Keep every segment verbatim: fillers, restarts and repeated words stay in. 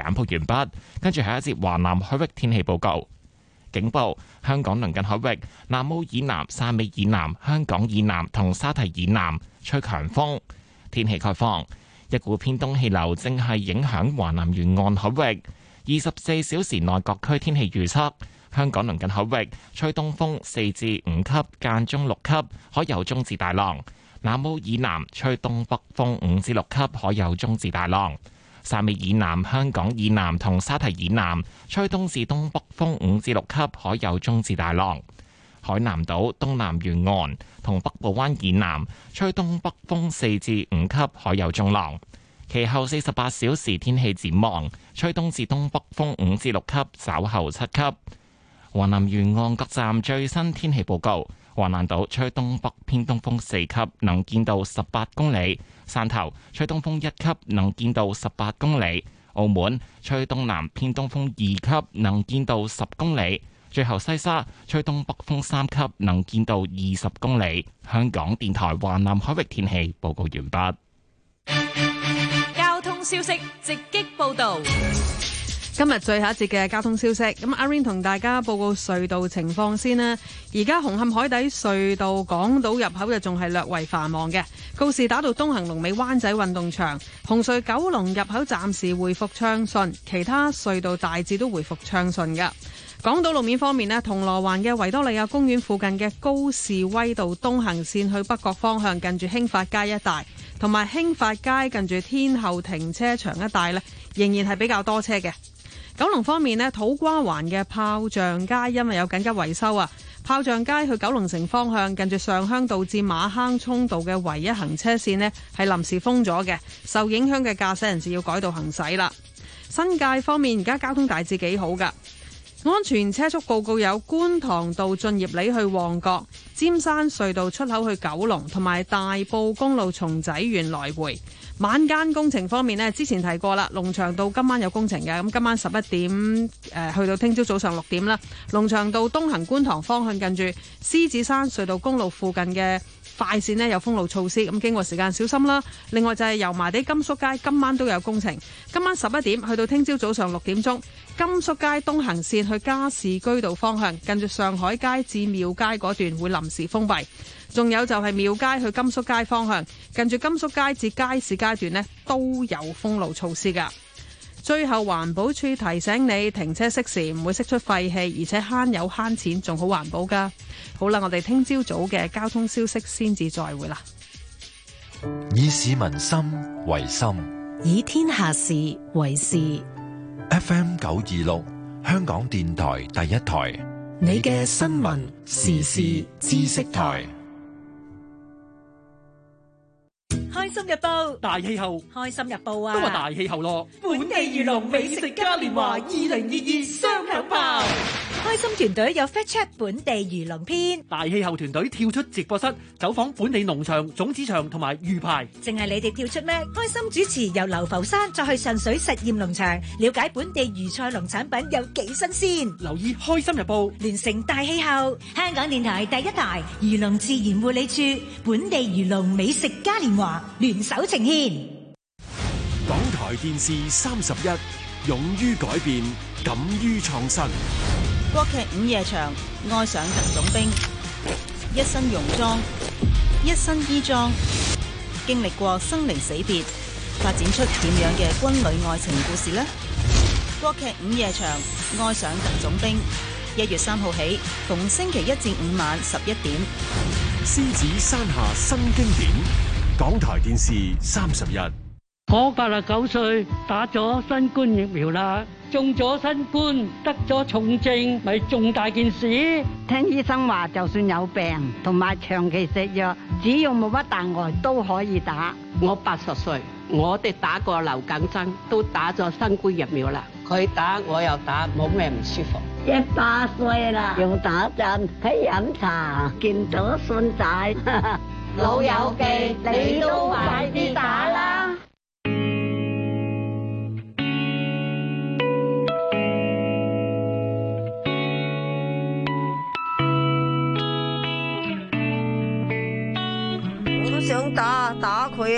簡報完畢，跟住係一節華南海域天氣報告。警報：香港鄰近海域南澳以南、汕尾以南、香港以南同沙堤以南吹強風。天氣概況：一股偏東氣流正係影響華南沿岸海域。二十四小時內各區天氣預測：香港鄰近海域吹東風四至五級，間中六級，可有中至大浪；南澳以南吹東北風五至六級，可有中至大浪；汕尾以南、香港以南同沙堤以南吹東至東北風五至六級，可有中至大浪；海南島東南沿岸同北部灣以南吹東北風四至五級，可有中浪。其後四十八小時天氣展望，吹東至東北風五至六級，稍後七級。華南沿岸各站最新天氣報告：華南島吹東北偏東風四級，能見度十八公里；汕頭吹東風一級，能見度十八公里；澳門吹東南偏東風二級，能見度十公里；最後西沙吹東北風三級，能見度二十公里。香港電台華南海域天氣報告完畢。 交通消息直擊報道。 今日最後一節嘅交通消息，咁阿 Rain 同大家報告隧道情況先啦。而家紅磡海底隧道港島入口就仲係略為繁忙嘅，告士打道東行龍尾灣仔運動場，紅隧九龍入口暫時回復暢順，其他隧道大致都回復暢順噶。港島路面方面呢，銅鑼灣嘅維多利亞公園附近嘅高士威道東行線去北角方向，近住興發街一帶，同埋興發街近住天后停車場一帶呢，仍然係比較多車嘅。九龍方面呢，土瓜灣嘅炮仗街因為有緊急維修啊，炮仗街去九龍城方向近住上鄉道至馬坑涌道嘅唯一行車線呢係臨時封咗嘅，受影響嘅駕駛人士要改道行駛啦。新界方面而家交通大致幾好噶，安全車速報告有觀塘道駿業里去旺角、尖山隧道出口去九龍，同埋大埔公路松仔園來回。晚間工程方面呢，之前提過啦，龍翔道今晚有工程嘅，咁今晚十一點誒、呃、去到聽朝早上六點啦。龍翔道東行觀塘方向近住獅子山隧道公路附近嘅快線呢有封路措施，咁經過時間小心啦。另外就係油麻地甘肅街今晚都有工程，今晚十一點去到聽朝早上六點鐘，甘肅街東行線去加士居道方向近住上海街至廟街嗰段會臨時封閉。仲有就係廟街去甘肅街方向，近住甘肅街至街市階段呢都有封路措施噶。最後環保署提醒你，停車熄匙唔會釋出廢氣，而且慳油慳錢，仲好環保噶。好啦，我哋聽朝早嘅交通消息先至再會啦。 以市民心為心， 以天下事為事。 F M 九二六，香港電台第一台， 你嘅新聞時事知識台。 開心日報大氣候， 開心日報啊， 都話大氣候咯。 本地漁農美食嘉年華二零二二雙響炮，開心團隊有 Fact Check 本地漁農篇， 大氣候團隊跳出直播室，走訪本地農場、種子場同埋魚排。 淨係你哋跳出咩？開心主持由流浮山再去上水實驗農場，了解本地魚菜農產品有幾新鮮。 留意開心日報， 聯成大氣候，香港電台第一台漁農自然護理處本地漁農美食嘉年華聯手呈現。 港台電視三十一，勇於改變，敢於創新。 國劇午夜場，愛上特種兵，一身戎裝，一身衣裝，經歷過生離死別，發展出點樣嘅軍旅愛情故事呢？國劇午夜場，愛上特種兵，一月三號起，逢星期一至五晚十一點。 獅子山下新經典，港台電視三十一。 我八十九歲，打咗新冠疫苗啦，中咗新冠，得咗重症，咪重大件事。 聽醫生話，就算有病同埋長期食藥，只要冇乜大礙都可以打。 我八十歲，我哋打過流感針，都打咗新冠疫苗啦。佢打我又打，冇咩唔舒服。 一百歲啦，用打針，喺飲茶，見到孫仔， 老友記，你都快啲打啦！ 想打打佢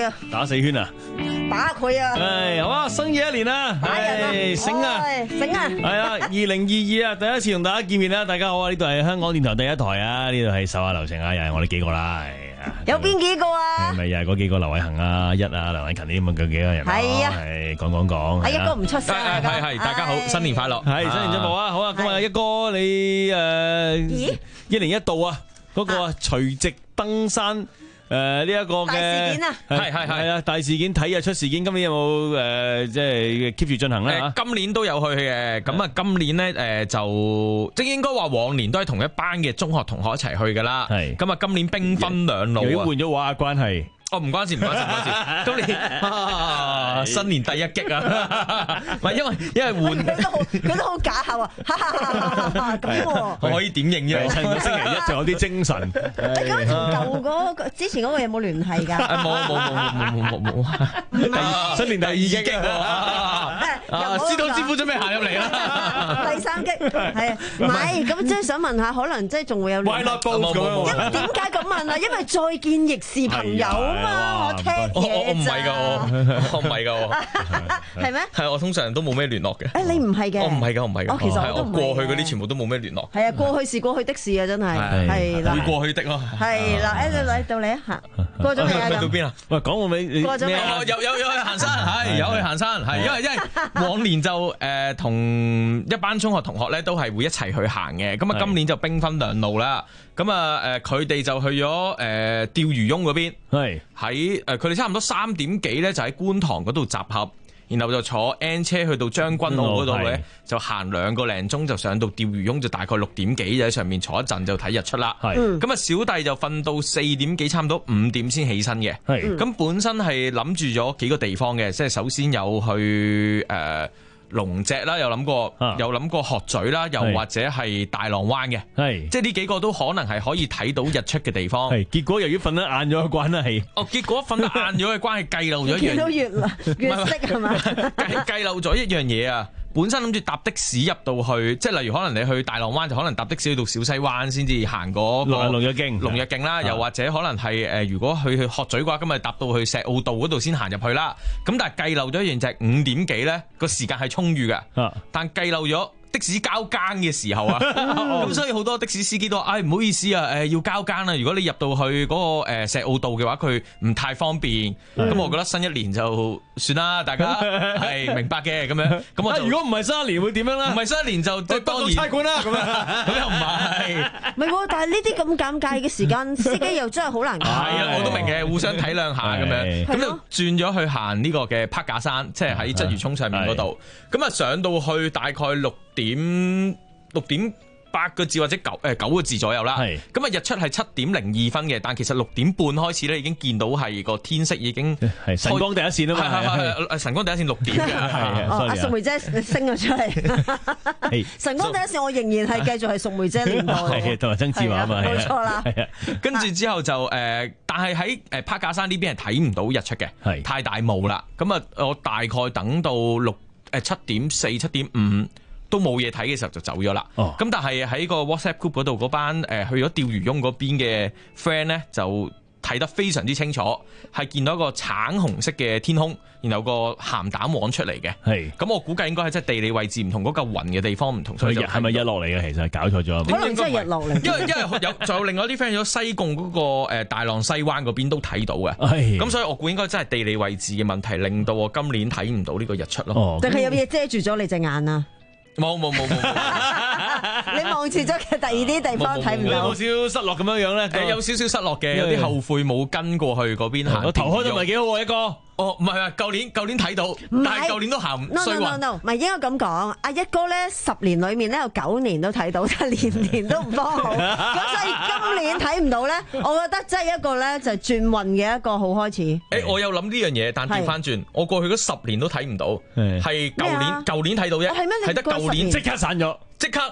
啊！ 打四圈啊！ 打佢啊！ 唉，好啊，新嘅一年啦，唉，醒啊， 醒啊！ 係啊，二零二二啊，第一次同大家見面啦，大家好啊，呢度係香港電台第一台啊，呢度係手下留情啊，又係我哋幾個啦， 有邊幾個啊？ 咪又係嗰幾個劉偉恒啊、一啊、梁偉勤呢啲咁嘅幾個人。 係啊， 係講講講。 係一個唔出聲。 係係係，大家好，新年快樂。 係新年進步啊！好啊，咁啊，一哥你誒一年一度啊，嗰個除夕登山。誒，呢一個嘅大事件啊， 係係係啊，大事件睇日出事件，今年有冇誒即係 keep 住進行咧？ 今年都有去嘅，咁啊，今年咧誒就即係應該話往年都係同一班嘅中學同學一齊去噶啦，係咁啊，今年兵分兩路啊， 又換咗話關係。 哦，唔關事，唔關事，唔關事。今年啊，新年第一擊啊！唔係因為因為換佢都好佢都好假下喎，咁喎。 我可以點應啫？ 趁個星期一仲有啲精神。 咁同舊嗰個之前嗰個有冇聯繫㗎？ 冇冇冇冇冇冇冇。新年第二擊喎！啊，司徒師傅準備行入嚟啦！ 第三擊係啊，唔係咁即係想問下，可能即係仲會有聯繫。因為點解咁問啊？因為再見亦是朋友。我聽我我唔係噶，我我唔係噶，我係咩？ 係我通常都冇咩聯絡嘅。 誒，你唔係嘅？ 我唔係噶，我唔係噶。 我其實我都唔係。 過去嗰啲全部都冇咩聯絡。 係啊，過去是過去的事啊，真係係啦。 會過去的咯。 係啦，誒，嚟到你一下，過咗未啊？ 去到邊啊？ 喂，講我未。 過咗未？ 有有有去行山，係有去行山，係因為因為往年就誒同一班中學同學咧都係會一齊去行嘅，咁啊今年就兵分兩路啦。咁啊誒佢哋就去咗誒釣魚翁嗰邊。係喺誒，佢哋差唔多三點幾咧，就喺觀塘嗰度集合，然後就坐 N 車去到將軍澳嗰度咧，就行兩個零鐘就上到釣魚翁，就大概六點幾就喺上面坐一陣就睇日出啦。係咁啊，小弟就瞓到四點幾，差唔多五點先起身嘅。係咁本身係諗住咗幾個地方嘅，即係首先有去誒。呃龍脊啦，有諗過，有諗過鶴咀啦，又或者係大浪灣嘅，係即係呢幾個都可能係可以睇到日出嘅地方。係結果由於瞓得晏咗嘅關係，哦，結果瞓得晏咗嘅關係計漏咗一樣， 見到月啦，月色係嘛？ 計計漏咗一樣嘢啊！本身諗住搭的士入到去，即係例如可能你去大浪灣就可能搭的士去到小西灣先至行嗰個龍躍徑，龍躍徑啦，又或者可能係誒，如果去去鶴咀嘅話，咁咪搭到去石澳道嗰度先行入去啦。咁但係計漏咗一樣就係五點幾咧，個時間係充裕嘅，但計漏咗的士交更嘅時候啊，咁所以好多的士司機都話：唉，唔好意思啊，誒要交更啊！如果你入到去嗰個誒石澳道嘅話，佢唔太方便。咁我覺得新一年就算啦，大家係明白嘅咁樣。咁我如果唔係新一年會點樣咧？唔係新一年就即係當然差館啦，咁樣咁又唔係。 唔係喎，但係呢啲咁尷尬嘅時間，司機又真係好難搞。 係啊，我都明嘅，互相體諒下咁樣。咁就轉咗去行呢個嘅柏架山，即係喺鰂魚涌上面嗰度。咁啊上到去大概六點六點八個字或者九誒九個字左右啦。係咁啊，日出係七點零二分嘅，但其實六點半開始咧已經見到係個天色已經係晨光第一線啊嘛。係係係晨光第一線六點嘅。係啊， 阿淑梅姐升咗出嚟。晨光第一線，我仍然係繼續係淑梅姐年代。 係同埋曾志華啊嘛。 冇錯啦。係啊， 跟住之後就誒，但係喺誒柏架山呢邊係睇唔到日出嘅，係太大霧啦。咁啊，我大概等到六誒七點四、七點五。都冇嘢睇嘅時候就走咗啦。咁、哦、但係喺個 WhatsApp group 嗰度嗰班誒、呃、去咗釣魚翁嗰邊嘅 friend 咧，就睇得非常之清楚，係見到一個橙紅色嘅天空，然後個鹹蛋黃出嚟嘅。係咁，我估計應該係即係地理位置唔同，嗰嚿雲嘅地方唔同，所以係咪日落嚟嘅？其實搞錯咗， 可能真係日落嚟。 因為因為有仲有另外啲 friend 咗西貢嗰個誒大浪西灣嗰邊都睇到嘅。咁所以我估應該真係地理位置嘅問題，令到我今年睇唔到呢個日出咯。 定係有嘢遮住咗你隻眼啊？ 冇冇冇冇， 你望住咗嘅第二啲地方睇唔到， 有少少失落咁樣樣咧。 誒，有少少失落嘅，有啲後悔冇跟過去嗰邊行。 我頭開都唔係幾好喎，一個。 哦，唔係啊，舊年舊年睇到，但係舊年都行衰運。 no no no no， 唔係應該咁講。阿一哥咧十年裏面咧有九年都睇到，但係年年都唔方好。咁所以今年睇唔到咧，我覺得真係一個咧就轉運嘅一個好開始。 誒，我有諗呢樣嘢，但調翻轉，我過去嗰十年都睇唔到，係舊年舊年睇到啫，係得舊年即刻散咗， 即刻。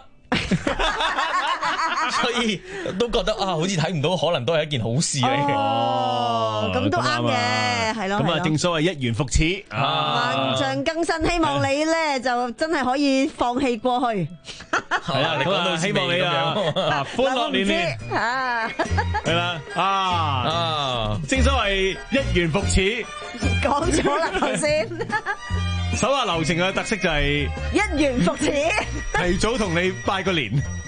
所以都覺得啊，好似睇唔到，可能都係一件好事嚟嘅。 哦，咁都啱嘅，係咯。 咁啊，正所謂一元復始， 萬象更新。希望你咧就真係可以放棄過去。 係啦，你講到希望你啊，啊歡樂年年啊， 係啦啊啊！正所謂一元復始， 講咗啦頭先。 手下留情嘅特色就係一元復始， 提早同你拜個年。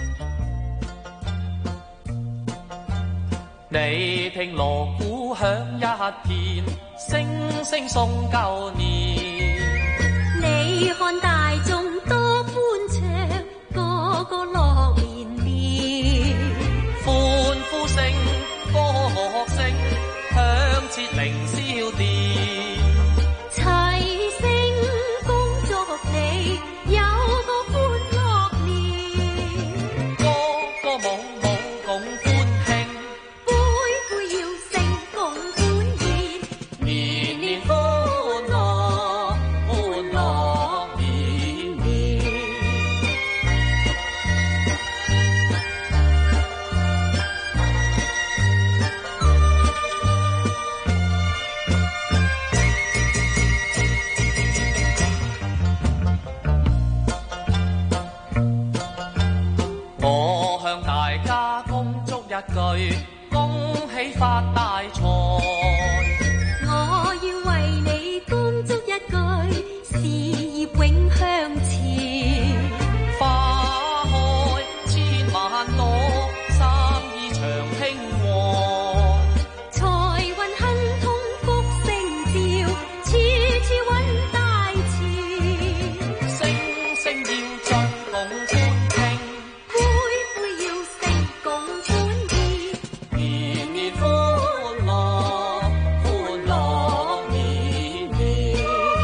你聽鑼鼓響一片，聲聲送舊年。 你看大眾多歡暢，個個樂連連。 歡呼聲、歌樂聲，響徹凌霄殿。 齊聲恭祝你有個歡樂年。 歌歌舞舞共歡慶， 杯杯要勝共歡宴。 年年歡樂，歡樂年年。我向大家恭祝一句，恭喜發大財。 我要為你恭祝一句，事業永向前。 花開千萬朵，生意長興旺。 財運亨通福星照，處處揾大錢。 聲聲要進共歡慶， 杯杯要勝共歡宴。 年年歡樂，歡樂年年。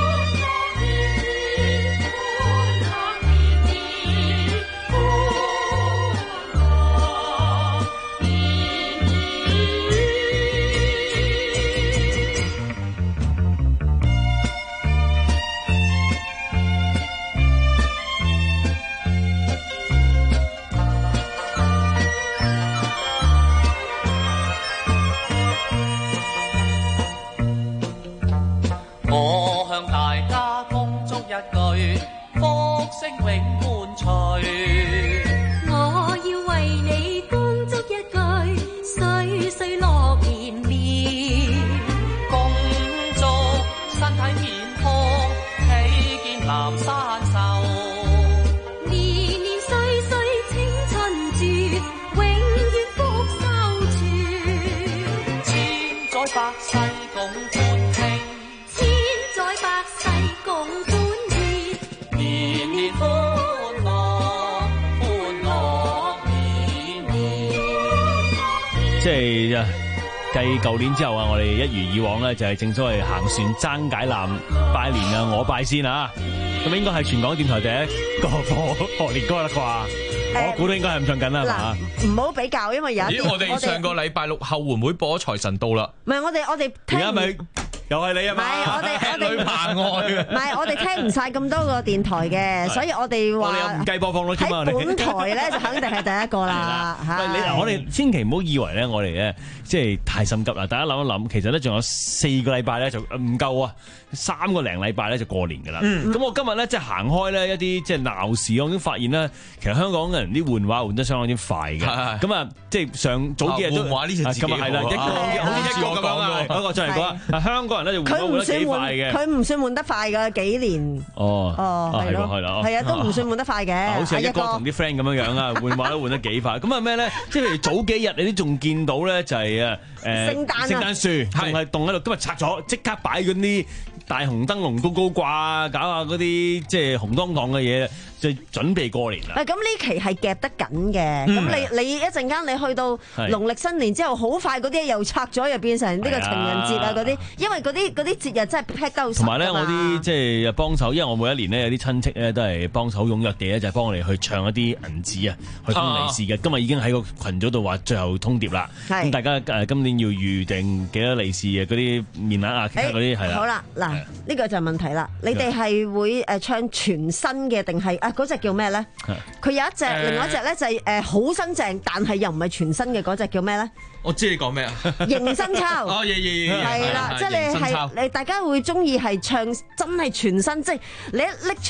我向大家恭祝一句，福星永伴隨。 我要為你恭祝一句，歲歲樂連連。 恭祝身體健康，喜見南山壽。 年年歲歲青春住，永遠福收住。 千載百世共歡慶， 千載百世共歡宴。 年年歡樂，歡樂年年。 即係啊，繼舊年之後啊，我哋一如以往咧，就係正所謂行船爭解纜拜年啊，我拜先啊！咁應該係全港電台第一個賀賀年歌啦啩？我估都應該係咁唱緊啦，係嘛？ 唔好比較，因為有一啲咦，我哋上個禮拜六後會唔會播咗財神到啦？ 唔係我哋我哋而家咪又係你啊嘛？ 唔係我哋我哋女排外唔係我哋聽唔晒咁多個電台嘅，所以我哋我哋又話唔計播放率添嘛？ 喺本台咧就肯定係第一個啦。 喂，你嗱，我哋千祈唔好以為咧，我哋咧即係太心急啦。大家諗一諗，其實咧仲有四個禮拜咧就唔夠啊，三個零禮拜咧就過年㗎啦。咁我今日咧即係行開咧一啲即係鬧市，我已經發現咧，其實香港嘅人啲換畫換得相當之快嘅。咁啊，即係上早幾日都換畫呢條字幾好啊！ 係啦，一個好似一個咁樣啊，一個再嚟講啊，香港人咧就換畫換得幾快嘅。 佢唔算換得快㗎，幾年。 哦哦，係咯，係咯， 係啊，都唔算換得快嘅。 好似一哥同啲 friend 咁樣樣啊，換畫都換得幾快。咁啊咩咧？即係譬如早幾日你都仲見到咧，就係啊誒聖誕聖誕樹仲係棟喺度，今日拆咗，即刻擺嗰啲大紅燈籠高高掛，搞下嗰啲即係紅當當嘅嘢，就準備過年啦。 咁呢期係夾得緊嘅，咁、嗯、你你一陣間你去到農曆新年之後，好快嗰啲又拆咗，又變成呢個情人節啊嗰啲，因為嗰啲嗰啲節日真係 pack 得好實。同埋咧， 我啲即係幫手，因為我每一年咧有啲親戚咧都係幫手踴躍地咧，就係幫我哋去唱一啲銀紙啊，去封利是嘅。今日已經喺個群組度話最後通牒啦，咁大家誒今年要預定幾多利是啊？嗰啲面額啊，其他嗰啲係啦。 好啦，嗱呢個就係問題啦，你哋係會誒唱全新嘅定係啊嗰隻叫咩咧？佢有一隻，另外一隻咧就係誒好新淨，但係又唔係全新嘅嗰隻叫咩咧？ 我知你講咩啊？ 迎新抄哦，耶耶耶， 係啦，即係你係你大家會中意係唱真係全新，即係你一拎出嚟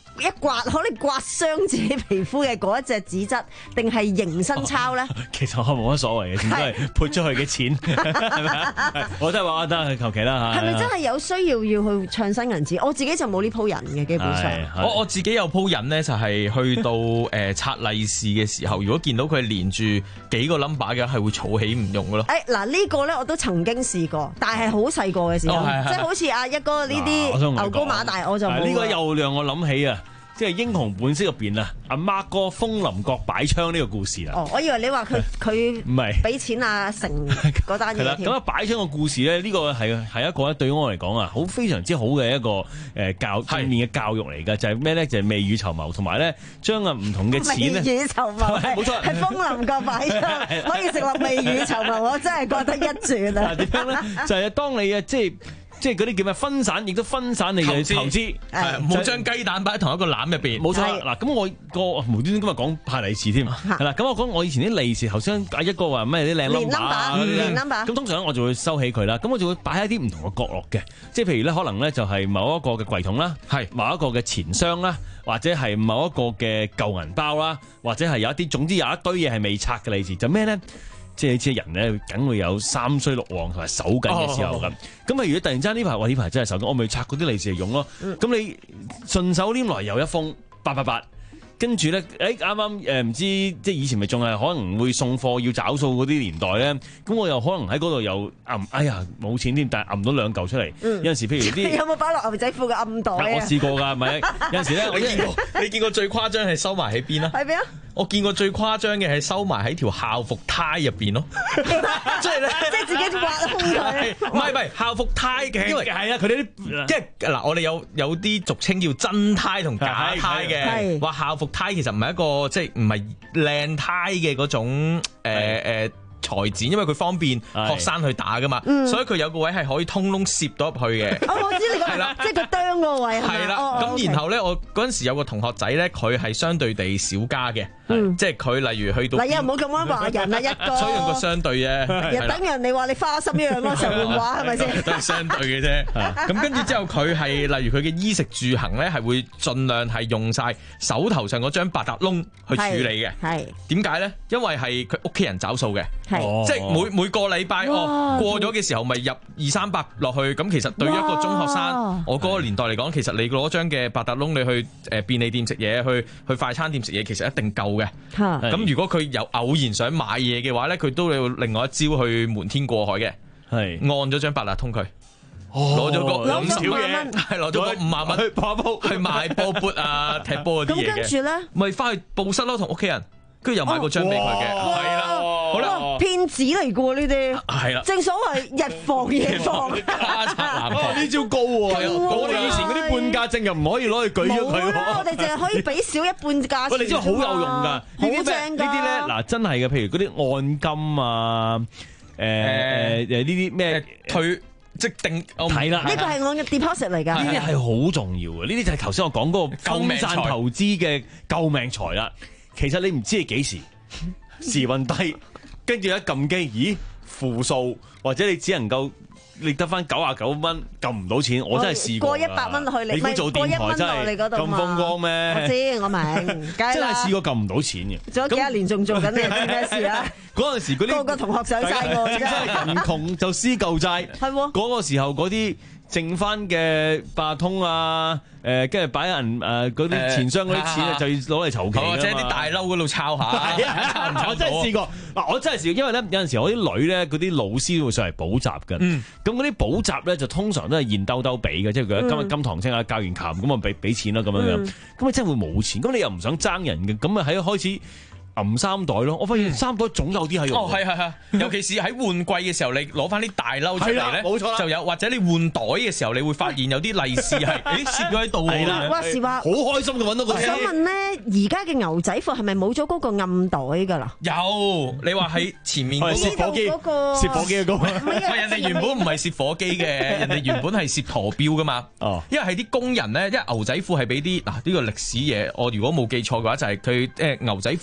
一刮可能刮傷自己皮膚嘅嗰一隻紙質，定係迎新鈔咧？ 其實我冇乜所謂嘅，全部都係潑出去嘅錢，係咪啊？我都係話得，求其啦嚇。 係咪真係有需要要去唱新銀紙？我自己就冇呢鋪人嘅，基本上。 我我自己有鋪人咧，就係去到誒拆利是嘅時候，如果見到佢連住幾個 number 嘅，係會儲起唔用嘅咯。 誒嗱，呢個咧我都曾經試過，但係好細個嘅時候，即係好似阿一哥呢啲牛高馬大，我就冇。 呢個又讓我諗起啊！即係英雄本色入邊啊，阿 Mark 哥楓林閣擺槍呢個故事啦。 哦，我以為你話佢佢唔係俾錢阿成嗰單嘢。係啦，咁啊擺槍個故事咧，呢個係係一個咧對我嚟講啊，好非常之好嘅一個誒教正面嘅教育嚟㗎，就係咩咧？就係未雨綢繆，同埋咧將啊唔同嘅錢咧。 未雨綢繆係冇錯， 係楓林閣擺槍可以成為未雨綢繆，我真係覺得一絕啊！ 點樣咧？就係當你啊，即係。即係嗰啲叫咩分散，亦都分散你嘅投資， 係冇將雞蛋擺喺同一個籃入邊。 冇錯嗱，咁我個無端端今日講派利是添，係啦。咁我講我以前啲利是，頭先阿一哥話咩啲靚 number， 連 number， 咁通常我就會收起佢啦。咁我就會擺喺啲唔同嘅角落嘅，即係譬如咧，可能咧就係某一個嘅櫃桶啦，係某一個嘅錢箱啦，或者係某一個嘅舊銀包啦，或者係有一啲，總之有一堆嘢係未拆嘅利是，就咩咧？即係你知人咧，梗會有三衰六旺同埋手緊嘅時候咁。咁啊、哦，如果突然之間呢排，哇呢排真係手緊，我咪拆嗰啲利是嚟用咯。咁、嗯、你順手拈來又一封八八八，跟住咧，誒啱啱誒唔知即係以前咪仲係可能會送貨要找數嗰啲年代咧，咁我又可能喺嗰度又揞，哎呀冇錢添，但係揞到兩嚿出嚟。嗯、有陣時譬如啲有冇擺落牛仔褲嘅暗袋啊？ 我試過㗎，咪有陣時咧，我見過你見過最誇張係收埋喺邊啊？ 喺邊啊？ 我見過最誇張嘅係收埋喺條校服呔入邊咯，即係咧， 即係自己挖空佢。 唔係唔係校服呔嘅，因為係啊，佢哋啲即係嗱，我哋有有啲俗稱叫真呔同假呔嘅，話校服呔其實唔係一個即係唔係靚呔嘅嗰種誒誒裁剪，因為佢方便學生去打噶嘛，所以佢有個位係可以通窿攝到入去嘅。 哦，我知你講係啦，即係個釘個位係啦。咁然後咧，我嗰陣時有個同學仔咧，佢係相對地少加嘅。即係佢例如去到嗱， 又唔好咁樣話人啊，一個所以用個相對啫， 又等人哋話你花心一樣咯，成換話係咪先？ 都係相對嘅啫。咁跟住之後，佢係例如佢嘅衣食住行咧，係會盡量係用晒手頭上嗰張八達窿去處理嘅。係點解咧？因為係佢屋企人找數嘅，即係每每個禮拜哦過咗嘅時候，咪入二三百落去。咁其實對於一個中學生，我嗰個年代嚟講，其實你攞張嘅八達窿，你去誒便利店食嘢，去去快餐店食嘢，其實一定夠。咁如果佢有偶然想買嘢嘅話咧，佢都有另外一招去瞞天過海嘅，係按咗張八達通佢，攞咗個五少嘢，係攞咗個五萬蚊去跑步，去買波缽啊、踢波嗰啲嘢嘅。 咁跟住咧， 咪翻去報失咯，同屋企人，跟住又買個張俾佢嘅，係啦，好啦， 騙子嚟噶呢啲， 係啦， 正所謂日防夜防， 家賊難防， 呢招高喎，我哋以前嗰啲半價證又唔可以攞去舉咗佢， 我哋淨係可以俾少一半價錢。 喂，你真係好有用㗎， 好正㗎。 呢啲咧嗱，真係嘅，譬如嗰啲按金啊，誒誒誒呢啲咩退即定係啦， 呢個係我嘅 deposit 嚟㗎， 呢啲係好重要嘅，呢啲就係頭先我講嗰個分散投資嘅救命財啦。其實你唔知係幾時時運低，跟住一撳機，咦負數，或者你只能夠你得翻九啊九蚊撳唔到錢，我真係試過。 過一百蚊落去， 你估做電台真係咁風光咩？ 我知我明，真係試過撳唔到錢嘅。 做咗幾廿年仲做緊，你知咩事啊？ 嗰陣時嗰啲個個同學上晒我， 真係人窮就撕舊債。係喎，嗰個時候嗰啲剩翻嘅八通啊，誒跟住擺銀誒嗰啲錢箱嗰啲錢啊，就要攞嚟籌期㗎嘛， 或者啲大褸嗰度抄下。 我真係試過，嗱我真係試過，因為咧有陣時我啲女咧嗰啲老師都會上嚟補習嘅，咁嗰啲補習咧就通常都係現兜兜俾嘅，即係佢今日金堂清啊教完琴咁啊俾俾錢啦咁樣樣，咁啊真係會冇錢，咁你又唔想爭人嘅，咁啊喺開始。揞三袋咯，我發現三袋總有啲喺用。 哦，係係係，尤其是喺換季嘅時候，你攞翻啲大褸出嚟咧， 冇錯啦， 就有或者你換袋嘅時候，你會發現有啲利是係，誒攝咗喺度喎。 話時話， 好開心就揾到個。 我想問咧，而家嘅牛仔褲係咪冇咗嗰個暗袋㗎啦？ 有，你話喺前面嗰攝火機，攝火機嗰個。 唔係人哋原本唔係攝火機嘅，人哋原本係攝陀錶㗎嘛。哦。因為係啲工人咧，因為牛仔褲係俾啲嗱呢個歷史嘢，我如果冇記錯嘅話，就係佢誒牛仔褲嘅出現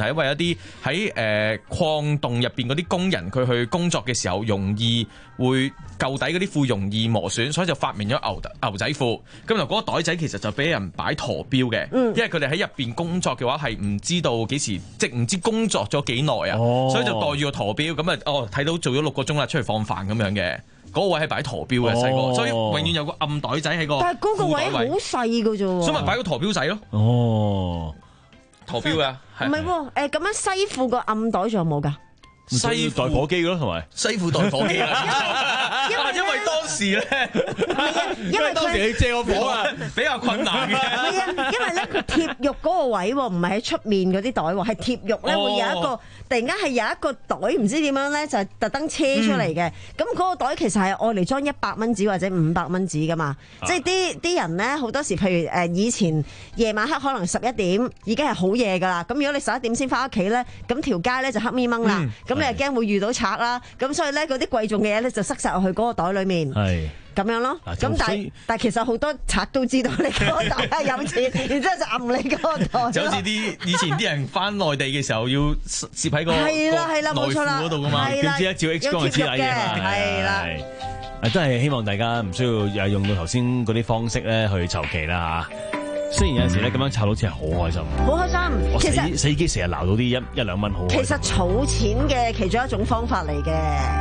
係因為一啲喺誒礦洞入邊嗰啲工人，佢去工作嘅時候容易會舊底嗰啲褲容易磨損，所以就發明咗牛牛仔褲。咁就嗰個袋仔其實就俾人擺陀錶嘅，嗯、因為佢哋喺入邊工作嘅話係唔知道幾時，即唔知工作咗幾耐啊，哦、所以就袋住個陀錶，咁啊哦睇到做咗六個鐘啦，出去放飯咁樣嘅。嗰個位係擺陀錶嘅細個，所以永遠有個暗袋仔喺個。 但係嗰個位好細嘅啫喎。 所以咪擺個陀錶仔咯。 哦， 陀錶啊， 唔係喎，誒咁樣西褲個暗袋仲有冇㗎？ 西褲袋火機咯，同埋西褲袋火機啦。因為因為當時咧， 因為當時你借個火啊， 比較困難嘅。 唔係啊，因為咧佢貼肉嗰個位喎，唔係喺出面嗰啲袋喎，係貼肉咧會有一個，突然間係有一個袋，唔知點樣咧就係特登車出嚟嘅。咁嗰個袋其實係愛嚟裝一百蚊紙或者五百蚊紙噶嘛。即係啲啲人咧好多時，譬如誒以前夜晚黑可能十一點已經係好夜㗎啦。咁如果你十一點先翻屋企咧，咁條街咧就黑咪掹啦。咁你又驚會遇到賊啦。咁所以咧嗰啲貴重嘅嘢咧就塞晒落去嗰個袋裡面。係。咁樣咯，咁但係但係其實好多賊都知道你嗰個袋係有錢，然之後就揞你嗰個袋。 就好似啲以前啲人翻內地嘅時候要攝喺個係啦係啦冇錯啦嗰度噶嘛， 點知一照 X 光就知啦嘅， 係啦。 誒真係希望大家唔需要又用到頭先嗰啲方式咧去籌期啦嚇。雖然有陣時咧咁樣湊到錢係好開心， 好開心。其實洗衣機成日撈到啲一一兩蚊好。 其實儲錢嘅其中一種方法嚟嘅。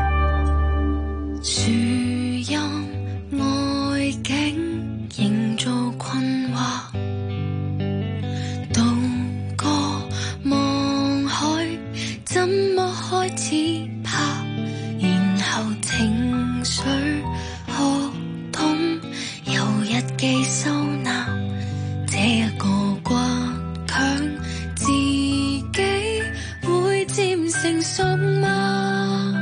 樹蔭外景營造困惑，渡過望海，怎麼開始怕？然後情緒學懂由日記收納，這一個倔強自己會漸成熟嗎？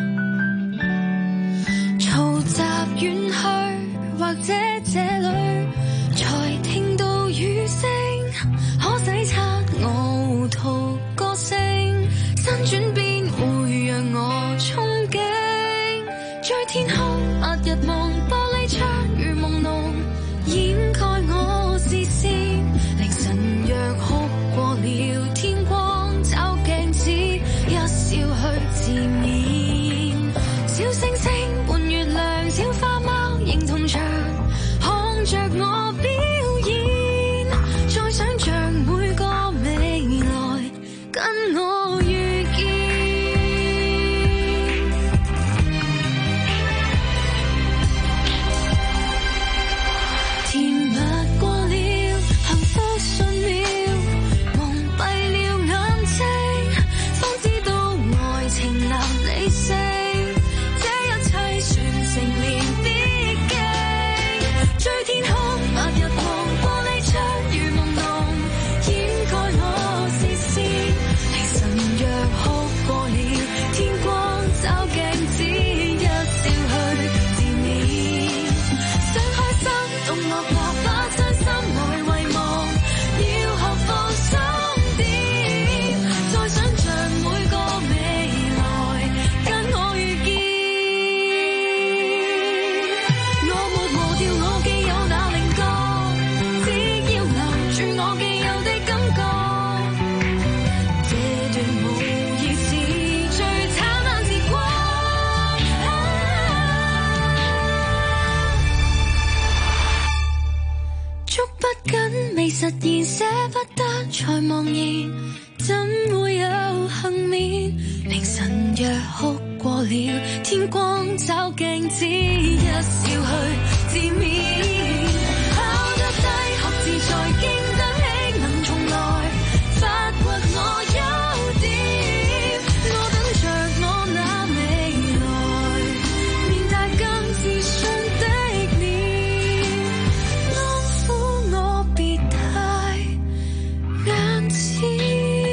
嘈雜遠去，或者這裏才聽到雨聲，可洗刷我糊塗個性，新轉變會讓我憧憬，在天空白日望玻璃窗如朦朧掩蓋我視線，凌晨若哭過了天光找鏡子一笑去自勉，小星星伴月亮小花貓認同場看着我表演，再想像每個未來跟我遇見，甜蜜過了幸福瞬秒，蒙蔽了眼睛，方知道愛情難理性，這一切算成年必經，追天空白日望玻璃窗如朦朧掩蓋我視線，凌晨若哭過了天光找鏡子一笑去自勉，想開心動樂樂把真心愛遺忘，要學放鬆點，再想像每個未來跟我遇見，我沒忘掉我既有那稜角，只要留住我既有的感覺，這段無疑是最燦爛時光。捉不緊未實現，捨不得才茫然，怎會有幸免？凌晨若哭過了天光找鏡子一笑去自勉，考得低學自在經得起能重來發掘我優點，我等着我那未來面帶更自信的臉，安撫我別太眼淺。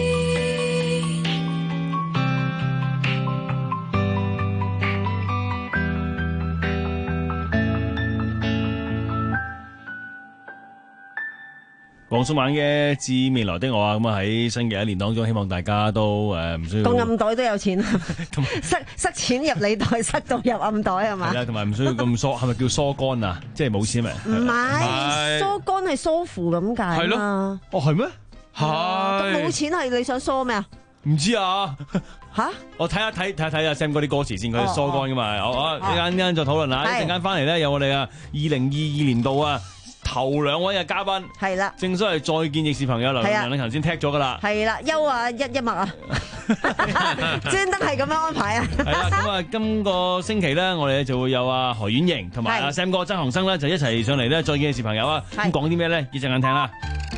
黃素晚嘅《致未來的我》啊，咁啊喺新嘅一年當中，希望大家都誒唔需要個暗袋都有錢，塞塞錢入你袋，塞到入暗袋係嘛？ 係啦，同埋唔需要咁疏，係咪叫疏肝啊？即係冇錢咪？ 唔係疏肝係疏符咁解啊嘛。 哦，係咩？ 咁冇錢係你想疏咩啊？ 唔知啊吓， 我睇下睇睇睇下 Sam 哥啲歌詞先，佢哋疏乾噶嘛。好啊，一陣間再討論啦。一陣間翻嚟咧，有我哋啊二零二二年度啊頭兩位嘅嘉賓。 係啦， 正所謂再見亦是朋友，梁梁禮勤先踢咗噶啦。 係啦，休啊一一默啊，專登係咁樣安排啊。 係啦，咁啊，今個星期咧，我哋就會有啊何婉瑩同埋啊 Sam 哥曾航生咧，就一齊上嚟咧再見亦是朋友啊。咁講啲咩咧？一陣間聽啦。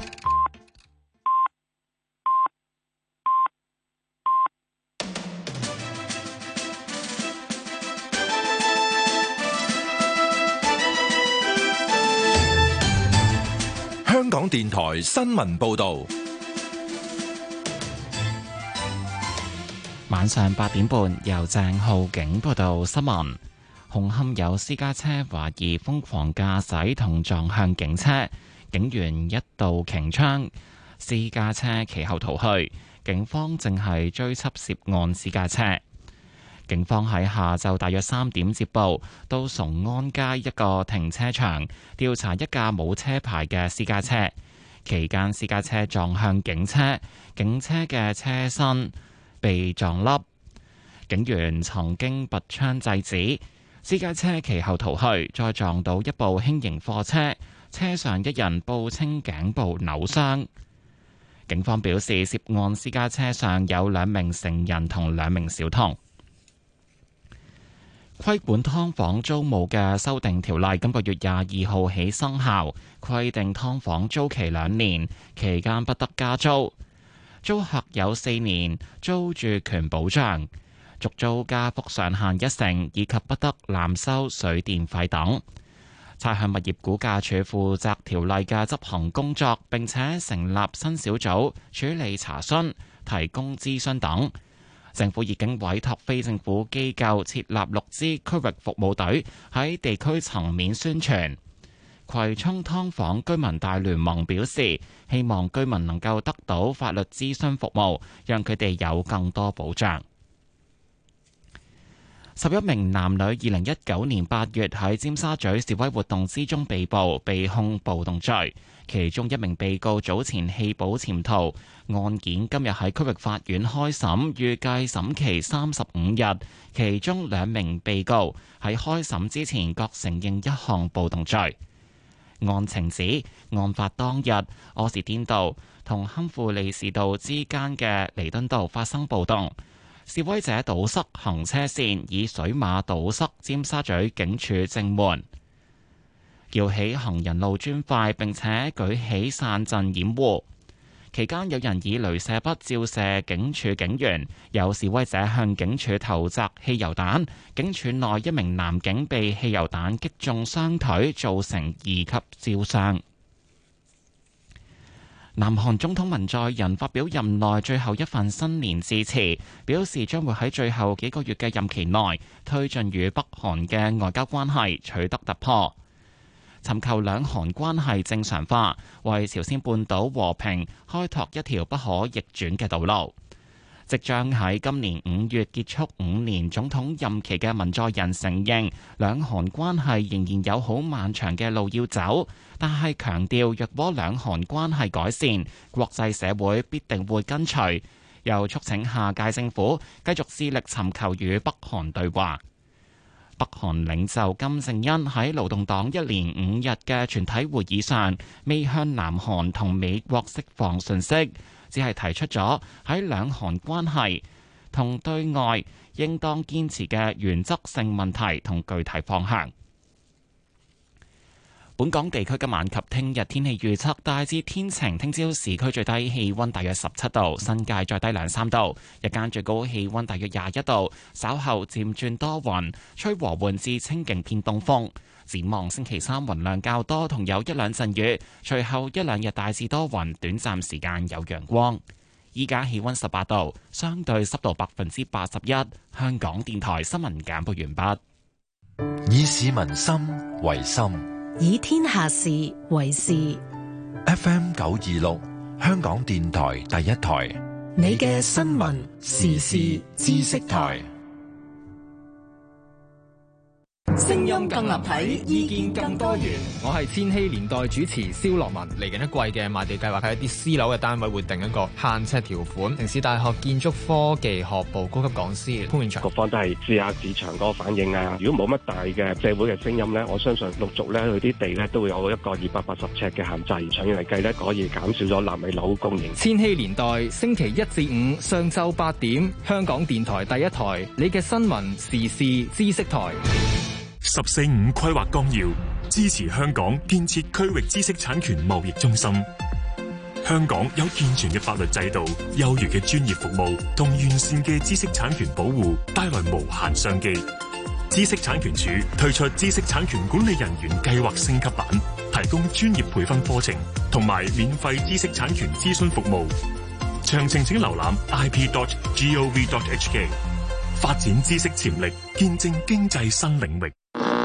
香港電台新聞報道， 晚上八點半由鄭浩景報道新聞。紅磡有私家車懷疑瘋狂駕駛同撞向警車，警員一度擎槍，私家車其後逃去，警方正係追緝涉案私家車。警方喺下晝大約三點接報，到崇安街一個停車場調查一架冇車牌嘅私家車，期間私家車撞向警車，警車嘅車身被撞凹，警員曾經拔槍制止，私家車其後逃去，再撞到一部輕型貨車，車上一人報稱頸部扭傷。警方表示，涉案私家車上有兩名成人同兩名小童。規管劏房租務嘅修訂條例今個月廿二號起生效，規定劏房租期兩年，期間不得加租，租客有四年租住權保障，續租加幅上限一成，以及不得濫收水電費等。差餉物業估價署負責條例嘅執行工作，並且成立新小組處理查詢、提供諮詢等。政府已經委託非政府機構設立六支區域服務隊，喺地區層面宣傳。葵涌劏房居民大聯盟表示，希望居民能夠得到法律諮詢服務，讓佢哋有更多保障。十一名男女二零一九年八月喺尖沙咀示威活動之中被捕，被控暴動罪。其中一名被告早前棄保潛逃，案件今日喺區域法院開審，預計審期三十五日。其中兩名被告喺開審之前各承認一項暴動罪。案情指，案發當日，柯士甸道同堪富利士道之間嘅彌敦道發生暴動，示威者堵塞行車線，以水馬堵塞尖沙咀警署正門，撬起行人路磚塊，並且舉起傘陣掩護。期間有人以鐳射筆照射警署警員，有示威者向警署投擲汽油彈，警署內一名男警被汽油彈擊中雙腿，造成二級燒傷。南韓總統文在寅發表任內最後一份新年致辭，表示將會喺最後幾個月嘅任期內推進與北韓嘅外交關係取得突破，尋求兩韓關係正常化，為朝鮮半島和平開拓一條不可逆轉嘅道路。即將喺今年五月結束五年總統任期嘅文在寅承認，兩韓關係仍然有好漫長嘅路要走，但係強調若果兩韓關係改善，國際社會必定會跟隨。又促請下屆政府繼續致力尋求與北韓對話。北韓領袖金正恩喺勞動黨一連五日嘅全體會議上，未向南韓同美國釋放訊息，只係提出咗喺兩韓關係同對外應當堅持嘅原則性問題同具體方向。本港地區今晚及聽日天氣預測大致天晴，聽朝市區最低氣溫大約十七度，新界再低兩三度，日間最高氣溫大約廿一度，稍後漸轉多雲，吹和緩至清勁偏東風。展望星期三雲量較多，同有一兩陣雨，隨後一兩日大致多雲，短暫時間有陽光。依家氣溫十八度，相對濕度百分之八十一。香港電台新聞簡報完畢。 以市民心為心， 以天下事為事。 F M 九二六，香港電台第一台， 你嘅新聞時事知識台。 聲音更立體，意見更多元。 我係千禧年代主持蕭樂文。嚟緊一季嘅賣地計劃係一啲私樓嘅單位會定一個限尺條款。城市大學建築科技學部高級講師潘永祥， 各方都係試下市場嗰個反應啊。如果冇乜大嘅社會嘅聲音咧，我相信陸續咧佢啲地咧都會有一個二百八十尺嘅限制。長遠嚟計咧，可以減少咗納米樓供應。 千禧年代星期一至五上晝八點，香港電台第一台，你嘅新聞時事知識台。 十四五規劃綱要支持香港建設區域知識產權貿易中心。香港有健全嘅法律制度、優越嘅專業服務同完善嘅知識產權保護，帶來無限商機。知識產權署推出知識產權管理人員計劃升級版，提供專業培訓課程同埋免費知識產權諮詢服務。詳情請瀏覽 i p dot gov dot h k。發展知識潛力，見證經濟新領域。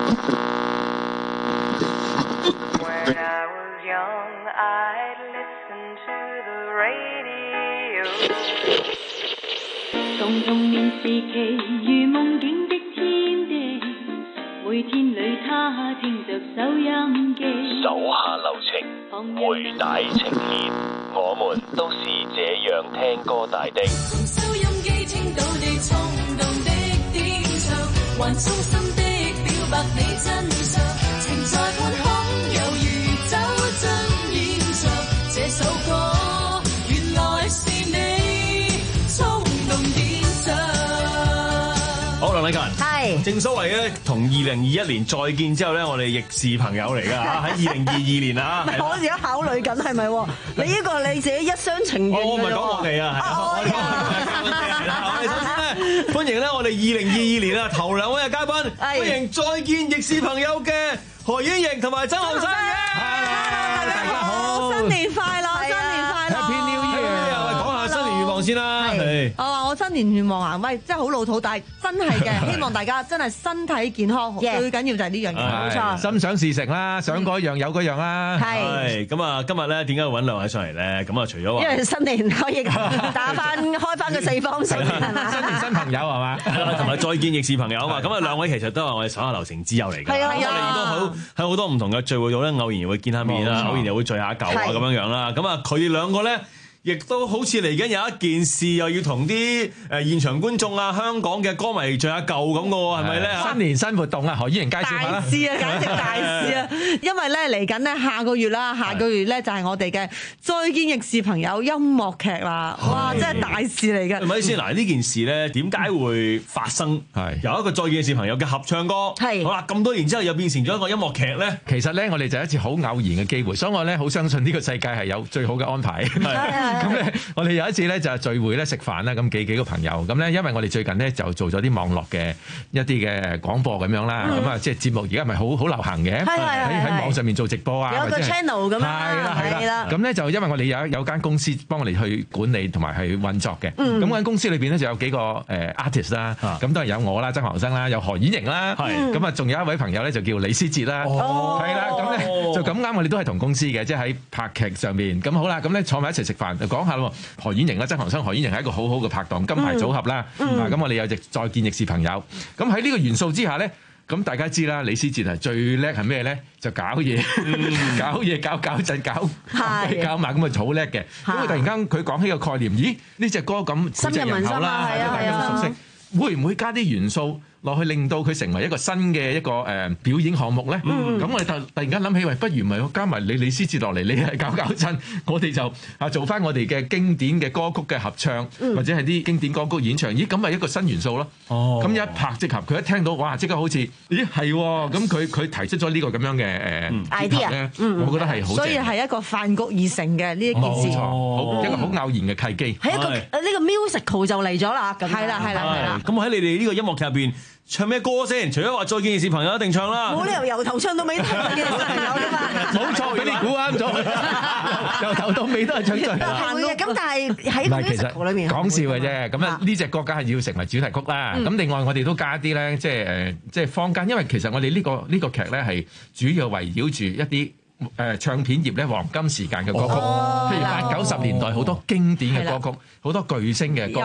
共童年時期如夢境的天地，每天裏他聽着收音機， 手下留情，回帶情牽，我們都是這樣聽歌大的。 從收音機聽到你衝動的點唱，還衷心的表白你真相，情在半空猶如酒樽演唱，這首歌原來是你衝動點唱。 好，梁禮勤， 係正所謂咧，同二零二一年再見之後咧，我哋亦是朋友嚟㗎嚇。喺二零二二年啊， 我而家考慮緊係咪？你呢個你自己一廂情願。 我唔係講我哋啊，係我哋首先咧，歡迎咧我哋二零二二年啊頭兩位嘅嘉賓，歡迎再見亦是朋友嘅何婉瑩同埋曾後生嘅。 大家好，新年快樂，新年快樂。 Happy New Year！講下新年願望先啦。係。 我話我新年願望啊，喂，真係好老土，但係真係嘅，希望大家真係身體健康，最緊要就係呢樣嘢，冇錯。 心想事成啦，想嗰樣有嗰樣啦。 係。 咁啊，今日咧點解揾兩位上嚟咧？咁啊，除咗話， 因為新年可以打翻開翻個四方城係嘛？ 新年新朋友係嘛？ 同埋再見亦是朋友啊嘛。咁啊，兩位其實都係我哋手下留情之友嚟嘅。 係啊， 我哋都好喺好多唔同嘅聚會度咧，偶然會見下面啦，偶然又會聚下舊啊咁樣樣啦。咁啊，佢哋兩個咧，亦都好似嚟緊有一件事，又要同啲誒現場觀眾啊、香港嘅歌迷聚下舊咁嘅喎，係咪咧？ 新年新活動啊，何婉瑩介紹下啦。 大事啊，簡直大事啊！因為咧嚟緊咧下個月啦，下個月咧就係我哋嘅再見亦是朋友音樂劇啦！哇，真係大事嚟嘅。 係咪先？嗱，呢件事咧點解會發生？係有一個再見亦是朋友嘅合唱歌，係好啦，咁多年之後又變成咗一個音樂劇咧。 其實咧，我哋就一次好偶然嘅機會，所以我咧好相信呢個世界係有最好嘅安排。咁咧，我哋有一次咧就係聚會咧食飯啦，咁幾幾個朋友咁咧，因為我哋最近咧就做咗啲網絡嘅一啲嘅廣播咁樣啦，咁啊即係節目而家咪好好流行嘅，喺喺網上面做直播啊， 有個 channel 咁樣， 係啦係啦，咁咧就因為我哋有有間公司幫我哋去管理同埋去運作嘅，咁間公司裏邊咧就有幾個誒 artist 啦，咁都係有我啦、曾航生啦、有何婉瑩啦，咁啊仲有一位朋友咧就叫李思捷啦，係啦，咁咧就咁啱我哋都係同公司嘅，即係喺拍劇上面，咁好啦，咁咧坐埋一齊食飯就講下咯。何婉瑩啦、曾航生、何婉瑩係一個好好嘅拍檔，金牌組合啦。咁、嗯嗯、我哋有隻再見亦是朋友。咁喺呢個元素之下咧，咁大家知啦，李思捷係最叻係咩咧？就搞嘢，嗯、搞嘢搞搞震搞搞埋咁啊，好叻嘅。咁啊，突然間佢講起個概念，咦？呢隻歌咁膾炙人口啦，大家都熟悉，會唔會加啲元素落去令到佢成為一個新嘅一個誒表演項目咧？咁、嗯、我哋突突然間諗起，喂，不如咪加埋你李思捷落嚟，你係搞搞震，我哋就啊做翻我哋嘅經典嘅歌曲嘅合唱，嗯、或者係啲經典歌曲演唱，咦咁咪一個新元素咯。哦，咁一拍即合，佢一聽到哇，即刻好似咦係喎，咁佢佢提出咗呢個咁樣嘅誒 idea 咧，我覺得係好正。 所以係一個飯局而成嘅呢一件事， 冇錯，一個好偶然嘅契機。 係一個呢個 musical 就嚟咗啦，咁係啦係啦係啦。 咁喺你哋呢個音樂劇入邊唱咩歌先？除咗話再見亦是朋友一定唱啦， 冇理由由頭唱到尾都係再見亦是朋友㗎嘛。 冇錯，俾你估啱咗，由頭到尾都係唱最。 係會嘅，咁但係喺個 musical 裏面講笑嘅啫。咁啊呢隻歌梗係要成為主題曲啦。咁另外我哋都加啲咧，即係誒，即係坊間，因為其實我哋呢個呢個劇咧係主要圍繞住一啲誒唱片業咧黃金時間嘅歌曲，譬如八九十年代好多經典嘅歌曲，好多巨星嘅歌曲。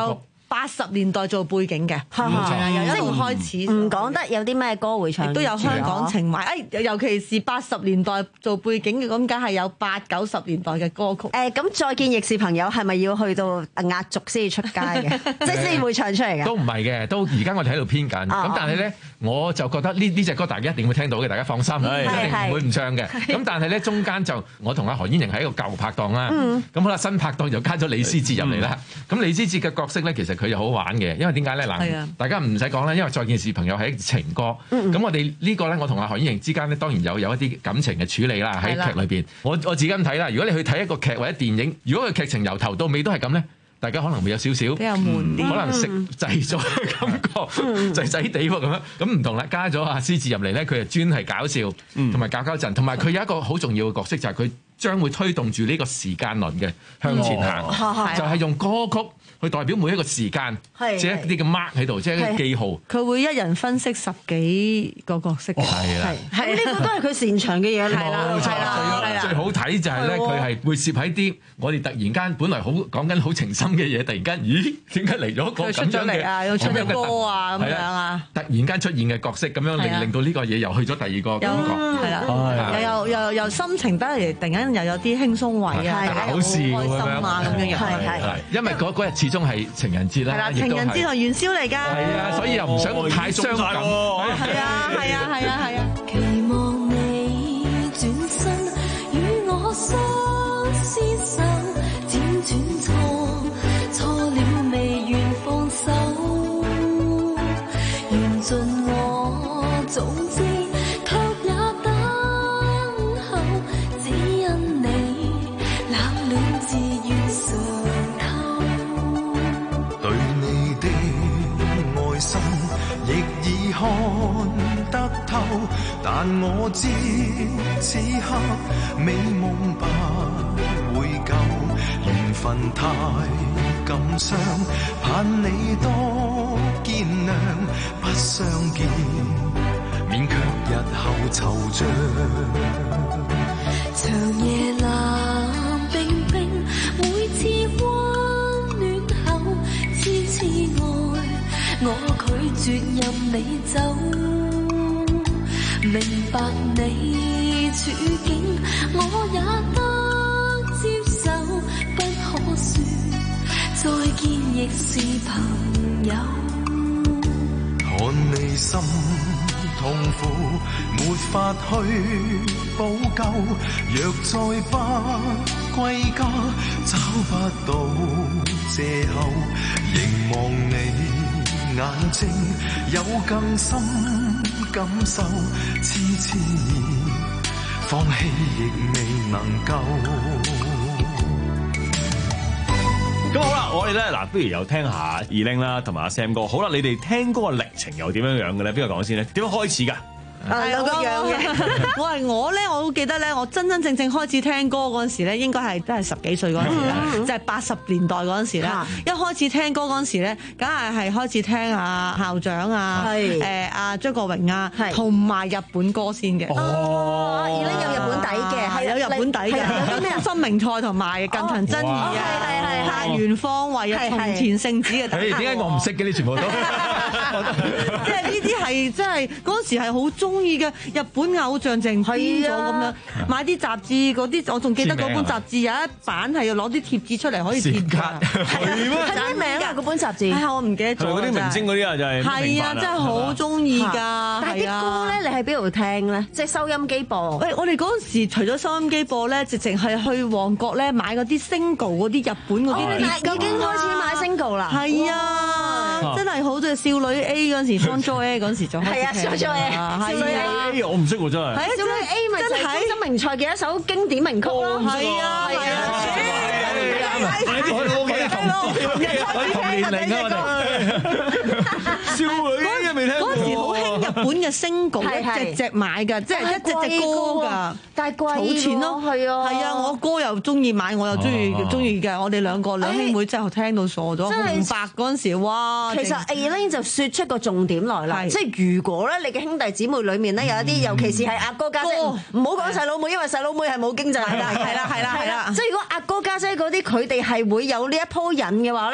八十年代做背景嘅，係啊，由一路開始。 唔講得有啲咩歌會唱， 亦都有香港情懷。誒，尤其是八十年代做背景嘅，咁梗係有八九十年代嘅歌曲。 誒，咁再見亦是朋友係咪要去到壓軸先至出街嘅？即係先會唱出嚟嘅？ 都唔係嘅，都而家我哋喺度編緊。咁但係咧，我就覺得呢呢隻歌大家一定會聽到嘅，大家放心，一定唔會唔唱嘅。咁但係咧，中間就我同阿何燕瑩係一個舊拍檔啦。咁好啦，新拍檔就加咗李思捷入嚟啦。咁李思捷嘅角色咧，其實佢又好玩嘅，因為點解咧？嗱，大家唔使講啦，因為再見是朋友係一情歌。咁我哋呢個咧，我同阿何燕瑩之間咧，當然有有一啲感情嘅處理啦，喺劇裏邊。我我自己咁睇啦，如果你去睇一個劇或者電影，如果佢劇情由頭到尾都係咁咧，大家可能會有少少比較悶啲， 可能食滯咗嘅感覺，滯滯地喎咁樣。咁唔同啦，加咗阿思捷入嚟咧，佢係專係搞笑，同埋搞搞震，同埋佢有一個好重要嘅角色，就係佢將會推動住呢個時間輪嘅向前行，就係用歌曲去代表每一個時間，即係一啲嘅 mark 喺度，即係一個記號。佢會一人分析十幾個角色嘅， 係啦， 係呢個都係佢擅長嘅嘢嚟啦，係啦， 最好睇就係咧，佢係會攝喺啲我哋突然間本來好講緊好情深嘅嘢，突然間咦點解嚟咗個咁樣嘅啊？又出咗歌啊咁樣啊？ 突然間出現嘅角色咁樣令令到呢個嘢又去咗第二個感覺， 係啦，又又又又心情得嚟，突然間又有啲輕鬆位啊， 搞笑開心啊咁樣樣，係係， 因為嗰嗰日始終係情人節啦， 係啦，情人節同元宵嚟㗎， 係啊，所以又唔想太傷感， 係啊係啊係啊係啊。 期望你轉身與我相廝守，輾轉錯錯了未願放手，緣盡我早知，卻也等候，只因你冷暖自願嘗透。 對你的愛心亦已看得透，但我知此刻美夢不會夠，緣分太感傷，盼你多見諒，不相見免卻日後惆悵。 長夜冷冰冰，每次溫暖後，痴痴愛我拒絕任你走，明白你處境，我也得接受，不可說再見亦是朋友。 看你心痛苦，沒法去補救，若再不歸家，找不到藉口，凝望你眼睛有更深感受，痴痴放棄亦未能夠。 咁好啦，我哋咧嗱，不如又聽下二玲啦，同埋阿 Sam 哥。好啦，你哋聽歌嘅歷程又點樣樣嘅咧？邊個講先咧？點樣開始㗎？ 係有個樣嘅，我係我咧，我好記得咧，我真真正正開始聽歌嗰陣時咧，應該係都係十幾歲嗰陣時啦，就係八十年代嗰陣時啦。一開始聽歌嗰陣時咧，梗係係開始聽阿校長啊，誒阿張國榮啊，同埋日本歌先嘅。 哦，二玲有日本底嘅， 係有日本底嘅，有啲咩新明菜同埋近藤真彥啊，夏元芳惠啊，松田聖子嘅。 誒點解我唔識嘅？你全部都即係呢啲係真係嗰陣時係好中意嘅日本偶像，淨編咗咁樣買啲雜誌嗰啲，我仲記得嗰本雜誌有一版係要攞啲貼紙出嚟可以貼㗎。 係咩？ 係咩名啊？嗰本雜誌？ 係我唔記得咗。 嗰啲明星嗰啲啊，就係係啊，真係好中意㗎。 但係啲歌咧，你喺邊度聽咧？即係收音機播。 喂，我哋嗰陣時除咗收音機播咧，直情係去旺角咧買嗰啲 single 嗰啲日本嗰啲。 已經開始買 single 啦。 係啊，真係好似少女 A 嗰陣時 ，Fun Joy 嗰陣時仲係啊，少女 A，少女 A，我唔識喎真係。 係啊，少女 A 咪就係中森明菜嘅一首經典名曲咯。 係啊，係啊， 我哋同年齡啊，我哋少女 A 未聽過。 嗰陣時好興日本嘅 single，一隻隻買㗎，即係一隻隻歌㗎， 但係貴儲錢咯，係啊，係啊，我哥又中意買，我又中意中意嘅，我哋兩個兩兄妹真係聽到傻咗。紅白嗰陣時，哇！ 其實 A 就説出個重點來啦，即係如果咧你嘅兄弟姊妹裡面咧有一啲，尤其是係阿哥家姐，唔好講細佬妹，因為細佬妹係冇經濟㗎， 係啦係啦係啦係啦。 即係如果阿哥家姐嗰啲，佢哋係會有呢一鋪癮嘅話咧，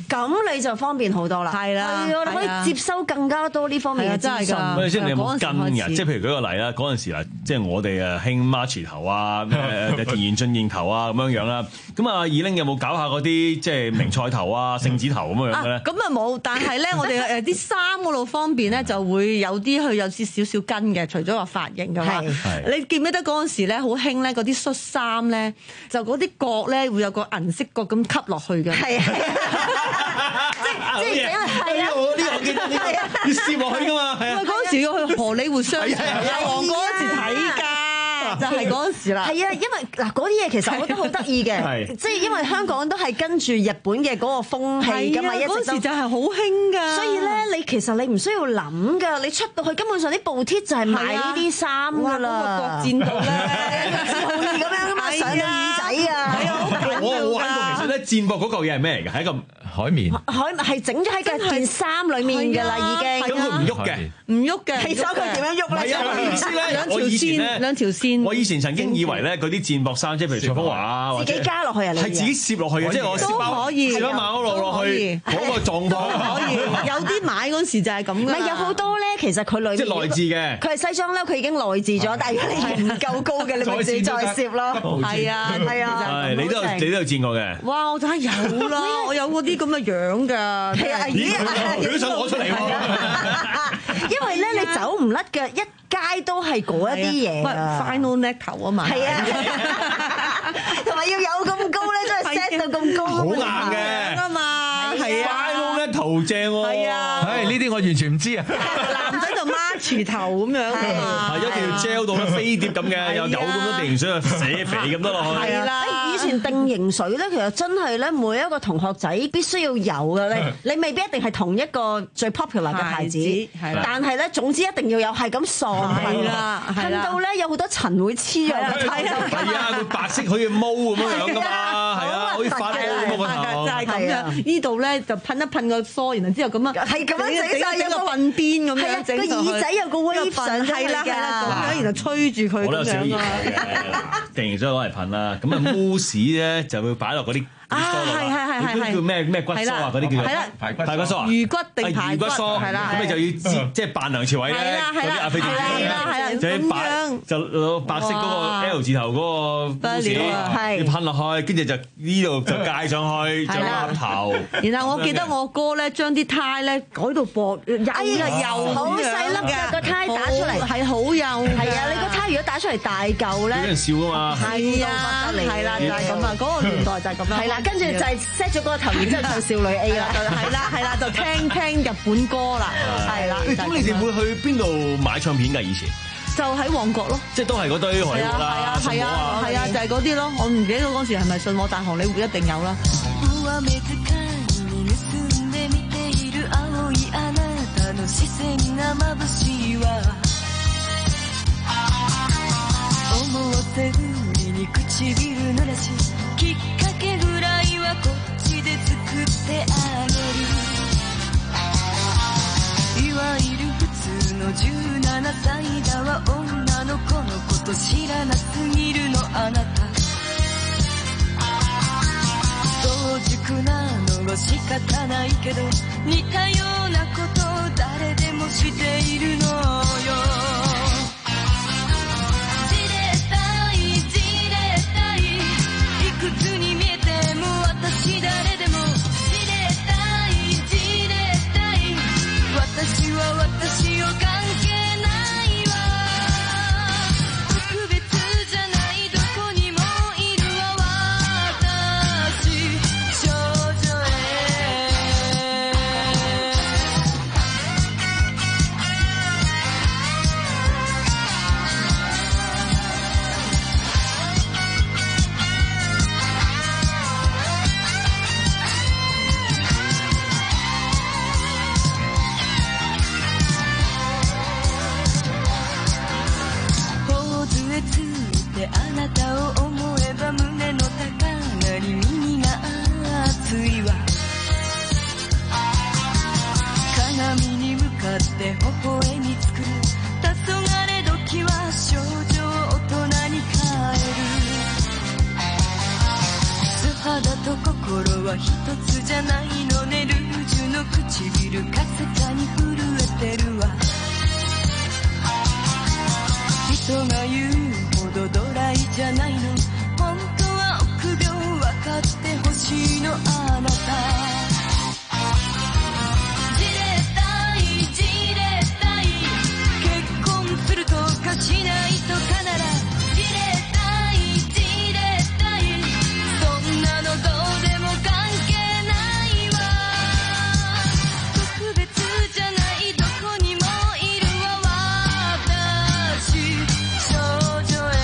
咁你就方便好多啦。 係啦， 係啊，你可以接收更加多呢方面嘅資訊。 喂，先你有冇跟㗎？即係譬如舉個例啦，嗰陣時啊，即係我哋誒興 March 頭啊，誒田園俊彥頭啊咁樣樣啦。咁啊，二玲有冇搞下嗰啲即係名菜頭啊、聖子頭咁樣樣嘅咧？ 咁啊冇，但係咧我哋誒啲衫嗰度方面咧就會有啲去有啲少少跟嘅，除咗話髮型嘅話，你記唔記得嗰陣時咧好興咧嗰啲恤衫咧，就嗰啲角咧會有個銀色角咁吸落去嘅。係啊，即即係係啊，呢個我記得， 要攝落去㗎嘛。係啊， 嗰陣時要去荷里活商場啊，旺角嗰時睇㗎。就係嗰陣時啦，係啊，因為嗱嗰啲嘢其實我覺得好得意嘅，即係因為香港都係跟住日本嘅嗰個風氣㗎嘛，一直都嗰時就係好興㗎。所以咧，你其實你唔需要諗㗎，你出到去根本上啲布貼就係賣呢啲衫㗎啦。嗰個國戰度咧，好似咁樣㗎嘛，上到耳仔啊，係啊，好緊要㗎。 我冇玩過，其實咧戰博嗰嚿嘢係咩嚟㗎？係一個海綿， 海係整咗喺件衫裡面㗎啦，已經。 咁佢唔喐嘅， 唔喐嘅。其實佢點樣喐咧？ 意思咧， 兩條我以前線，兩條線。 我以前曾經以為咧，嗰啲戰博衫，即係譬如徐風華啊，或者自己加落去啊， 係自己攝落去嘅，即係我攝包，攝一馬落落去嗰個狀況可以。有啲買嗰時就係咁㗎。 唔係有好多咧，其實佢裏面即係內置嘅。 佢係西裝咧，佢已經內置咗，但係如果你唔夠高嘅，你咪自己再攝咯。係啊，係啊。 係你都有你都有戰過嘅。 哇！我梗係有啦，我有嗰啲咁嘅樣㗎。 係啊， 佢都想攞出嚟喎。 因為咧，你走唔甩嘅，一街都係嗰一啲嘢啊。 Final neck 頭啊嘛。係啊， 同埋要有咁高咧，真係 set 到咁高。 好硬嘅啊嘛，係啊。 Final neck 頭正喎。 係啊。 唉，呢啲我完全唔知啊。 男仔就孖住頭咁樣啊嘛。 係一定要 gel 到咧飛碟咁嘅，又有咁多定型水啊，寫肥咁多落去。 係啦。 以前定型水咧，其實真係咧，每一個同學仔必須要有嘅咧。你未必一定係同一個最 popular 嘅牌子，但係咧，總之一定要有，係咁喪係啦，噴到咧有好多塵會黐咗。 係啊，佢白色好似毛咁樣樣㗎嘛，係啊，好似發毛咁個頭。 就係咁樣，呢度咧就噴一噴個梳，然後之後咁啊， 係咁樣整晒有個鬢邊咁樣整個耳仔有個 wave 上係啦係啦，咁樣然後吹住佢咁樣啊。 定型水攞嚟噴啦，咁啊 mousse 咧就會擺落嗰啲。 啊，係係係係係， 叫咩咩骨梳啊？嗰啲叫係啦， 排骨排骨梳啊， 魚骨定排骨魚骨梳係啦，咁你就要即係扮梁朝偉咧，嗰啲阿飛正傳咧，就要白就攞白色嗰個 L 字頭嗰個護士，要噴落去，跟住就呢度就介上去，就攬頭。 然後我記得我哥咧將啲呔咧改到薄，哎呀幼好細粒嘅個呔打出嚟， 係好幼。 係啊，你個呔如果打出嚟大嚿咧， 俾人笑㗎嘛。 係啊，係啦，就係咁啊，嗰個年代就係咁樣。 係啦。跟住就係 set 咗嗰個頭，然之後唱少女 A 啦， 係啦係啦，就聽聽日本歌啦，係啦。 咁你哋會去邊度買唱片㗎？以前就喺旺角咯， 即係都係嗰堆荷里活啦， 係啊係啊，就係嗰啲咯。我唔記得咗嗰時係咪信和大荷里活一定有啦。 きっかけぐらいはこっちで作ってあげるいわゆる普通のじゅうななさいだわ女の子のこと知らなすぎるのあなた早熟なのは仕方ないけど似たようなこと誰でもしているのよ普通に見えても私誰でも知れたい知れたい私は私を関係ないわ特別じゃないどこにもいるわ私少女へあなたを思えば胸の高鳴り耳が熱いわ鏡に向かって微笑み作る黄昏時は少女を大人に変える素肌と心は一つじゃないのねれる樹の唇かすかに震えてるわ人が言うほどドライじゃないの本当は臆病分かってほしいのあなたじれったいじれったい結婚するとかしないとかならじれったいじれったいそんなのどうでも関係ないわ特別じゃないどこにもいるわ私少女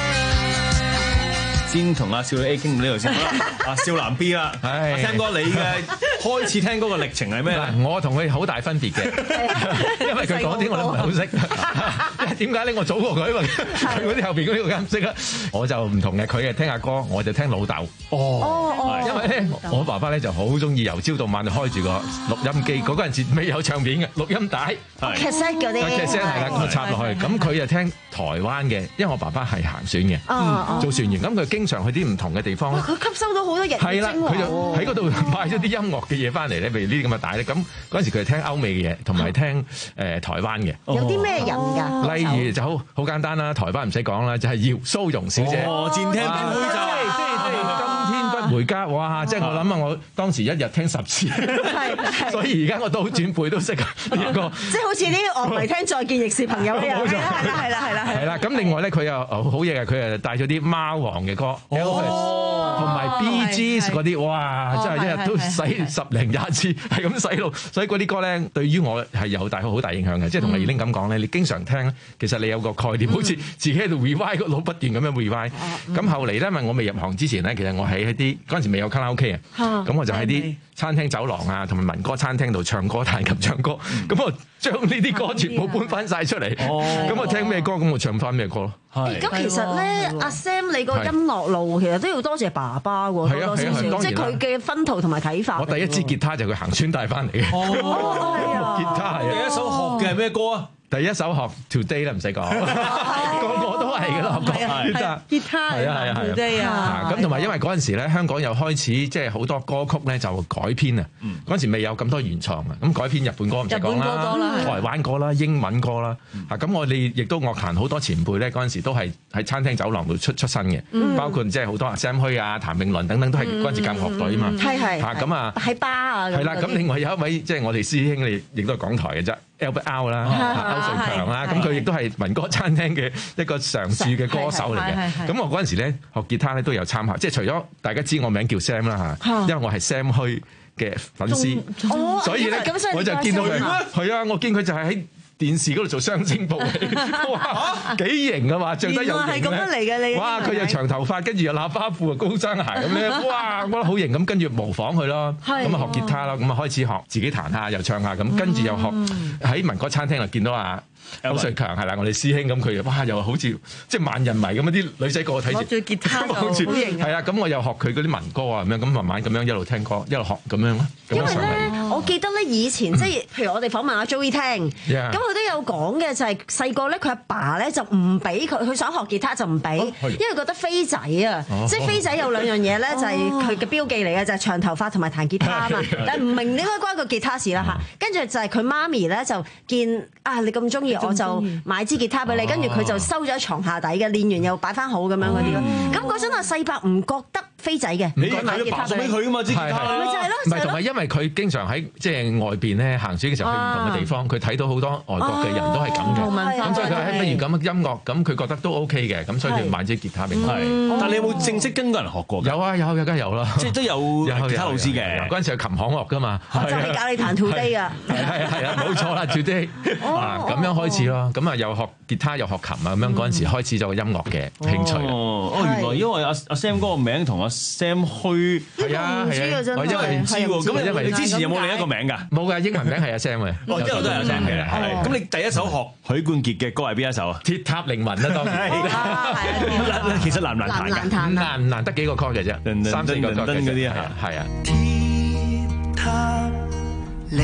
A 先同阿少女 A 傾到呢度先，阿少男 B 啦，阿 Sam 哥你嘅開始聽歌嘅歷程係咩咧？ 我同佢好大分別嘅，因為佢講啲我都唔係好識。點解咧？我早過佢，因為佢嗰啲後邊嗰啲我梗唔識啦。我就唔同嘅，佢係聽下歌，我就聽老豆。哦，因為咧，我爸爸咧就好中意由朝到晚就開住個錄音機，嗰陣時未有唱片嘅錄音帶， 劇 set 嗰啲， 劇 set 係啦，咁插落去。咁佢就聽台灣嘅，因為我爸爸係行船嘅，做船員，咁佢經常去啲唔同嘅地方咧。 佢吸收到好多人係啦，佢就喺嗰度買咗啲音樂嘅嘢翻嚟咧，譬如呢啲咁嘅帶咧。咁嗰陣時佢係聽歐美嘅嘢，同埋聽誒台灣嘅。 有啲咩人㗎？ 例如就好好簡單啦，台灣唔使講啦，就係姚蘇蓉小姐。 哦，漸聽邊會就即係今天不回家，哇！即係我諗下，我當時一日聽十次，所以而家我倒轉背都識呢個。 即係好似啲樂迷聽再見亦是朋友一樣。係啦，係啦，係啦， 係啦。咁另外咧，佢又好嘢嘅，佢誒帶咗啲貓王嘅歌。同埋 Bee Gees 嗰啲，哇！真係一日都洗十零廿次，係咁洗腦，所以嗰啲歌咧，對於我係有大好大影響嘅。即係同阿二玲咁講咧，你經常聽，其實你有個概念，好似自己喺度 revive 個腦不斷咁樣 revive。咁後嚟咧，因為我未入行之前咧，其實我喺一啲嗰陣時未有卡拉 OK 啊，咁我就喺啲餐廳走廊啊，同埋民歌餐廳度唱歌、彈琴唱歌。咁我將呢啲歌全部搬翻晒出嚟。咁我聽咩歌，咁我唱翻咩歌咯。 咁其實咧，阿 Sam 你個音樂路其實都要多謝爸爸喎，多多少少，即係佢嘅薰陶同埋啟發。 我第一支吉他就佢行村帶翻嚟嘅。哦，吉他係。 第一首學嘅係咩歌啊？ 第一首學 Today 啦，唔使講，個個都係嘅咯，學吉他。 吉他係啊係啊 Today 啊。 咁同埋因為嗰陣時咧，香港又開始即係好多歌曲咧就改編啊。嗰陣時未有咁多原創啊，咁改編日本歌唔使講啦，台灣歌啦、英文歌啦。嚇咁我哋亦都樂壇好多前輩咧，嗰陣時都係喺餐廳走廊度出出身嘅，包括即係好多阿 Sam 虛啊、譚詠麟等等都係嗰陣時教樂隊啊嘛。 係係。 嚇咁啊喺巴啊。 係啦，咁另外有一位即係我哋師兄，你亦都係港台嘅啫。Albert Out 啦，歐瑞強啦，咁佢亦都係民歌餐廳嘅一個常駐嘅歌手嚟嘅。咁我嗰陣時咧學吉他咧都有參考，即係除咗大家知我名叫 Sam 啦嚇，因為我係 Sam 虛嘅粉絲，所以咧我就見到佢，係啊，我見佢就係喺電視嗰度做雙聲部戲，哇幾型啊嘛，著得又型咧， 係咁樣嚟嘅你。 哇！佢又長頭髮，跟住又喇叭褲啊、高踭鞋咁咧，哇！我覺得好型咁，跟住模仿佢咯，咁啊學吉他咯，咁啊開始學自己彈下又唱下咁，跟住又學喺民歌餐廳度見到啊歐瑞強係啦，我哋師兄咁佢哇又好似即係萬人迷咁啊，啲女仔個個睇住攞住吉他就好型啊， 係啊，咁我又學佢嗰啲民歌啊咁樣，咁慢慢咁樣一路聽歌一路學咁樣咯。 因為咧，我記得咧以前即係譬如我哋訪問阿 Joey 聽，咁佢都有講嘅就係細個咧，佢阿爸咧就唔俾佢，佢想學吉他就唔俾，因為覺得飛仔啊，即係飛仔有兩樣嘢咧，就係佢嘅標記嚟嘅，就係長頭髮同埋彈吉他啊嘛。但係唔明點解關個吉他事啦嚇。跟住就係佢媽咪咧就見啊你咁中意，我就買支吉他俾你，跟住佢就收咗喺床下底嘅，練完又擺翻好咁樣嗰啲咯。咁嗰陣阿細伯唔覺得飛仔嘅， 你買吉他俾佢啊嘛，支吉他咪就係咯， 唔係同埋因為佢經常喺即係外邊咧行船嘅時候去唔同嘅地方，佢睇到好多外國嘅人都係咁嘅，咁所以佢喺不如咁音樂，咁佢覺得都 OK 嘅，咁所以佢買支吉他俾佢。 但係你有冇正式跟過人學過？ 有啊有有梗係有啦， 即係都有吉他老師嘅。 嗰陣時係琴行樂㗎嘛， 就係教你彈 Today 啊， 係係係啊冇錯啦 Today 啊咁樣開始咯，咁啊又學吉他又學琴啊，咁樣嗰陣時開始咗個音樂嘅興趣。 哦，原來因為阿阿 Sam 嗰個名同阿 Sam 虛係啊係啊，我因為唔知喎，咁因為你之前有冇另一個名㗎？ 冇㗎，英文名係阿 Sam 嘅， 哦一路都係阿 Sam 嘅。係咁，你第一首學許冠傑嘅歌係邊一首啊？ 鐵塔凌雲啦，當然。 其實難唔難彈㗎？ 唔難唔難，得幾個 chord 嘅啫，三四個 chord 嗰啲係啊係啊。 鐵塔凌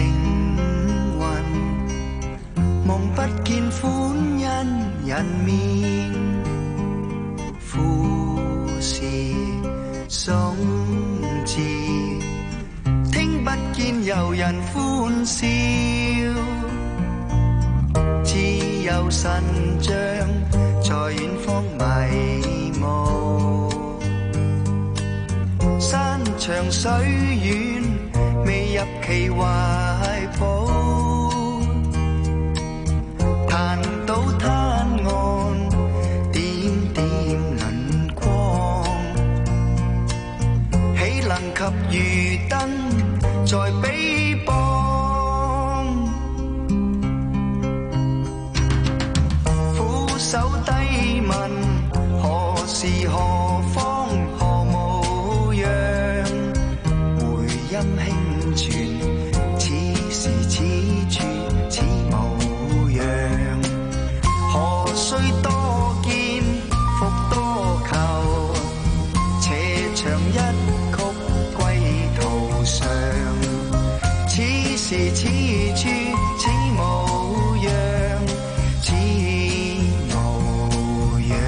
雲，望不見歡欣人面，富士松枝，聽不見見有人歡笑，似有神像在遠方迷霧。山長水遠，未入其懷抱。彈到灘岸，點點輪光，豈能及漁燈在彼邦？俯首低問，何時何方何模樣？回音輕傳，此時此處此模樣。何須多見，復多求，斜長一曲歸途上。此時此處此模樣，此模樣。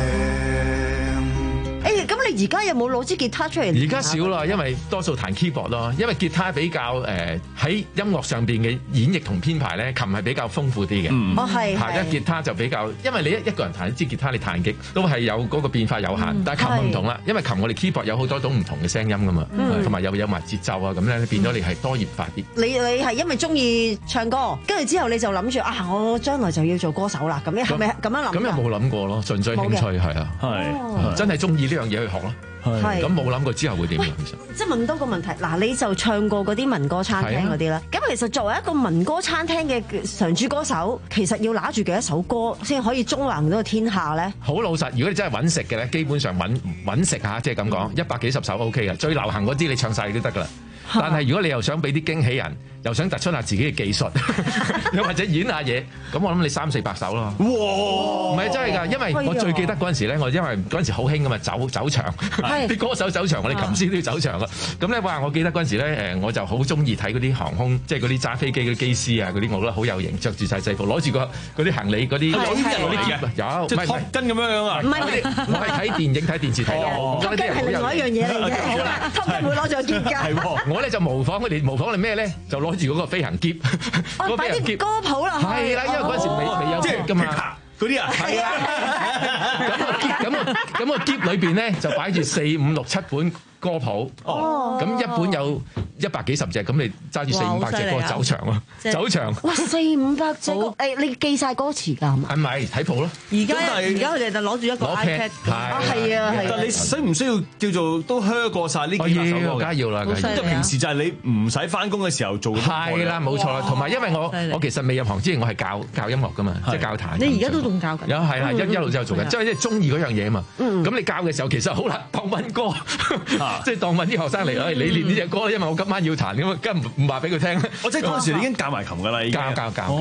誒，咁你而家有冇攞支吉他出嚟？ 而家少啦，因為多數彈 keyboard 咯，因為吉他比較誒喺、呃、音樂上邊嘅演繹同編排咧，琴係比較豐富啲嘅。 嗯，哦係。 係，一吉他就比較，因為你一一個人彈一支吉他，你彈極都係有嗰個變化有限。嗯、但係琴唔同啦，因為琴我哋 keyboard 有好多種唔同嘅聲音噶嘛，同埋又有埋節奏啊，咁咧變咗你係多元化啲。 你你係因為中意唱歌，跟住之後你就諗住啊，我將來就要做歌手啦，咁樣係咪咁樣諗？ 咁又冇諗過咯，純粹興趣係啊，係真係中意呢樣嘢去學咯。係咁冇諗過之後會點樣？其實即係問多個問題，嗱，你就唱過嗰啲民歌餐廳嗰啲啦。咁、啊、其實作為一個民歌餐廳嘅常駐歌手，其實要拿住幾多首歌先可以縱橫到個天下咧？ 好老實，如果你真係揾食嘅咧，基本上揾揾食嚇，即係咁講，一百幾十首 O K 嘅，最流行嗰啲你唱晒都得噶啦。但係如果你又想俾啲驚喜人，又想突出下自己嘅技術，又或者演下嘢，咁我諗你三四百首咯。哇！唔係真係㗎，因為我最記得嗰陣時咧，我因為嗰陣時好興㗎嘛，走走場，啲歌手走場，我哋琴師都要走場㗎。咁咧哇，我記得嗰陣時咧，誒我就好中意睇嗰啲航空，即係嗰啲揸飛機嗰啲機師啊，嗰啲我覺得好有型，着住晒制服，攞住個嗰啲行李嗰啲，有啲人攞啲喼啊，有，即係托根咁樣樣啊。唔係，我係睇電影睇電視睇嘅。托根係另外一樣嘢嚟嘅。好啦，托根會攞住個喼㗎。係喎，我咧就模仿佢哋，模仿係咩咧？就攞住嗰個飛行喼， 我擺啲歌譜落去。係啦，因為嗰陣時未未有喼㗎嘛。 嗰啲啊，係啊。 咁個喼，咁個咁個喼裏邊咧就擺住四五六七本歌譜。哦。咁一本有一百幾十隻，咁你揸住四五百隻歌走場咯，走場。 哇！四五百隻歌，誒你記晒歌詞㗎係嘛？ 係咪睇譜咯？ 而家而家佢哋就攞住一個 iPad。 係啊，係啊，係。 但係你需唔需要叫做都靴過晒呢幾百首歌？ 梗係要啦， 即係平時就係你唔使翻工嘅時候做。 係啦，冇錯啦。同埋因為我我其實未入行之前，我係教教音樂㗎嘛，即係教彈。 你而家都仲教緊？ 有係啦，一一路之後做緊，即係即係中意嗰樣嘢啊嘛。咁你教嘅時候其實好難當溫歌，即係當問啲學生嚟，誒你練呢隻歌，因為我今晚要彈咁啊，梗唔唔話俾佢聽。我即係嗰陣時你已經教埋琴㗎啦，已經教教教。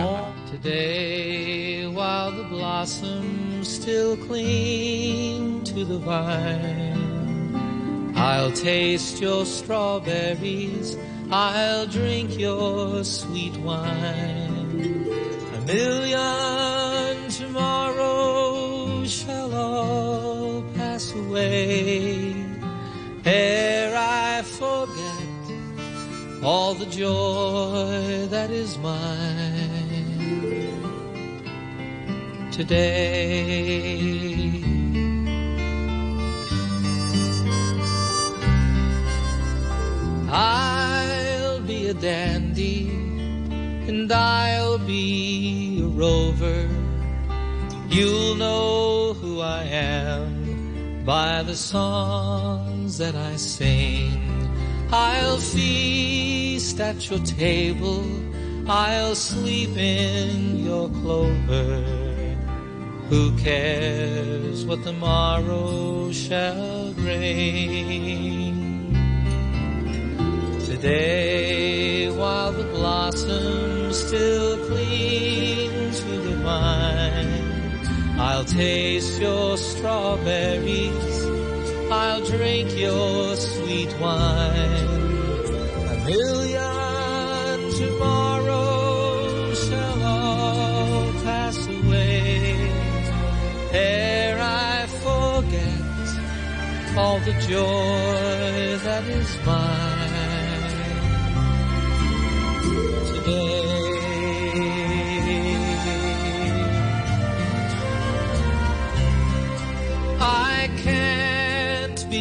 Today, while the blossoms still cling to the vine, I'll taste your strawberries, I'll drink your sweet wine. A million tomorrows shall all pass away, ere I forget all the joy that is mine today. I'll be a dandy and I'll be a rover. You'll know who I am by the songs that I sing. I'll feast at your table, I'll sleep in your clover. Who cares what the morrow shall bring? Today, while the blossoms still cling to the vine, I'll taste your strawberries, I'll drink your sweet wine. A million tomorrows shall all pass away, ere I forget all the joy that is mine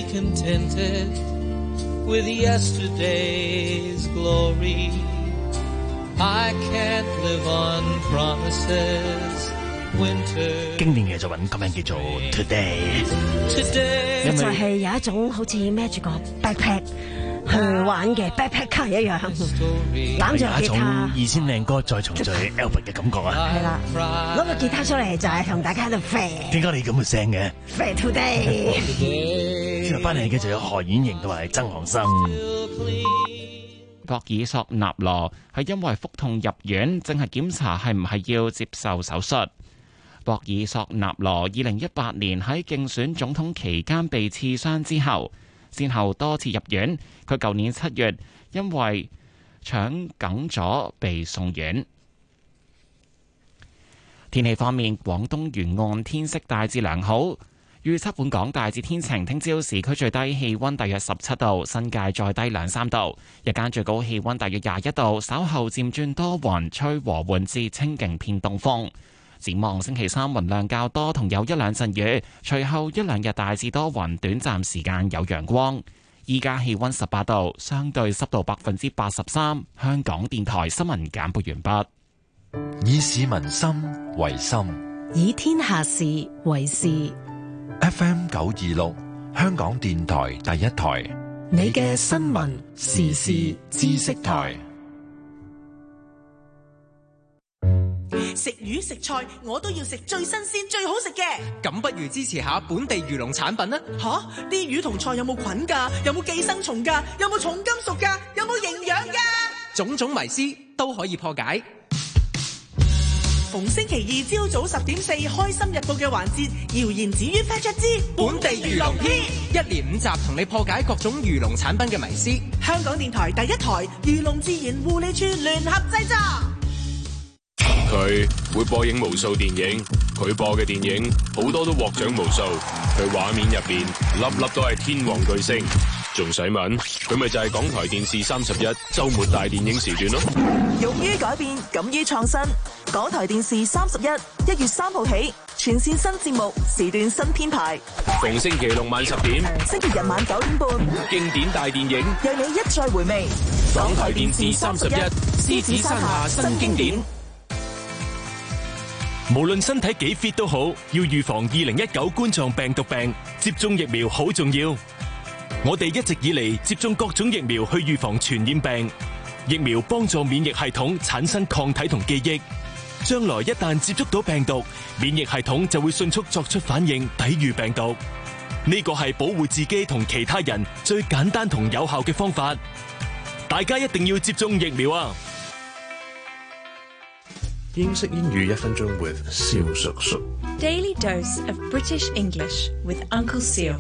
contented with yesterday's glory. I can't live on promises. Winter 經典嘅作品，個名叫做 Today。 實在係有一種好似孭住個 backpack 去玩嘅 backpacker 一樣，攬住個吉他， 二千靚歌再重聚 Albert 嘅感覺啊！ 係啦，攞個吉他出嚟就係同大家喺度飛。 點解你咁嘅聲嘅？ 飛 Today。 接翻嚟嘅就有何婉瑩同埋曾航生。 博爾索納羅係因為腹痛入院，正係檢查係唔係要接受手術。博爾索納羅二零一八年喺競選總統期間被刺傷之後，先後多次入院。佢舊年七月因為腸梗阻被送院。天氣方面，廣東沿岸天色大致良好，預測本港大致天晴。聽朝市區最低氣溫大約十七度，新界再低兩三度。日間最高氣溫大約廿一度，稍後漸轉多雲，吹和緩至清勁偏東風。展望星期三雲量較多，同有一兩陣雨，隨後一兩日大致多雲，短暫時間有陽光。依家氣溫十八度，相對濕度百分之八十三。香港電台新聞簡報完畢。 以市民心為心， 以天下事為事。 F M 九二六，香港電台第一台， 你嘅新聞時事知識台。 食魚食菜，我都要食最新鮮、最好食嘅。 咁不如支持下本地漁農產品啦。 吓，啲魚同菜有冇菌㗎？有冇寄生蟲㗎？有冇重金屬㗎？有冇營養㗎？ 種種迷思都可以破解。 逢星期二朝早十點四，《開心日報》嘅環節，謠言止於 Patch 之本地漁農篇， 一連五集同你破解各種漁農產品嘅迷思。 香港電台第一台漁農自然護理處聯合製作。 佢會播映無數電影，佢播嘅電影好多都獲獎無數，佢畫面入邊粒粒都係天王巨星，仲使問？佢咪就係港台電視三十一週末大電影時段咯。 勇於改變，敢於創新。港台電視三十一，一月三號起，全線新節目，時段新編排。 逢星期六晚十點， 星期日晚九點半， 經典大電影， 讓你一再回味。 港台電視三十一，獅子山下新經典。 無論身體幾 fit 都好，要預防二零一九冠狀病毒病，接種疫苗好重要。我哋一直以嚟接種各種疫苗去預防傳染病，疫苗幫助免疫系統產生抗體同記憶，將來一旦接觸到病毒，免疫系統就會迅速作出反應，抵禦病毒。呢個係保護自己同其他人最簡單同有效嘅方法。大家一定要接種疫苗啊！ 英式英語一分鐘 with 蕭叔叔。 Daily dose of British English with Uncle Seal。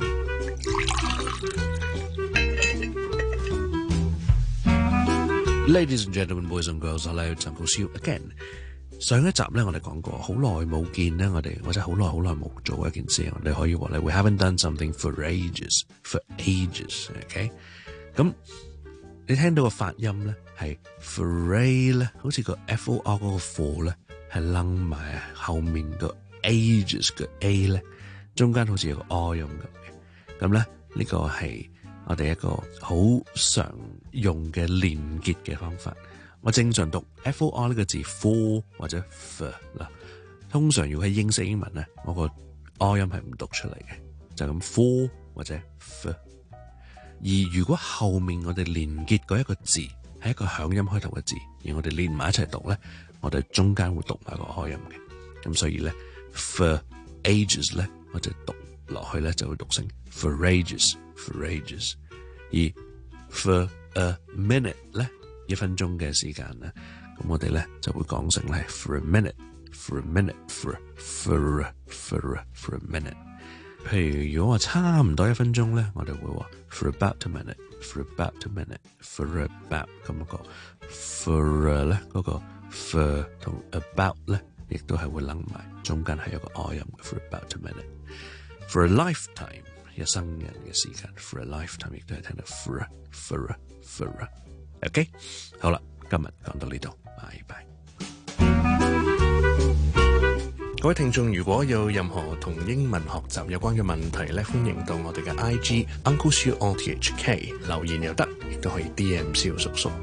Ladies and gentlemen, boys and girls, hello, it's Uncle Seal again。上一集咧，我哋講過好耐冇見咧，我哋或者好耐好耐冇做一件事，我哋可以話咧 ，we haven't done something for ages, for ages，OK？、Okay? 咁你聽到個發音咧係 foray 咧，好似個 F O R 嗰個 for 咧係楞埋後面個 ages 嘅 A 咧，中間好似有個 O 音咁嘅。咁咧呢個係我哋一個好常用嘅連結嘅方法。我正常讀 F O R 呢個字 for 或者 for 啦，通常如果喺英式英文咧，我個 O 音係唔讀出嚟嘅，就咁 for 或者 for。而如果後面我哋連結嗰一個字係一個響音開頭嘅字，而我哋連埋一齊讀咧，我哋中間會讀埋個開音嘅。咁所以咧 for ages 咧，我就讀落去咧就會讀成 for ages for ages。而 for a minute 咧，一分鐘嘅時間咧，咁我哋咧就會講成咧 for a minute for a minute for for for for a minute。譬如如果話差唔多一分鐘咧，我哋會話 for about a minute for about a minute for about 咁一個 for 咧嗰個 for 同 about 咧，亦都係會擸埋，中間係有個 O 音嘅 for about a minute。for a lifetime 一生人嘅時間 for a lifetime 亦都係聽到 for for for OK 好啦，今日講到呢度，拜拜。 各位聽眾，如果有任何同英文學習有關嘅問題咧，歡迎到我哋嘅 I G Uncle Siu O T H K 留言又得，亦都可以 D M 蕭叔叔。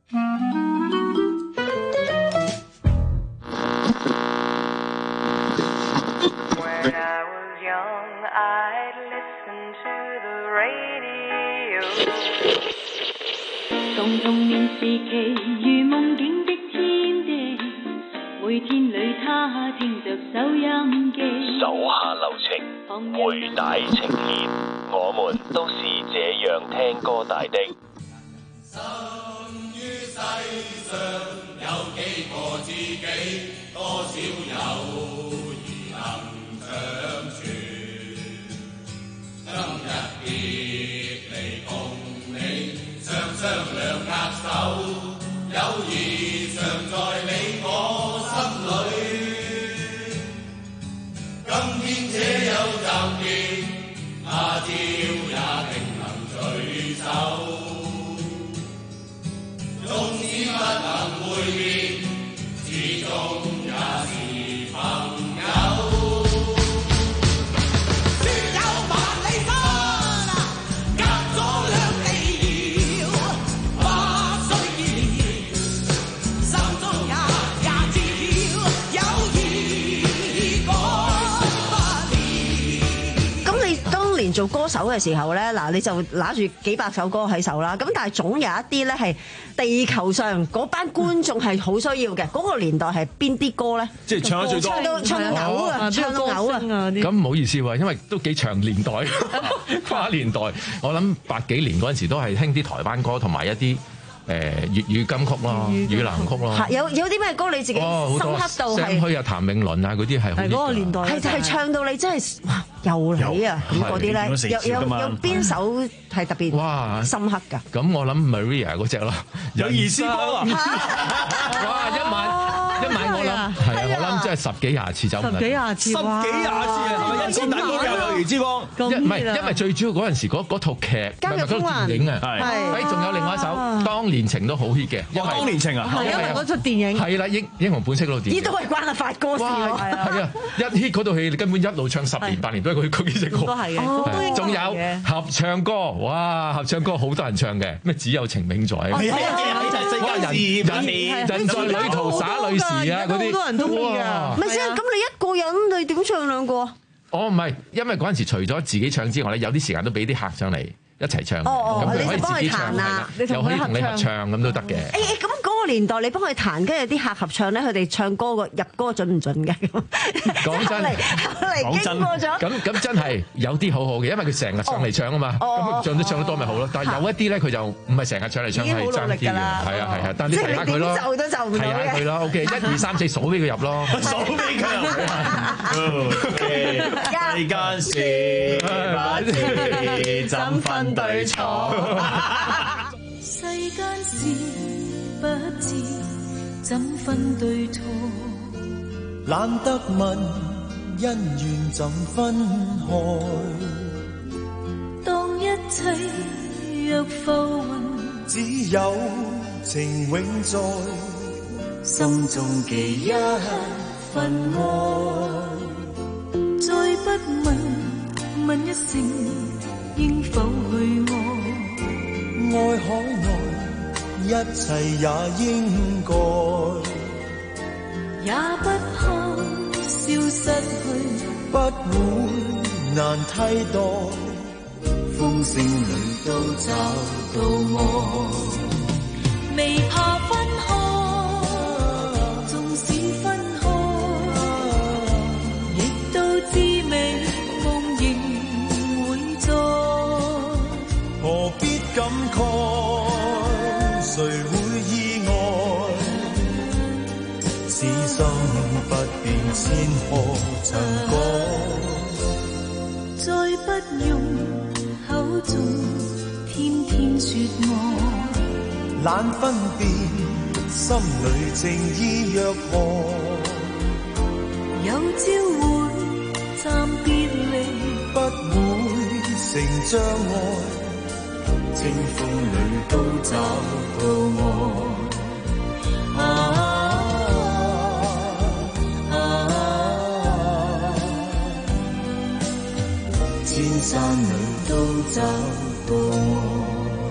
共童年時期如夢境的天地，每天裏他聽着收音機， 手下留情，會帶情牽，我們都是這樣聽歌大的。 生於世上有幾個知己，多少友誼能長存，今日別離共你雙雙兩握手，友誼常在你我心裏。今天且有暫別，他朝也定能聚首。縱使不能會面，始終也是朋友。 做歌手嘅時候咧，嗱你就拿住幾百首歌喺手啦，咁但係總有一啲咧係地球上嗰班觀眾係好需要嘅。嗰個年代係邊啲歌咧？ 即係唱得最多， 唱到唱到嘔啊，唱到嘔啊！ 咁唔好意思喎，因為都幾長年代，跨年代。我諗八幾年嗰陣時都係興啲台灣歌同埋一啲。誒粵語金曲咯，粵語流行曲咯。 有有啲咩歌你自己深刻到係？ 聲虛啊、譚詠麟啊嗰啲係好。 係嗰個年代，係係唱到你真係哇又嚟啊！咁嗰啲咧，有有有邊首係特別哇深刻㗎？ 咁我諗 Maria 嗰隻咯， 有兒絲歌啊！ 哇一晚。一晚我諗係啊，我諗真係十幾廿次走唔甩， 十幾廿次， 十幾廿次啊！係咪一次打過有兒之光？ 唔係，因為最主要嗰陣時嗰嗰套劇，唔係嗰套電影啊，係。誒，仲有另外一首《當年情》都好 hit 嘅，因為當年情啊， 係因為嗰套電影係啦，英英雄本色嗰套電影， 呢都係關阿發哥事喎，係啊，一 hit 嗰套戲，你根本一路唱十年八年都係佢佢呢隻歌， 都係嘅， 仲有合唱歌，哇，合唱歌好多人唱嘅，咩只有情永在，哇，人人人在旅途灑淚時啊嗰啲。 都會啊！咪先，咁你一個人你點唱兩個啊？ 哦，唔係，因為嗰陣時除咗自己唱之外咧，有啲時間都俾啲客上嚟一齊唱。哦哦， 你就幫佢彈啊， 又可以同你合唱咁都得嘅。 誒咁嗰個年代你幫佢彈，跟住啲客合唱咧，佢哋唱歌個入歌準唔準嘅？ 講真， 嚟經過咗。 咁咁真係有啲好好嘅，因為佢成日上嚟唱啊嘛。咁唱得唱得多咪好咯。但係有一啲咧，佢就唔係成日唱嚟唱去爭啲嘅。係啊係啊，但係你睇下佢咯。 就都就唔到嘅。 睇下佢咯。OK， 一二三四數俾佢入咯。 數俾佢入。世間事不知怎分對錯。 世間事不知怎分對錯， 懶得問恩怨怎分開。 當一切若浮雲， 只有情永在，心中記一份愛。 再不問問一聲應否去愛， 愛海內一切也應該， 也不怕消失去， 不會難替代，風聲裏都找到愛， 未怕分開，縱使分開，亦都知味夢仍會在， 何必感慨？誰會意外？此心不變，千何長改？ 再不用口中天天說愛， 懶分辨，心裏情意若何？ 有朝會暫別離， 不會成障礙。清風裏都找到愛。啊啊啊山裏都找到我。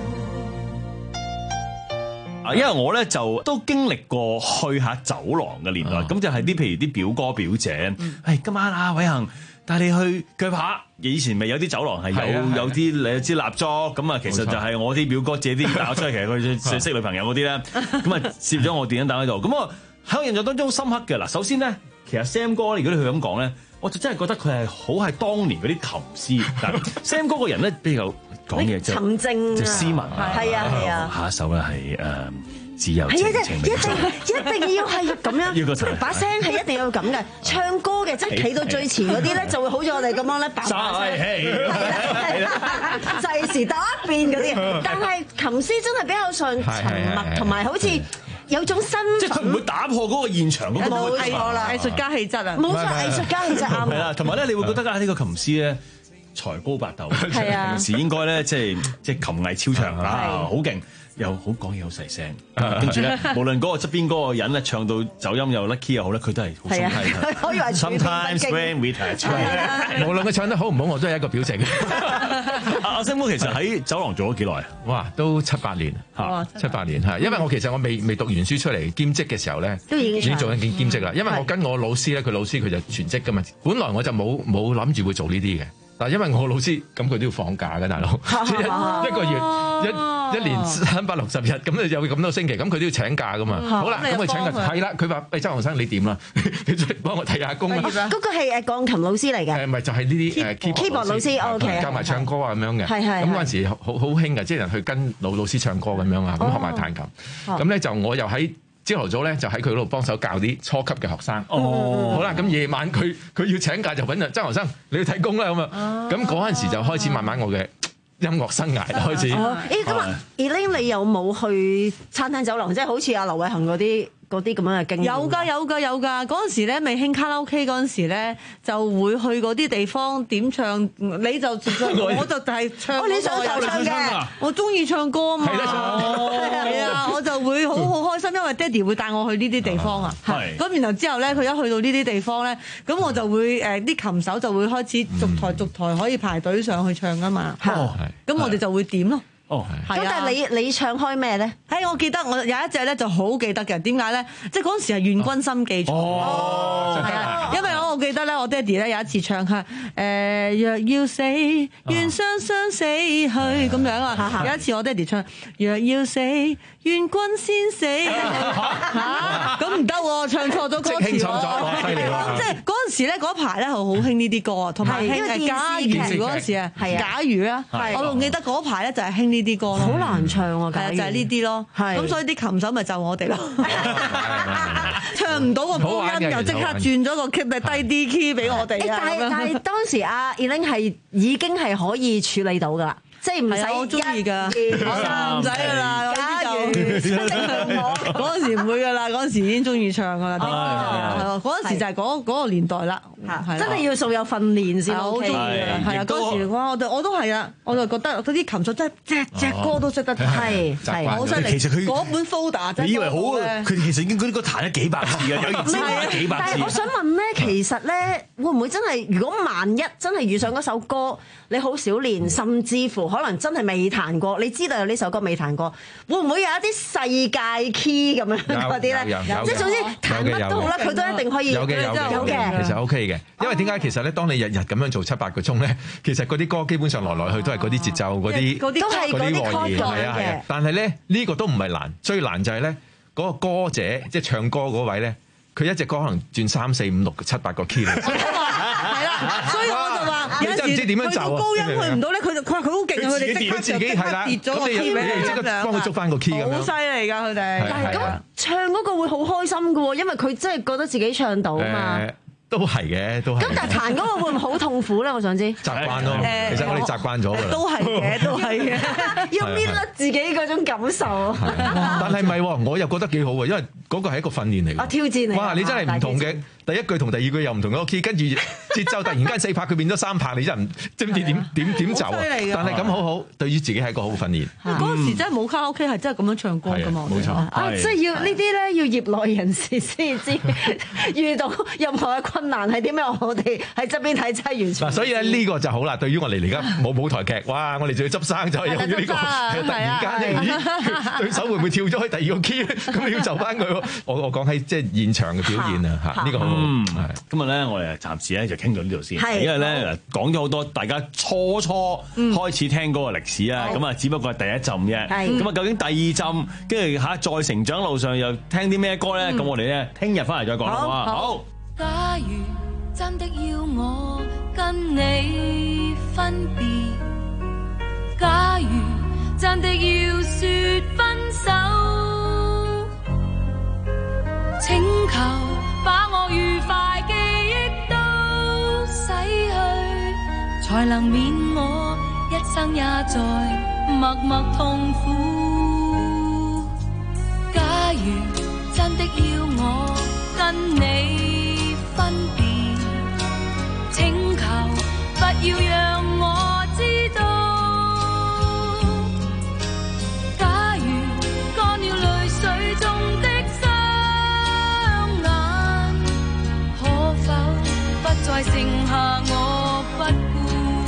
啊，因為我咧就都經歷過去下酒廊嘅年代，咁、嗯、就係啲譬如啲表哥表姐，誒、嗯哎、今晚啊偉恒帶你去鋸扒。以前咪有啲酒廊係有的有啲你支蠟燭，咁啊其實就係我啲表哥借啲打出嚟，其實佢識女朋友嗰啲咧，咁啊攝咗我電影彈喺度。咁我喺我印象當中好深刻嘅。嗱，首先咧，其實 Sam 哥如果你佢咁講咧，我就真係覺得佢係好係當年嗰啲琴師。但 Sam 哥個人咧比較講嘢就沉靜就斯文啊， 係啊係啊。 下一首咧係誒自由情情一定一定要係咁樣，即係把聲係一定要咁嘅。唱歌嘅即係企到最前嗰啲咧，就會好似我哋咁樣咧，把聲係啦，滯時打一邊嗰啲。但係琴師真係比較上沉默，同埋好似有種身份， 即係佢唔會打破嗰個現場嗰個冇錯啦， 藝術家氣質啊， 冇錯，藝術家氣質啱。 係啦，同埋咧，你會覺得啊，呢個琴師咧才高八斗，平時應該咧即係即係琴藝超長啊，好勁。又好講嘢好細聲，跟住咧，無論嗰個側邊嗰個人咧唱到走音又 lucky 又好咧，佢都係好心態。 可以話 Sometimes when we touch， 無論佢唱得好唔好，我都係一個表情。 阿 Sam 哥其實喺酒廊做咗幾耐啊？ 哇，都七八年嚇，七八年係。因為我其實我未未讀完書出嚟兼職嘅時候咧， 都已經已經做緊兼職啦。因為我跟我老師咧，佢老師佢就全職噶嘛。本來我就冇冇諗住會做呢啲嘅，但係因為我老師咁佢都要放假嘅，大佬一個月一。一年三百六十日，咁你有咁多星期，咁佢都要請假噶嘛？好啦，咁佢請假係啦。佢話：喂，周學生你點啦？你出嚟幫我睇下工啦。 嗰個係誒鋼琴老師嚟嘅。 誒，咪就係呢啲誒 keyboard 老師，OK， 教埋唱歌啊咁樣嘅。 係係。 咁嗰陣時好好興嘅，即係人去跟老老師唱歌咁樣啊，咁學埋彈琴。咁咧就我又喺朝頭早咧就喺佢嗰度幫手教啲初級嘅學生。哦。好啦，咁夜晚佢佢要請假就揾啊，周學生你要睇工啦咁啊。咁嗰陣時就開始慢慢我嘅音樂生涯開始。誒咁啊 Elaine 你有冇去餐廳酒廊，即係好似阿劉偉恒嗰啲嗰啲咁樣嘅經驗？ 有㗎有㗎有㗎。嗰陣時咧未興卡拉 OK 嗰陣時咧，就會去嗰啲地方點唱，你就我就係唱。 你想就唱嘅， 我中意唱歌啊嘛。係啊，我就會好好開心，因為爹哋會帶我去呢啲地方啊。係。咁然後之後咧，佢一去到呢啲地方咧，咁我就會誒啲琴手就會開始逐台逐台可以排隊上去唱㗎嘛。 哦， 咁我哋就會點咯。 哦， 係。咁但係你你唱開咩咧？ 誒，我記得我有一隻咧就好記得嘅，點解咧？即係嗰陣時係願君心記錯。哦，係啊，因為我記得咧，我爹哋咧有一次唱下誒若要死，願雙雙死去咁樣啊。有一次我爹哋唱若要死，願君先死嚇，咁唔得喎，唱錯咗歌詞喎。 即興創作，犀利喎！ 即係嗰陣時咧，嗰排咧係好興呢啲歌啊，同埋興誒假如嗰陣時啊，假如啊，我仲記得嗰排咧就係興呢啲歌咯。 好難唱喎， 係啊，就係呢啲咯。咁所以啲琴手咪就我哋咯，唱唔到個高音又即刻轉咗個 key 咪低啲 key 俾我哋啊！ 但係但係當時阿 Elaine 係已經係可以處理到㗎啦，即係唔使我中意㗎，唔使㗎啦。假如嗰陣時唔會㗎啦，嗰陣時已經中意唱㗎啦。係咯，嗰陣時就係嗰嗰個年代啦。 真係要素有訓練先好中意嘅。係啊，嗰時哇，我我都係啊，我就覺得嗰啲琴手真係隻隻歌都識得，係係好犀利。 其實佢嗰本 folder 真係， 你以為好啊？佢其實已經嗰啲歌彈咗幾百次啊，有時彈咗幾百次。 但係我想問咧，其實咧會唔會真係？如果萬一真係遇上嗰首歌，你好少練，甚至乎可能真係未彈過，你知道有呢首歌未彈過，會唔會有一啲世界 key 咁樣嗰啲咧？即係總之彈乜都好啦，佢都一定可以有嘅有嘅，其實 OK 嘅。因為點解其實咧，當你日日咁樣做七八個鐘咧，其實嗰啲歌基本上來來去都係嗰啲節奏，嗰啲都係嗰啲和弦， 係啊係啊。但係咧呢個都唔係難，最難就係咧嗰個歌者即係唱歌嗰位咧，佢一隻歌可能轉三四五六七八個 key 嚟。 係啦，所以我就話有陣時去到高音去唔到咧，佢就佢話佢好勁啊！佢哋即刻就即刻跌咗個 key 俾你咁樣， 幫佢捉翻個 key 咁樣， 好犀利㗎佢哋。 但係咁唱嗰個會好開心㗎喎，因為佢真係覺得自己唱到啊嘛。 都係嘅，都係。 咁但係彈嗰個會唔會好痛苦咧？我想知。 習慣咯，其實我哋習慣咗㗎啦。 都係嘅，都係嘅，要搣甩自己嗰種感受。 但係唔係喎？我又覺得幾好喎，因為嗰個係一個訓練嚟嘅。 啊，挑戰嚟。 哇！你真係唔同嘅，第一句同第二句又唔同嗰個 key，跟住節奏突然間四拍，佢變咗三拍，你真係唔知唔知點點點走啊！但係咁好好，對於自己係一個好訓練。 嗰陣時真係冇卡拉 OK 係真係咁樣唱歌㗎嘛？ 冇錯。 啊，即係要呢啲咧，要業內人士先知，遇到任何嘅困難係點樣？我哋喺側邊睇真係完全。 嗱，所以咧呢個就好啦。對於我哋而家冇舞台劇，哇！我哋就要執生就係由於呢個突然間咧，咦對手會唔會跳咗去第二個 key 咧？咁你要就翻佢喎。我我講喺即係現場嘅表現啊嚇，呢個好。係今日咧，我哋暫時咧就傾到呢度先， 係因為咧講咗好多大家初初開始聽歌嘅歷史啊，咁啊只不過係第一浸啫。咁啊究竟第二浸跟住嚇再成長路上又聽啲咩歌咧？咁我哋咧聽日翻嚟再講啦，好啊！好。 假如真的要我跟你分別，假如真的要說分手，請求把我愉快記憶都洗去，才能免我一生也在默默痛苦。假如真的要我跟你分別，請求不要讓我知道。假如乾了淚水中的雙眼，可否不再剩下我不顧？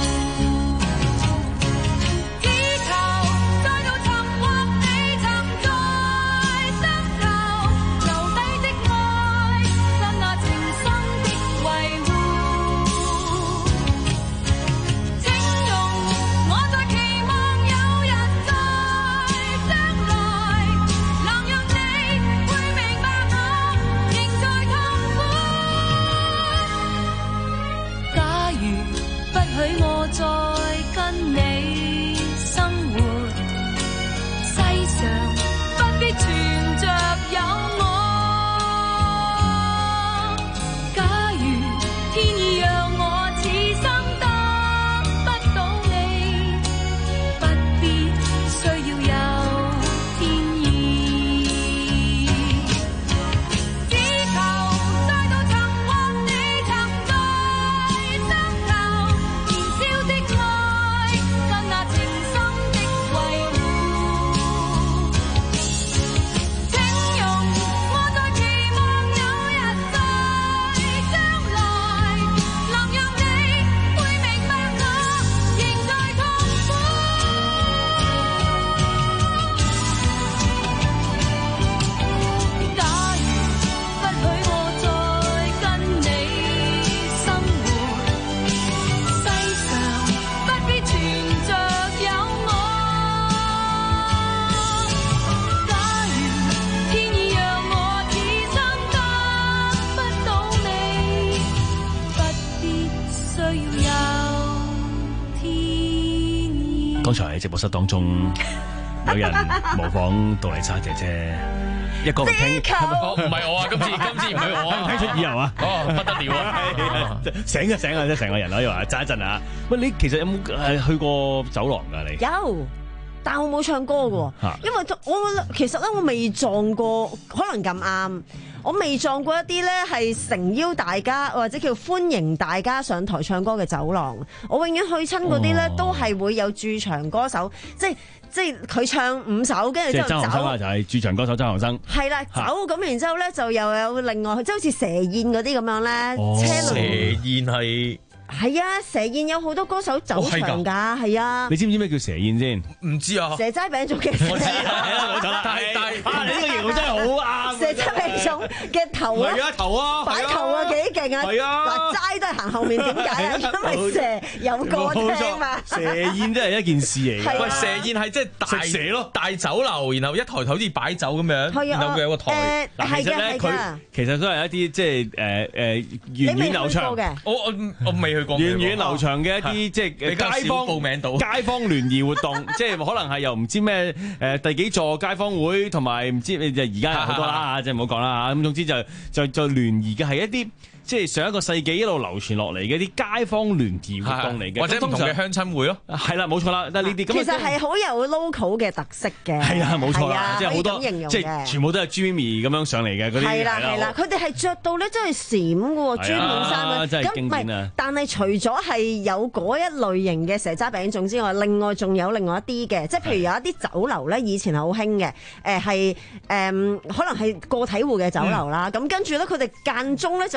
剛才喺直播室當中有人模仿杜麗莎姐姐，一個唔聽， 唔係我啊！今次今次唔係我啊！ 聽出耳油啊！ 哦，不得了啊！ 醒啊醒啊！即係成個人可以話揸一陣啊！喂，你其實有冇誒去過走廊㗎？你有，但我冇唱歌㗎，因為我其實咧我未撞過，可能咁啱。我未撞過一啲咧係誠邀大家或者叫歡迎大家上台唱歌嘅走廊。我永遠去親嗰啲咧都係會有駐場歌手，即係即係佢唱五首，跟住之後走。即係曾航生啊，就係駐場歌手曾航生。係啦，走咁然之後咧就又有另外，即係好似蛇宴嗰啲咁樣咧。 哦、 車輪蛇宴係。 係啊，蛇宴有好多歌手走場㗎，係、哦、啊。 你知唔知咩叫蛇宴先？ 唔知啊。 蛇齋餅糭嘅蛇。 我知係啦，冇錯啦。但係但係啊，你呢個形容真係好啱。蛇齋餅糭嘅頭啊， 頭啊， 擺頭啊幾勁啊！ 係啊， 嗱齋都係行後面，點解啊？因為蛇有歌聽嘛。 蛇宴真係一件事嚟嘅。 喂，蛇宴係即係大蛇咯，大酒樓，然後一台台好似擺酒咁樣，然後佢有個台。 誒係嘅係嘅。 其實都係一啲即係誒誒源遠流長嘅。 我我我未去過。 源遠流長嘅一啲即係街坊報名到街坊聯誼活動，即係可能係由唔知咩誒第幾座街坊會，同埋唔知就而家有好多啦，即係唔好講啦嚇。咁總之就就就聯誼嘅係一啲即係上一個世紀一路流傳落嚟嘅啲街坊聯誼活動嚟嘅， 或者唔同嘅鄉親會咯。 係啦，冇錯啦，但係呢啲咁其實係好有 local 嘅特色嘅。 係啊，冇錯啦，即係好多即係全部都係朱咪咪咁樣上嚟嘅嗰啲。 係啦係啦，佢哋係着到咧真係閃嘅喎，朱面衫啊， 真係經典啊！ 但係除咗係有嗰一類型嘅蛇齋餅糭之外，另外仲有另外一啲嘅，即係譬如有一啲酒樓咧，以前係好興嘅，誒係誒可能係個體戶嘅酒樓啦。咁跟住咧，佢哋間中咧就可能會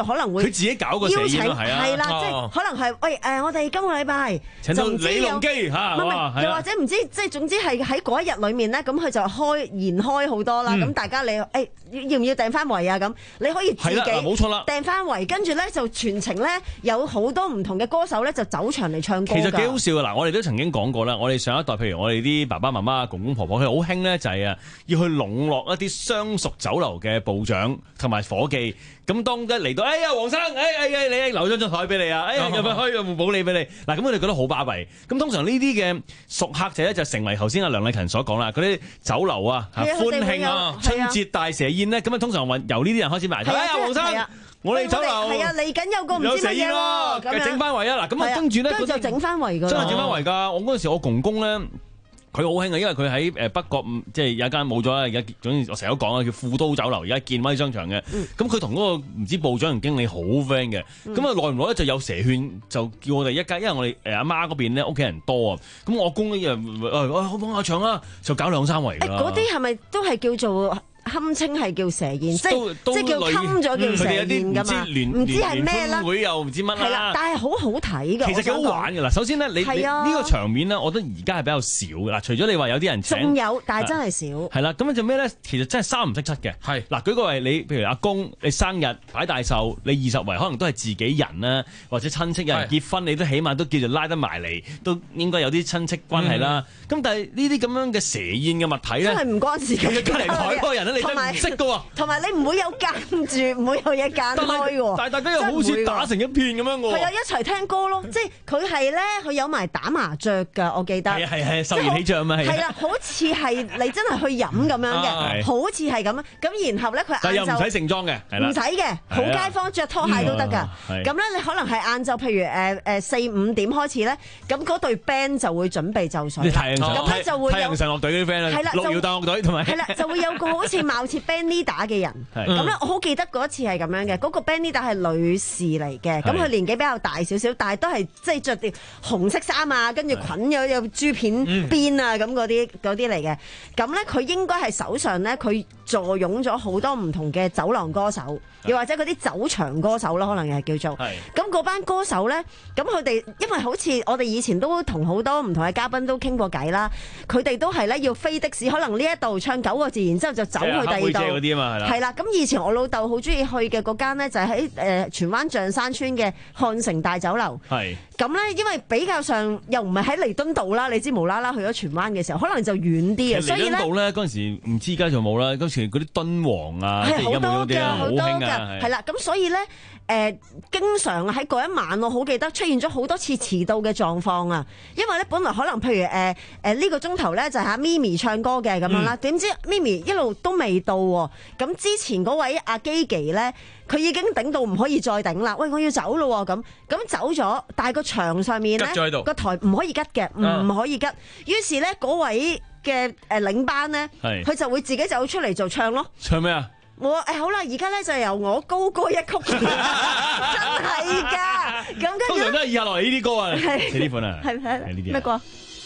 會佢自己搞個蛇宴咯，係啊， 係啦，即係可能係喂誒，我哋今個禮拜請到李龍基嚇， 唔係又或者唔知即係總之係喺嗰一日裡面咧，咁佢就開延開好多啦。咁大家你誒要唔要訂翻圍啊？咁你可以自己冇錯啦， 訂翻圍，跟住咧就全程咧有好多唔同嘅歌手咧就走場嚟唱歌。 其實幾好笑嘅嗱，我哋都曾經講過啦，我哋上一代譬如我哋啲爸爸媽媽、公公婆婆，佢好興咧就係啊要去籠絡一啲相熟酒樓嘅部長同埋伙計。咁當一嚟到，哎呀，黃生，哎哎你留咗張台俾你啊，哎呀，入去開個保利俾你。嗱，咁佢哋覺得好巴閉。咁通常呢啲嘅熟客仔咧，就成為頭先阿梁麗勤所講啦，嗰啲酒樓啊，歡慶啊，春節大蛇宴咧，咁啊通常由呢啲人開始埋頭。哎呀，黃生，我哋酒樓係啊，嚟緊有個唔知乜嘢喎，咁樣整翻圍啊！嗱，咁啊跟住咧， 跟住就整翻圍㗎， 真係整翻圍㗎。我嗰陣時我公公咧。佢好興啊，因為佢喺誒北角，即係有一間冇咗啦。而家總之我成日都講啊，叫富都酒樓，而家建威商場嘅。咁佢同嗰個唔知部長同經理好 friend 嘅。咁啊耐唔耐咧就有蛇勸，就叫我哋一家，因為我哋誒阿媽嗰邊咧屋企人多啊。咁我公呢又誒好捧下場啊，就搞兩三圍㗎啦。 嗰啲係咪都係叫做？堪稱係叫蛇宴，即係即係叫冚咗叫蛇宴㗎嘛，唔知係咩啦， 會又唔知乜啦。 係啦，但係好好睇㗎。 其實幾好玩㗎啦。首先咧，你你呢個場面咧，我覺得而家係比較少㗎啦。除咗你話有啲人請， 仲有，但係真係少。 係啦，咁就咩咧？其實真係三唔識七嘅。係嗱，舉個例，你譬如阿公，你生日擺大壽，你二十圍可能都係自己人啦，或者親戚有人結婚，你都起碼都叫做拉得埋嚟，都應該有啲親戚關係啦。咁但係呢啲咁樣嘅蛇宴嘅物體咧， 真係唔關事嘅。 隔離台嗰個人咧，你真係唔識㗎喎。 同埋你唔會有間住，唔會有嘢間開喎。 但係大家又好似打成一片咁樣喎。 係啊，一齊聽歌咯，即係佢係咧，佢有埋打麻雀㗎，我記得。 係啊係係，受完起仗嘛係。 係啦，好似係你真係去飲咁樣嘅，好似係咁。咁然後咧，佢但又唔使盛裝嘅，係啦。 唔使嘅，好街坊着拖鞋都得㗎。咁咧，你可能係晏晝，譬如誒誒四五點開始咧，咁嗰隊 band 就會準備就緒。 太陽神咁咧就會有太陽神樂隊嗰啲 friend 啦，六搖大樂隊同埋。 係啦，就會有個好似貌似 band leader 嘅人。咁咧，我好記得嗰一次係咁樣嘅，嗰個 band leader 係女士嚟嘅，咁佢年紀比較大少少，但係都係即係着啲紅色衫啊，跟住裙有有珠片邊啊，咁嗰啲嗰啲嚟嘅。咁咧，佢應該係手上咧，佢坐擁咗好多唔同嘅酒廊歌手，又或者嗰啲酒場歌手啦，可能係叫做。咁嗰班歌手咧，咁佢哋因為好似我哋以前都同好多唔同嘅嘉賓都傾過偈啦，佢哋都係咧要飛的士，可能呢一度唱九個字，然之後就走去第二度。係啦，咁以前我老豆好中意去嘅嗰間咧，就係喺誒荃灣象山村嘅漢城大酒樓。係咁咧，因為比較上又唔係喺彌敦道啦，你知無啦啦去咗荃灣嘅時候，可能就遠啲啊。所以咧，彌敦道咧嗰陣時唔知而家仲冇啦，嗰時嗰啲敦煌啊，即係而家冇嗰啲啊，好興啊。 係啦，咁所以咧。誒、呃，經常喺嗰一晚，我好記得出現咗好多次遲到嘅狀況啊！因為咧，本來可能譬如誒誒呢個鐘頭咧就係阿咪咪唱歌嘅咁樣啦，點、嗯、知咪咪一路都未到喎。咁之前嗰位阿基基咧，佢已經頂到唔可以再頂啦。喂，我要走咯咁，咁走咗，但係個牆上面咧個台唔可以吉嘅，唔、嗯、可以吉。於是咧嗰位嘅誒領班咧，佢就會自己走出嚟就唱咯。 唱咩啊？ 我誒、哎、好啦，而家咧就由我高歌一曲，真係㗎。咁跟住通常都係以下落嚟呢啲歌啊，係呢款啊， 係係呢啲咩歌？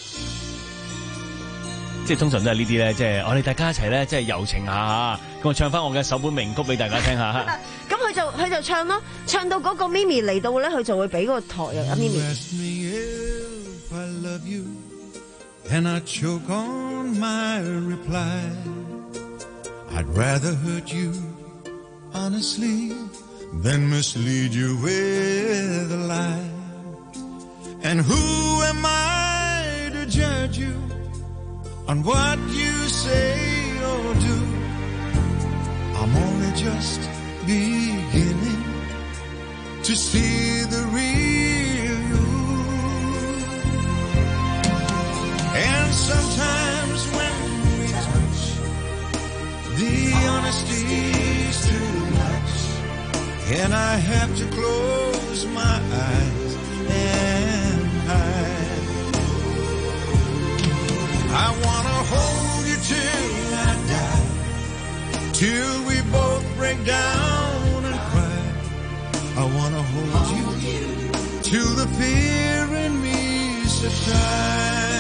即係通常都係呢啲咧，即係我哋大家一齊咧，即係柔情下嚇。咁我唱翻我嘅首本名曲俾大家聽下。 咁佢就佢就唱咯，唱到嗰個咪咪嚟到咧，佢就會俾個台啊咪咪。 I'd rather hurt you honestly than mislead you with a lie. And who am I to judge you on what you say or do? I'm only just beginning to see the real you. And sometimes when we touch, the honesty's too much, and I have to close my eyes and hide. I wanna hold you till I die, till we both break down and cry. I wanna hold you till the fear in me subsides.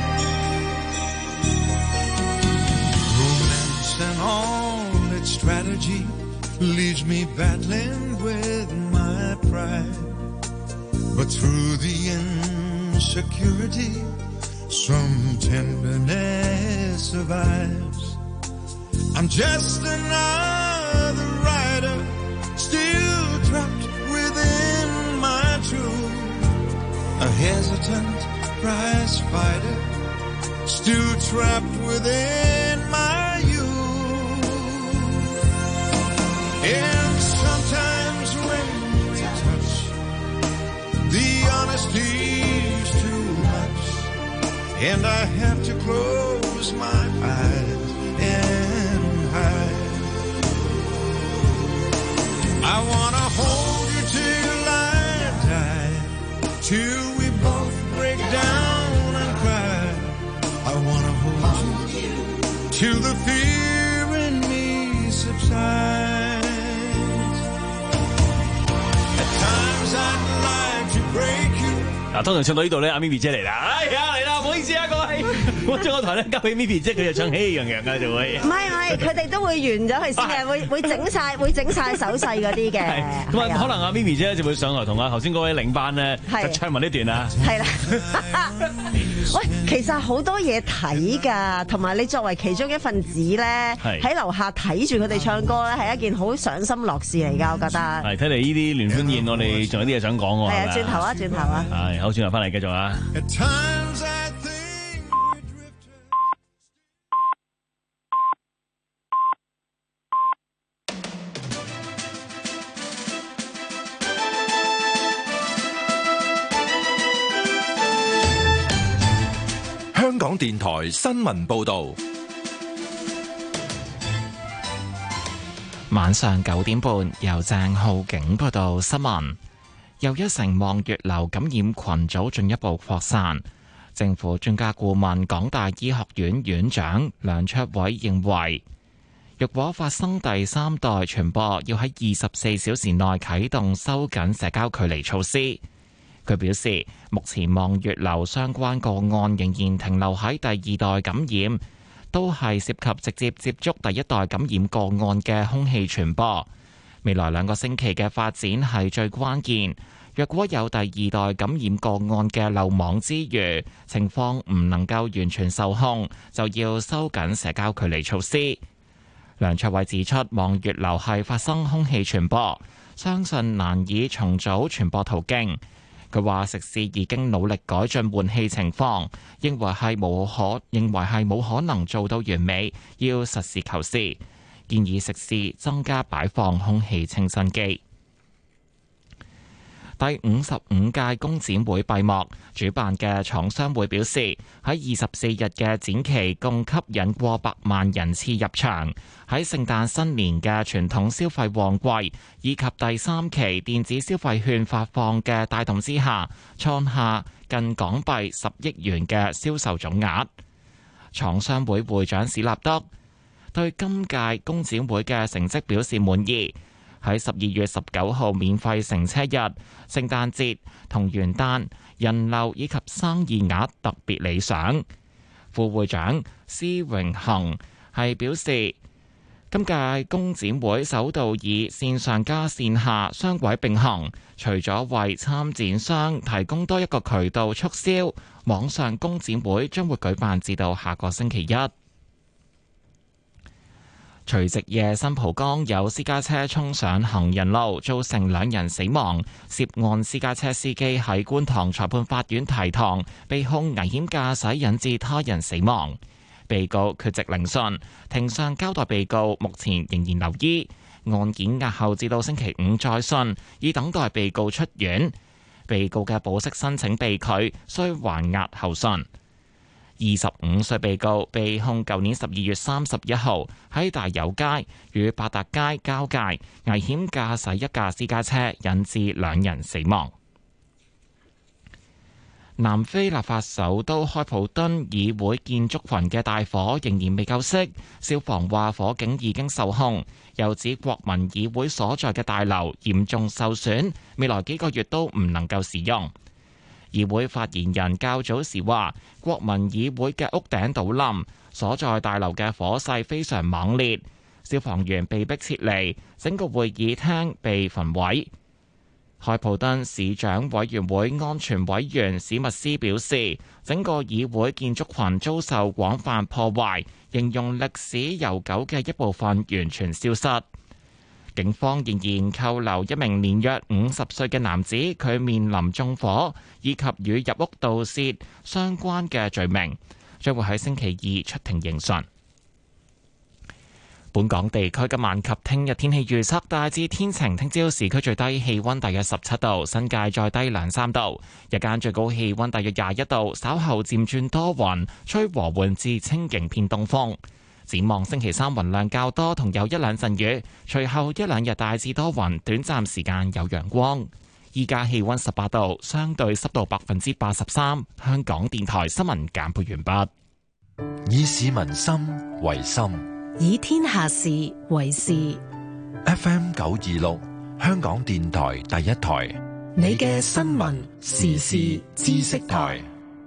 And all its strategy energy leaves me battling with my pride. But through the insecurity, some tenderness survives. I'm just another rider, still trapped within my truth. A hesitant prize fighter, still trapped within my youth. And sometimes when you touch, the honesty's too much, and I have to close my eyes and hide. I wanna hold you till I die, till we both break down and cry. I wanna hold you till the fear in me subsides. At times I'd like to break you. 嗱，通常唱到呢度咧，阿 Mimi 姐嚟啦，哎呀嚟啦，唔好意思啊各位，我將個台咧交俾 Mimi 姐，佢就唱喜氣洋洋嘅就會。 唔係唔係，佢哋都會完咗佢先嘅，會會整晒會整晒手勢嗰啲嘅。 咁啊，可能阿 Mimi 姐就會上來同啊頭先嗰位領班咧就唱埋呢段啊。 係啦。喂，其實好多嘢睇㗎，同埋你作為其中一份子咧，喺樓下睇住佢哋唱歌咧，係一件好賞心樂事嚟㗎，我覺得。 係睇嚟呢啲聯歡宴，我哋仲有啲嘢想講喎。 係啊，轉頭啊，轉頭啊。 係，好，轉頭翻嚟繼續啊。 香港電台新聞報導， 晚上九點半由鄭浩景報道新聞。又一城望月樓感染群組進一步擴散，政府專家顧問港大醫學院院長梁卓偉認為，若果發生第三代傳播，要喺二十四小時內啟動收緊社交距離措施。佢表示，目前望月樓相關個案仍然停留喺第二代感染，都係涉及直接接觸第一代感染個案嘅空氣傳播。未來兩個星期嘅發展係最關鍵。若果有第二代感染個案嘅漏網之魚，情況唔能夠完全受控，就要收緊社交距離措施。梁卓偉指出，望月樓係發生空氣傳播，相信難以重組傳播途徑。佢話食肆已經努力改進換氣情況，認為係冇可認為係冇可能做到完美，要實事求是。建議食肆增加擺放空氣清新機。第五十五屆工展會閉幕，主辦嘅廠商會表示，喺二十四日嘅展期共吸引過百萬人次入場。喺聖誕新年嘅傳統消費旺季以及第三期電子消費券發放嘅帶動之下，創下近港幣十億元嘅銷售總額。廠商會會長史立德對今屆工展會嘅成績表示滿意。喺十二月十九號免費乘車日、聖誕節同元旦人流以及生意額特別理想。副會長施榮恒係表示，今屆工展會首度以線上加線下雙軌並行，除咗為參展商提供多一個渠道促銷，網上工展會將會舉辦至到下個星期一。除夕夜新蒲崗有私家車衝上行人路，造成兩人死亡。涉案私家車司機喺觀塘裁判法院提堂，被控危險駕駛引致他人死亡。被告缺席聆訊，庭上交代被告目前仍然留醫，案件押後至到星期五再訊，以等待被告出院。被告嘅保釋申請被拒，需還押候訊。二十五歲被告被控舊年十二月三十一號喺大有街與八達街交界危險駕駛一架私家車，引致兩人死亡。南非立法首都開普敦議會建築群嘅大火仍然未救熄，消防話火警已經受控，又指國民議會所在嘅大樓嚴重受損，未來幾個月都唔能夠使用。議會發言人較早時話，國民議會嘅屋頂倒冧，所在大樓嘅火勢非常猛烈， 消防員被迫撤離，整個會議廳被焚毀。開普敦市長委員會安全委員史密斯表示，整個議會建築群遭受廣泛破壞，形容歷史悠久嘅一部分完全消失。警方仍然扣留一名年約五十歲嘅男子，佢面臨縱火以及與入屋盜竊相關嘅罪名，將會喺星期二出庭應訊。本港地區今晚及聽日天氣預測大致天晴，聽朝市區最低氣溫大約十七度，新界再低兩三度，日間最高氣溫大約廿一度，稍後漸轉多雲，吹和緩至清勁偏東風。展望星期三雲量較多，同有一兩陣雨，隨後一兩日大致多雲，短暫時間有陽光。依家氣溫十八度，相對濕度百分之八十三。香港電台新聞簡報完畢。 以市民心為心， 以天下事為事。 F M 九二六，香港電台第一台， 你嘅新聞時事知識台。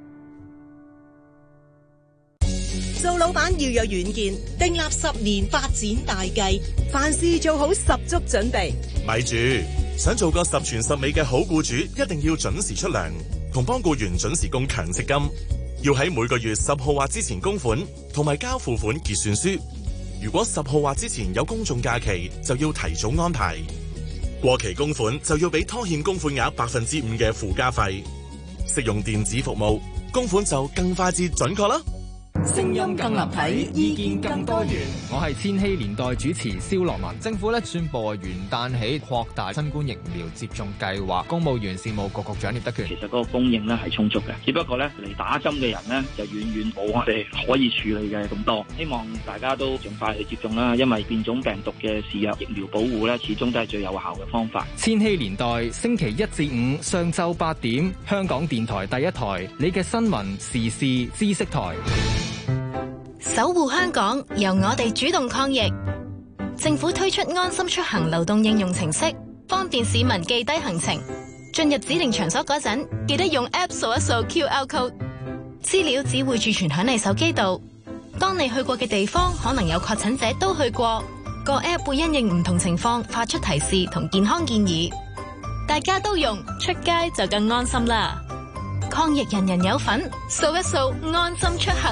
做老闆要有遠見，訂立十年發展大計，凡事做好十足準備。 咪住，想做個十全十美嘅好僱主，一定要準時出糧，同幫僱員準時供強積金，要喺每個月十號或之前供款，同埋交付款結算書。如果十號或之前有公眾假期，就要提早安排。過期供款就要俾拖欠供款額百分之五嘅附加費。適用電子服務，供款就更快捷準確啦。 聲音更立體，意見更多元。我係千禧年代主持蕭樂文。政府咧宣布元旦起擴大新冠疫苗接種計劃。公務員事務局局長聶德權， 其實嗰個供應咧係充足嘅，只不過咧嚟打針嘅人咧就遠遠冇我哋可以處理嘅咁多。希望大家都盡快去接種啦，因為變種病毒嘅肆虐，疫苗保護咧始終都係最有效嘅方法。 千禧年代星期一至五上晝八點，香港電台第一台，你嘅新聞時事知識台。 守護香港，由我哋主動抗疫。政府推出安心出行流動應用程式，方便市民記低行程。進入指定場所嗰陣，記得用 App 掃一掃 Q R code， 資料只會儲存響你手機度。當你去過嘅地方可能有確診者都去過，個 App 會因應唔同情況發出提示同健康建議。大家都用，出街就更安心啦。抗疫人人有份，掃一掃安心出行。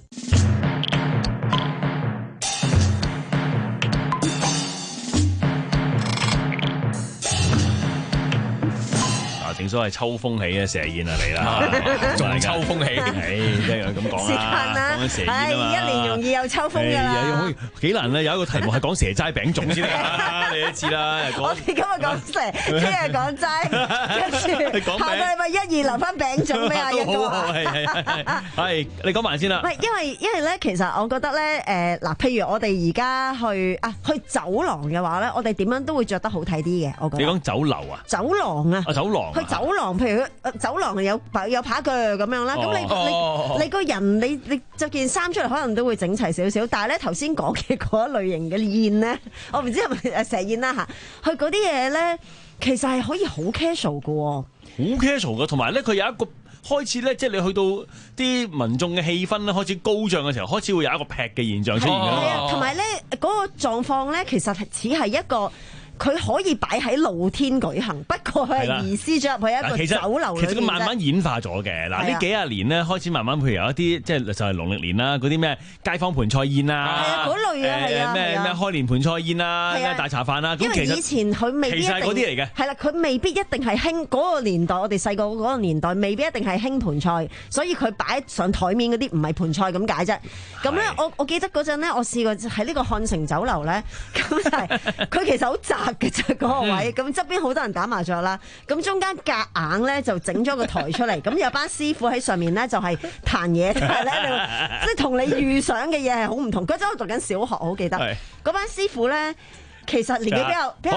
正所謂秋風起啊，蛇宴啊嚟啦，仲秋風起，誒，即係咁講啦，講緊蛇宴啊嘛， 一年容易有秋風㗎啦， 幾難啊！有一個題目係講蛇齋餅粽先啦，你都知啦。 我哋今日講蛇，聽日講齋，跟住下個禮拜一二留翻餅粽俾阿一哥。 係係係，你講埋先啦。 唔係，因為因為咧，其實我覺得咧，誒嗱，譬如我哋而家去啊去酒廊嘅話咧，我哋點樣都會着得好睇啲嘅。我覺得。 你講酒樓啊？ 酒廊啊？ 啊，酒廊。 酒廊，譬如酒廊有有扒腳咁樣啦，咁、哦、你、哦、你你個人你你着件衫出嚟，可能都會整齊少少。但係咧頭先講嘅嗰一類型嘅宴咧，我唔知係咪誒蛇宴啦嚇，佢嗰啲嘢咧，其實係可以好 casual 嘅喎，好 casual 嘅，同埋咧佢有一個開始咧，即係你去到啲民眾嘅氣氛咧開始高漲嘅時候，開始會有一個劈嘅現象出現嘅。係啊， 同埋咧嗰個狀況咧，其實係似係一個。佢可以擺喺露天舉行，不過佢係移師咗入去一個酒樓裏面。 其實佢慢慢演化咗嘅。嗱，呢幾廿年咧開始慢慢，譬如有一啲即係就係農曆年啦，嗰啲咩街坊盤菜宴啊， 係啊嗰類啊，係啊咩咩開年盤菜宴啊，咩大茶飯啊，咁其實以前佢未必一定嗰啲嚟嘅。 係啦，佢未必一定係興嗰個年代，我哋細個嗰個年代未必一定係興盤菜，所以佢擺上台面嗰啲唔係盤菜咁解啫。咁咧，我我記得嗰陣咧，我試過喺呢個漢城酒樓咧，咁就係佢其實好窄嘅啫嗰個位，咁側邊好多人打麻雀啦，咁中間夾硬咧就整咗個台出嚟，咁有班師傅喺上面咧就係彈嘢，但係咧即係同你預想嘅嘢係好唔同。嗰陣我讀緊小學，我好記得嗰班師傅咧，其實年紀比較比較。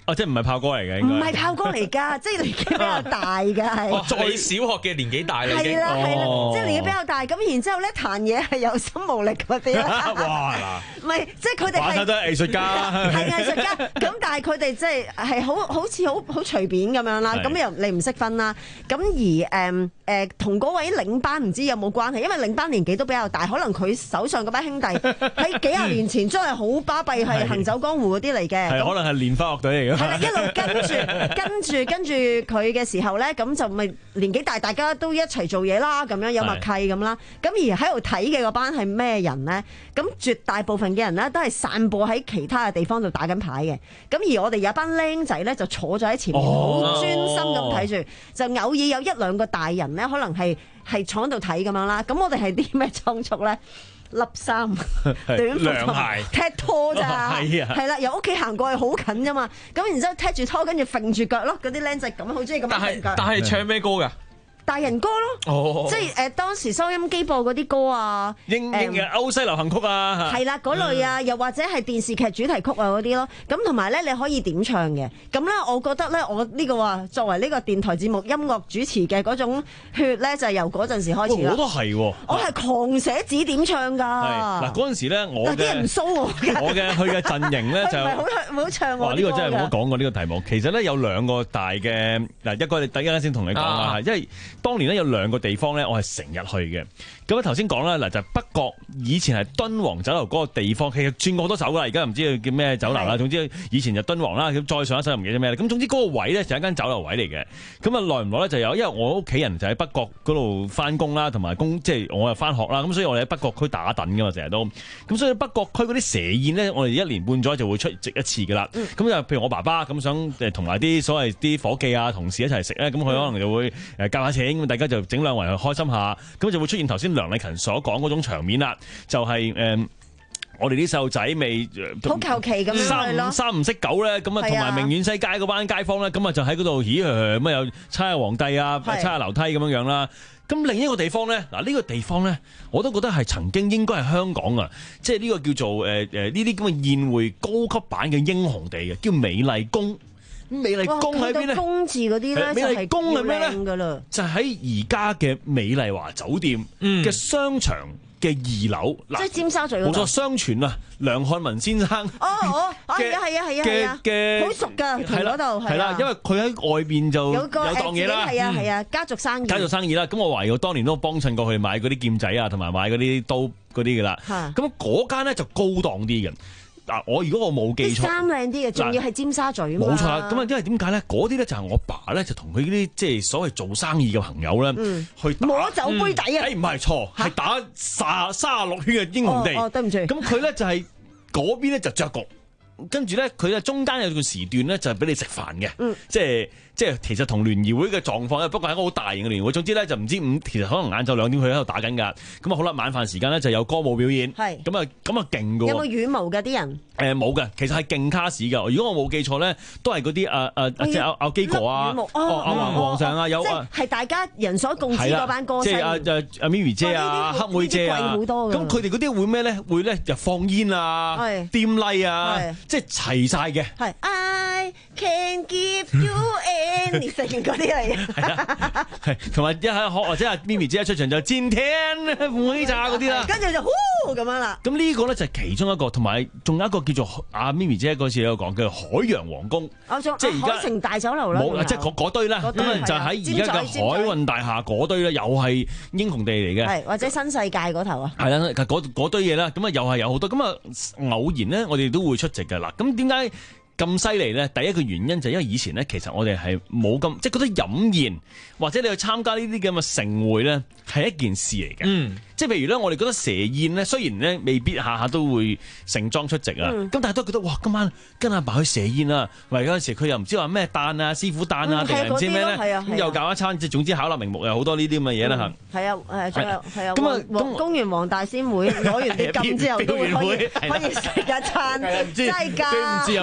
哦，即係唔係炮哥嚟嘅？應該唔係炮哥嚟㗎，即係年紀比較大嘅係。 哦，再小學嘅年紀大啦已經。 係啦係啦，即係年紀比較大，咁然之後咧彈嘢係有心無力嗰啲啦。 哇嗱！ 唔係，即係佢哋係玩都係藝術家， 係藝術家。咁但係佢哋即係係好好似好好隨便咁樣啦。咁又你唔識分啦。咁而誒誒同嗰位領班唔知有冇關係，因為領班年紀都比較大，可能佢手上嗰班兄弟喺幾廿年前真係好巴閉，係行走江湖嗰啲嚟嘅。 係可能係蓮花樂隊嚟嘅。 係啦，一路跟住跟住跟住佢嘅時候咧，咁就咪年紀大，大家都一齊做嘢啦，咁樣有默契咁啦。咁而喺度睇嘅嗰班係咩人咧？咁絕大部分嘅人咧都係散佈喺其他嘅地方度打緊牌嘅。咁而我哋有班僆仔咧就坐咗喺前面，好專心咁睇住，就偶爾有一兩個大人咧，可能係係坐喺度睇咁樣啦。咁我哋係啲咩裝束咧？笠衫、短褲、鞋、踢拖咋？係啊，係啦，由屋企行過去好近啫嘛。咁然之後踢住拖，跟住揈住腳咯。嗰啲僆仔咁好中意咁樣揈腳。 但係唱咩歌㗎？ 大人歌咯，哦、即係誒、呃、當時收音機播嗰啲歌啊， 英英嘅歐西流行曲啊， 係啦嗰類啊，嗯、又或者係電視劇主題曲啊嗰啲咯。咁同埋咧，你可以點唱嘅。咁咧，我覺得咧，我呢個啊，作為呢個電台節目音樂主持嘅嗰種血咧，就係、由嗰陣時開始啦。 我都係喎， 我係狂寫紙點唱㗎。 嗱嗰陣時咧，我啲人唔騷我嘅， 我嘅佢嘅陣營咧就唔係好好唱我。 哇！呢、呢個真係冇得講過呢個題目。其實咧有兩個大嘅嗱，一個你第一間先同你講啦，啊、因為當年咧有兩個地方咧，我係成日去嘅。咁啊頭先講啦，嗱就係、北角以前係敦煌酒樓嗰個地方，其實轉過好多手噶啦，而家唔知叫咩酒樓啦。總之以前就敦煌啦，咁再上一手又唔記得咩啦。咁總之嗰個位咧就係一間酒樓位嚟嘅。咁啊耐唔耐咧就有，因為我屋企人就喺北角嗰度翻工啦，同埋工即係我又翻學啦。咁所以我哋喺北角區打躉噶嘛，成日都。咁所以北角區嗰啲蛇宴咧，我哋一年半載就會出席一次噶啦。咁就、嗯、譬如我爸爸咁想誒同埋啲所謂啲伙計啊同事一齊食咧，咁佢可能就會誒交下錢，咁大家就整兩圍去開心下，咁就會出現頭先梁麗勤所講嗰種場面啦，就係、是、誒、呃、我哋啲細路仔未好求其咁樣三五三唔識九咧，咁啊同埋明遠西街嗰班街坊咧，咁啊就喺嗰度咦咁啊又猜下皇帝啊，猜下樓梯咁樣樣啦。咁另一個地方咧，嗱、這、呢個地方咧，我都覺得係曾經應該係香港啊，即係呢個叫做誒誒呢啲咁嘅宴會高級版嘅英雄地嘅，叫美麗宮。美麗宮喺邊咧？ 宮字嗰啲咧， 美麗宮係咩咧？就喺而家嘅美麗華酒店嘅商場嘅二樓。 即係尖沙咀嗰度。 冇錯，相傳啊，梁漢文先生。 哦哦，係啊係啊係啊嘅好熟㗎，同嗰度係啦， 因為佢喺外邊就有檔嘢啦。 係啊係啊，家族生意。 家族生意啦，咁我懷疑我當年都幫襯過佢買嗰啲劍仔啊，同埋買嗰啲刀嗰啲㗎啦。咁嗰間咧就高檔啲嘅。嗱，我如果我冇記錯， 衫靚啲嘅，仲要係尖沙咀嘛。 冇錯啦，咁啊，因為點解咧？嗰啲咧就係我爸咧，就同佢啲即係所謂做生意嘅朋友咧，嗯、去打摸酒杯底啊！ 誒唔係錯，係打卅卅六圈嘅英雄地。 哦，哦對唔住。 咁佢咧就係嗰邊咧就着局，跟住咧佢啊中間有個時段咧就係俾你食飯嘅，嗯、即係。即係其實同聯誼會嘅狀況咧，不過係一個好大型嘅聯誼會。總之咧就唔知五，其實可能晏晝兩點佢喺度打緊㗎。咁啊好啦，晚飯時間咧就有歌舞表演。係咁啊咁啊勁㗎喎！ 有冇羽毛嘅啲人？ 誒冇嘅，其實係勁卡士㗎。如果我冇記錯咧，都係嗰啲誒誒即係阿阿基哥啊，哦阿黃皇上啊，有啊， 係大家人所共知嗰班歌星。 即係阿阿阿咪咪姐啊、黑妹姐啊，咁佢哋嗰啲會咩咧？會咧就放煙啊、掂禮啊，即係齊晒嘅。係 I can give you anything 嗰啲嚟嘅，係啊，係同埋一喺學或者阿咪咪姐一出場就戰天會炸嗰啲啦， 跟住就呼咁樣啦。 咁呢個咧就係其中一個，同埋仲有一個叫做阿咪咪姐嗰次有講叫做海洋皇宮，即係而家海城大酒樓啦， 冇即係嗰堆啦。咁啊就喺而家嘅海運大廈嗰堆咧，又係英雄地嚟嘅， 係或者新世界嗰頭啊， 係啦，嗰堆嘢啦，咁啊又係有好多，咁啊偶然咧我哋都會出席嘅啦。咁點解咁犀利咧？第一個原因就係因為以前咧，其實我哋係冇咁，即係覺得飲宴或者你去參加呢啲咁嘅盛會咧，係一件事嚟嘅。嗯，即係譬如咧，我哋覺得蛇宴咧，雖然咧未必下下都會盛裝出席啊，咁、嗯、但係都覺得哇，今晚跟阿爸去蛇宴啊，或者嗰陣時佢又唔知話咩誕啊，師傅誕啊，定係唔知咩咧，咁又搞一餐，即係總之巧立名目，有好多呢啲咁嘅嘢啦嚇。 係啊，誒，仲有係啊，咁啊，咁公園黃大仙會攞完啲金之後都會可以可以食一餐，真係㗎， 唔知又食一餐。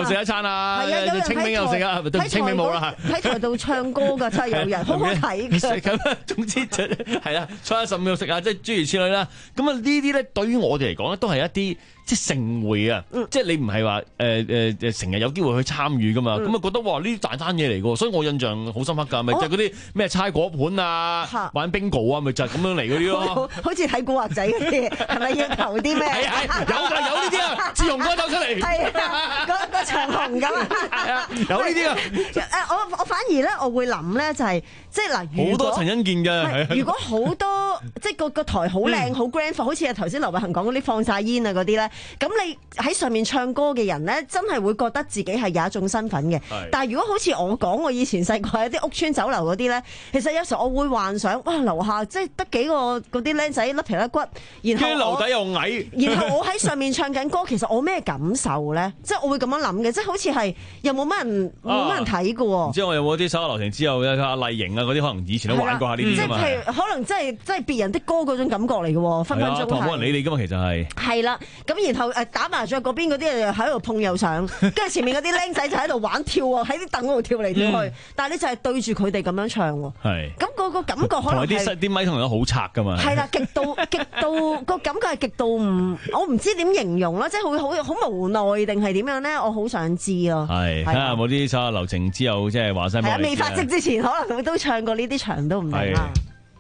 啊， 係啊，有人清明又食啊， 喺清明冇啦， 喺台度唱歌㗎，真係有人好好睇嘅。 咁總之就係啦，初一十五又食啊，即係諸如此類啦。咁啊呢啲咧，對於我哋嚟講咧，都係一啲即係盛會啊，即係你唔係話誒誒誒成日有機會去參與㗎嘛，咁啊覺得哇呢啲大單嘢嚟㗎，所以我印象好深刻㗎，咪就係嗰啲咩猜果盤啊、玩 bingo 啊，咪就係咁樣嚟嗰啲咯。 好似睇古惑仔嗰啲，係咪要求啲咩？ 係係有㗎，有呢啲啊，志雄哥走出嚟。 係啊，嗰個長虹咁啊。 係啊，有呢啲啊。 誒，我我反而咧，我會諗咧，就係即係嗱， 好多陳欣健嘅。 如果好多即係個個台好靚、好 grand， 好似係頭先劉慧恒講嗰啲放晒煙啊嗰啲咧，咁你喺上面唱歌嘅人咧，真係會覺得自己係有一種身份嘅。但係如果好似我講，我以前細個喺啲屋村酒樓嗰啲咧，其實有時候我會幻想，哇，樓下即係得幾個嗰啲僆仔甩皮甩骨，然後樓底又矮， 然後我喺上面唱緊歌，其實我咩感受咧？即係我會咁樣諗嘅，即係好似係又冇乜人冇乜人睇嘅喎。 唔知我有冇啲手下留情之後咧，阿麗瑩啊嗰啲可能以前都玩過下呢啲㗎嘛。 即係可能真係真係別人的歌嗰種感覺嚟嘅喎，分分鐘係。 冇人理你㗎嘛，其實係。 係啦，咁然後誒打麻雀嗰邊嗰啲又喺度碰又上，跟住前面嗰啲僆仔就喺度玩跳喎，喺啲凳嗰度跳嚟跳去，但係你就係對住佢哋咁樣唱喎。係。咁嗰個感覺可能係。同埋啲啲咪同樣好拆㗎嘛。係啦，極度極度個感覺係極度唔，我唔知點形容啦，即係會好好無奈定係點樣咧？我好想知啊。係。睇下有冇啲手下留情之後，即係話聲。係啊，未發跡之前，可能都唱過呢啲場都唔定啦。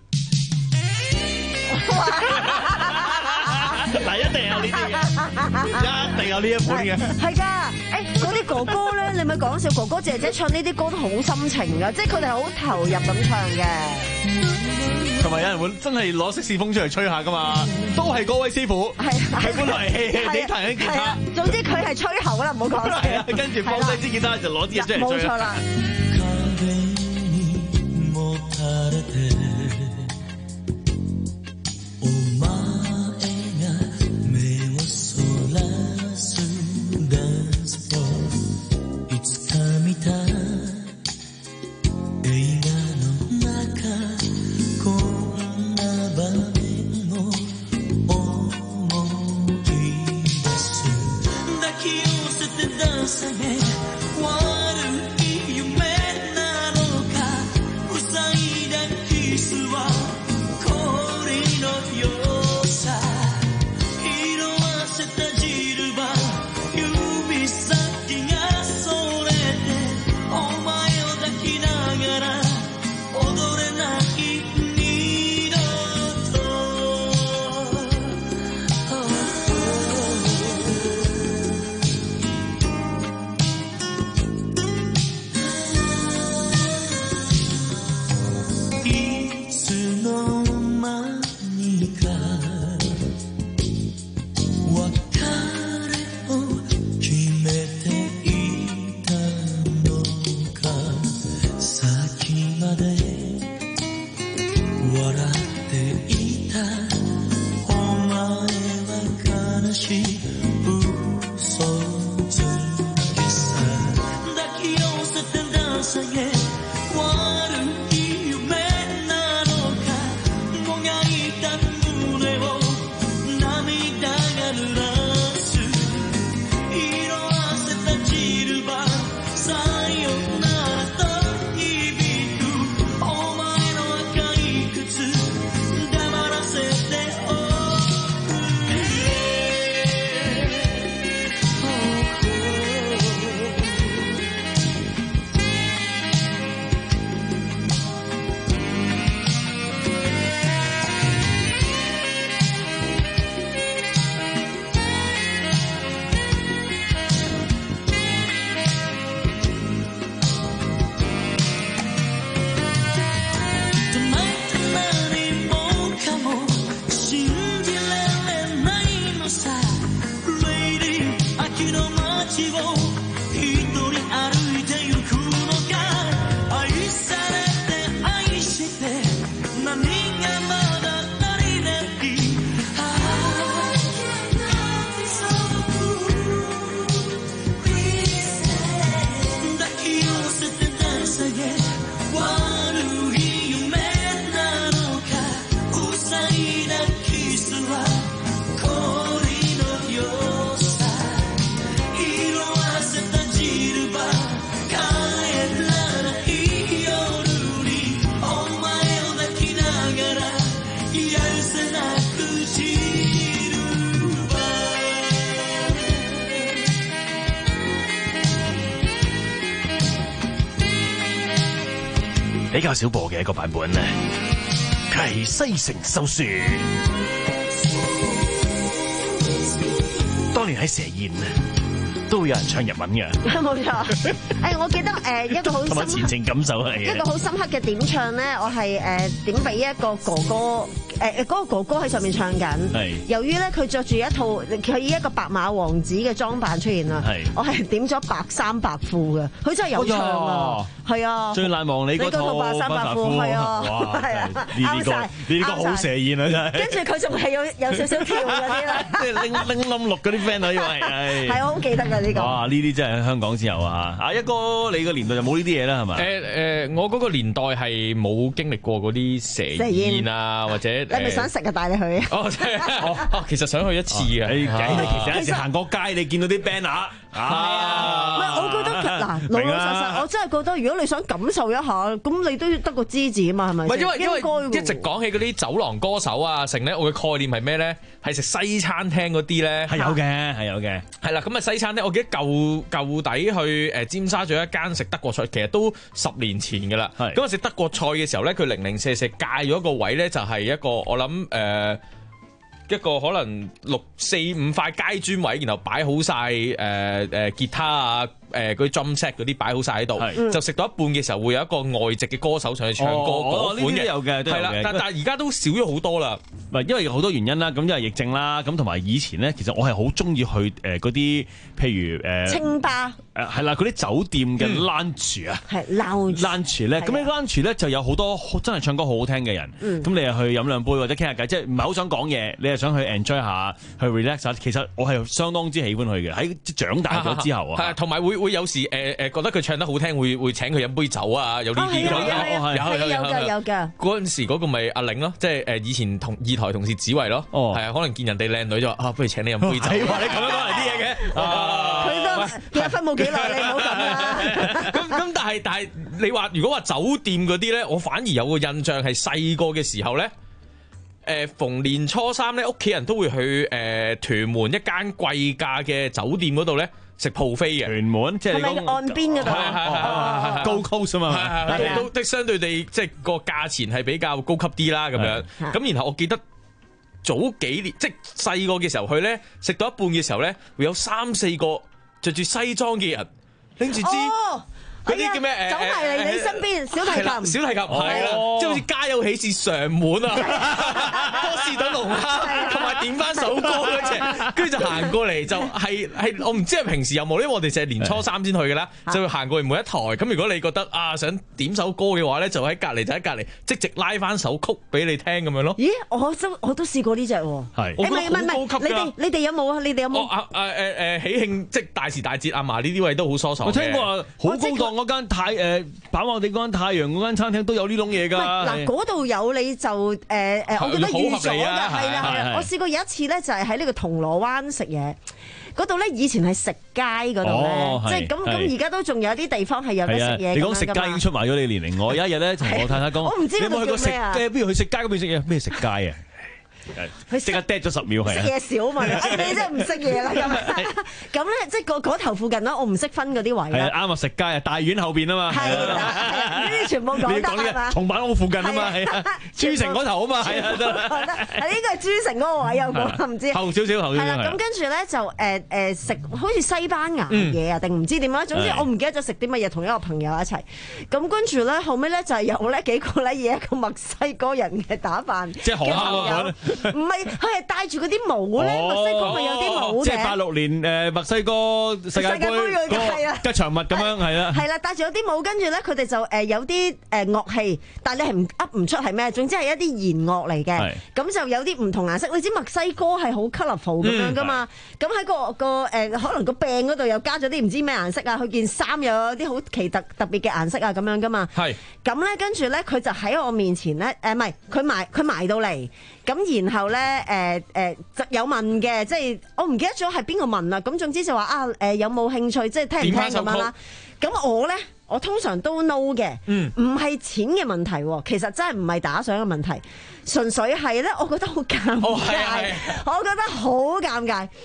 嗱，一定有呢啲嘅，一定有呢一款嘅。 係㗎，誒嗰啲哥哥咧，你咪講笑，哥哥姐姐唱呢啲歌都好深情㗎，即係佢哋好投入咁唱嘅。 同埋有人會真係攞色士風出嚟吹下㗎嘛，都係嗰位師傅，佢本來係你彈緊吉他， 總之佢係吹喉啦，唔好講。 係啊，跟住放低支吉他就攞啲嘢出嚟吹。 冇錯啦。 色比較少播嘅一個版本咧，佢係西城秀樹。當年喺蛇宴都會有人唱日文嘅， 冇錯。誒，我記得誒一個好同埋前情感受係一個好深刻嘅點唱咧，我係誒點俾一個哥哥。誒誒嗰個哥哥喺上面唱緊，由於咧佢着住一套佢以一個白馬王子嘅裝扮出現啦，我係點咗白衫白褲嘅，佢真係有唱啊，係啊， 最難忘你嗰套白衫白褲，係啊，係啊，啱晒， 呢啲個好蛇宴啊真係， 跟住佢仲係有有少少跳嗰啲啦， 即係拎拎冧六嗰啲 friend 啊，因為係， 係我好記得㗎呢個， 哇呢啲真係香港先有啊，阿一哥你個年代就冇呢啲嘢啦係咪？ 誒誒，我嗰個年代係冇經歷過嗰啲蛇宴啊或者， 你係咪想食啊帶你去？ 哦，即係哦，其實想去一次嘅。 你其實有時行過街，你見到啲 banner，係啊。唔係，我覺得嗱，老老實實，我真係覺得，如果你想感受一下，咁你都要得個知字啊嘛，係咪？ 唔係因為因為一直講起嗰啲酒廊歌手啊，成咧，我嘅概念係咩咧？係食西餐廳嗰啲咧， 係有嘅，係有嘅。 係啦，咁啊西餐廳，我記得舊舊底去誒尖沙咀一間食德國菜，其實都十年前㗎啦。咁我食德國菜嘅時候咧，佢零零舍舍戒咗個位咧，就係一個我諗誒。呃一個可能六四五塊階磚位，然後擺好晒誒誒吉他啊，誒嗰啲 drum set 嗰啲擺好晒喺度，就食到一半嘅時候會有一個外籍嘅歌手上去唱歌嗰款嘅， 有嘅， 係啦，但但係而家都少咗好多啦。 唔係因為好多原因啦，咁因為疫症啦，咁同埋以前咧，其實我係好中意去誒嗰啲，譬如誒清吧， 誒係啦，嗰啲酒店嘅 lounge 啊， 係 lounge，lounge 咧，咁啲 lounge 咧就有好多真係唱歌好好聽嘅人，咁你又去飲兩杯或者傾下偈，即係唔係好想講嘢，你係想去 enjoy 下，去 relax 下。其實我係相當之喜歡佢嘅，喺長大咗之後啊， 係同埋會會有時誒誒覺得佢唱得好聽，會會請佢飲杯酒啊，有呢啲嘅， 有有有嘅有嘅。 嗰陣時嗰個咪阿玲咯，即係誒以前同二台同事子維咯，係啊，可能見人哋靚女就話啊，不如請你飲杯酒。 你話你咁樣講嚟啲嘢嘅， 佢都結婚冇幾耐，你唔好咁啦。 咁咁但係但係你話如果話酒店嗰啲咧，我反而有個印象係細個嘅時候咧。誒逢年初三咧，屋企人都會去誒屯門一間貴價嘅酒店嗰度咧食 buffet 嘅。屯門即係係咪岸邊嗰度？ 係係係係高 cost 啊嘛， 係係都即係相對地即係個價錢係比較高級啲啦咁樣。咁然後我記得早幾年即係細個嘅時候去咧，食到一半嘅時候咧，會有三四個着住西裝嘅人拎住支。嗰啲叫咩？ 走埋嚟你身邊，小提琴， 小提琴係啦，即係好似家有喜事常滿啊，波士頓龍蝦，同埋點翻首歌嗰隻，跟住就行過嚟就係係我唔知係平時有冇，因為我哋就係年初三先去嘅啦，就會行過嚟每一台。咁如果你覺得啊想點首歌嘅話咧，就喺隔離就喺隔離即直拉翻首曲俾你聽咁樣咯。 咦，我都我都試過呢隻喎，係， 我覺得好高級㗎。 你哋你哋有冇啊？你哋有冇？ 啊啊誒誒喜慶即大時大節阿嫲呢啲位都好疏爽。 我聽過話好高檔。嗰間太誒跑馬地嗰間太陽嗰間餐廳都有呢種嘢㗎。 嗱，嗰度有你就誒誒、呃，我覺得預咗㗎，係啦係啦。我試過有一次咧，就係喺呢個銅鑼灣食嘢，嗰度咧以前係食街嗰度咧，即係咁咁而家都仲有啲地方係有得食嘢。 你講食街已經出賣咗你年齡。我有一日咧同我太太講， 我唔知你有冇去過食嘅？不如去食街嗰邊食嘢。咩食街啊？佢即刻 dead 咗十秒係啊！ 食嘢少嘛？哎，你真係唔識嘢啦咁。咁咧，即係嗰嗰頭附近啦，我唔識分嗰啲位啦。 係啱啊！食街啊，大院後邊啊嘛。係啦，呢啲全部講得係嘛？ 松坂屋附近啊嘛，係啊，珠城嗰頭啊嘛，係啊，得。 係呢個係珠城嗰個位有個唔知。 後少少後少少。 係啦，咁跟住咧就誒誒食好似西班牙嘢啊，定唔知點樣？總之我唔記得咗食啲乜嘢，同一個朋友一齊。咁跟住咧後尾咧就係有咧幾個咧以一個墨西哥人嘅打扮。 即係紅蝦唔係，佢係戴住嗰啲帽咧，墨西哥咪有啲帽嘅。 即係八六年誒墨西哥世界盃嗰個吉祥物咁樣係啦。 係啦，戴住有啲帽，跟住咧佢哋就誒有啲誒樂器，但係你係唔噏唔出係咩？總之係一啲弦樂嚟嘅。咁就有啲唔同顏色。你知墨西哥係好 colourful 咁樣噶嘛？咁喺個個誒可能個柄嗰度又加咗啲唔知咩顏色啊？佢件衫又有啲好奇特特別嘅顏色啊咁樣噶嘛？係。咁咧跟住咧佢就喺我面前咧誒唔係佢埋佢埋到嚟。咁然後咧，誒誒就有問嘅，即係我唔記得咗係邊個問啦。咁總之就話啊，誒有冇興趣，即係聽唔聽咁樣啦。咁我咧，我通常都 no 嘅，唔係錢嘅問題喎。其實真係唔係打賞嘅問題，純粹係咧，我覺得好尷尬，我覺得好尷尬。咁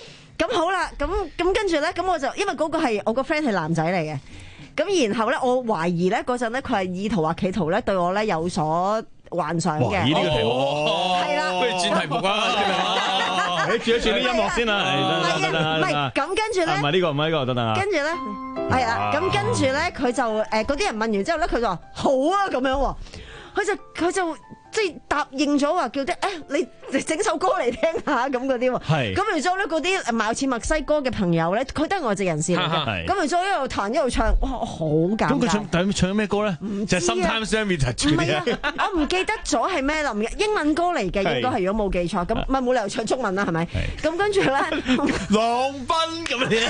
咁好啦，咁咁跟住咧，咁我就因為嗰個係我個 friend 係男仔嚟嘅，咁然後咧我懷疑咧嗰陣咧佢係意圖或企圖咧對我咧有所幻想嘅。 懷疑呢個題目係啦， 不如轉題目啊！ 你轉一轉啲音樂先啦， 唔係唔係咁跟住咧， 唔係呢個唔係呢個等等啊， 跟住咧係啊，咁跟住咧佢就誒嗰啲人問完之後咧，佢就話好啊咁樣喎，佢就佢就。即係答應咗話叫啲誒、哎，你你整首歌嚟聽下咁嗰啲喎。係。咁然之後咧，嗰啲貌似墨西哥嘅朋友咧，佢都係外籍人士嚟嘅。咁然之後一路彈一路唱，哇，好尷尬。咁佢唱但係唱咩歌咧？就係 Sometimes Let Me Touch You 嗰啲啊。我唔記得咗係咩啦，英文歌嚟嘅應該係，如果冇記錯。咁咪冇理由唱中文啦，係咪？咁跟住咧， 浪奔咁樣。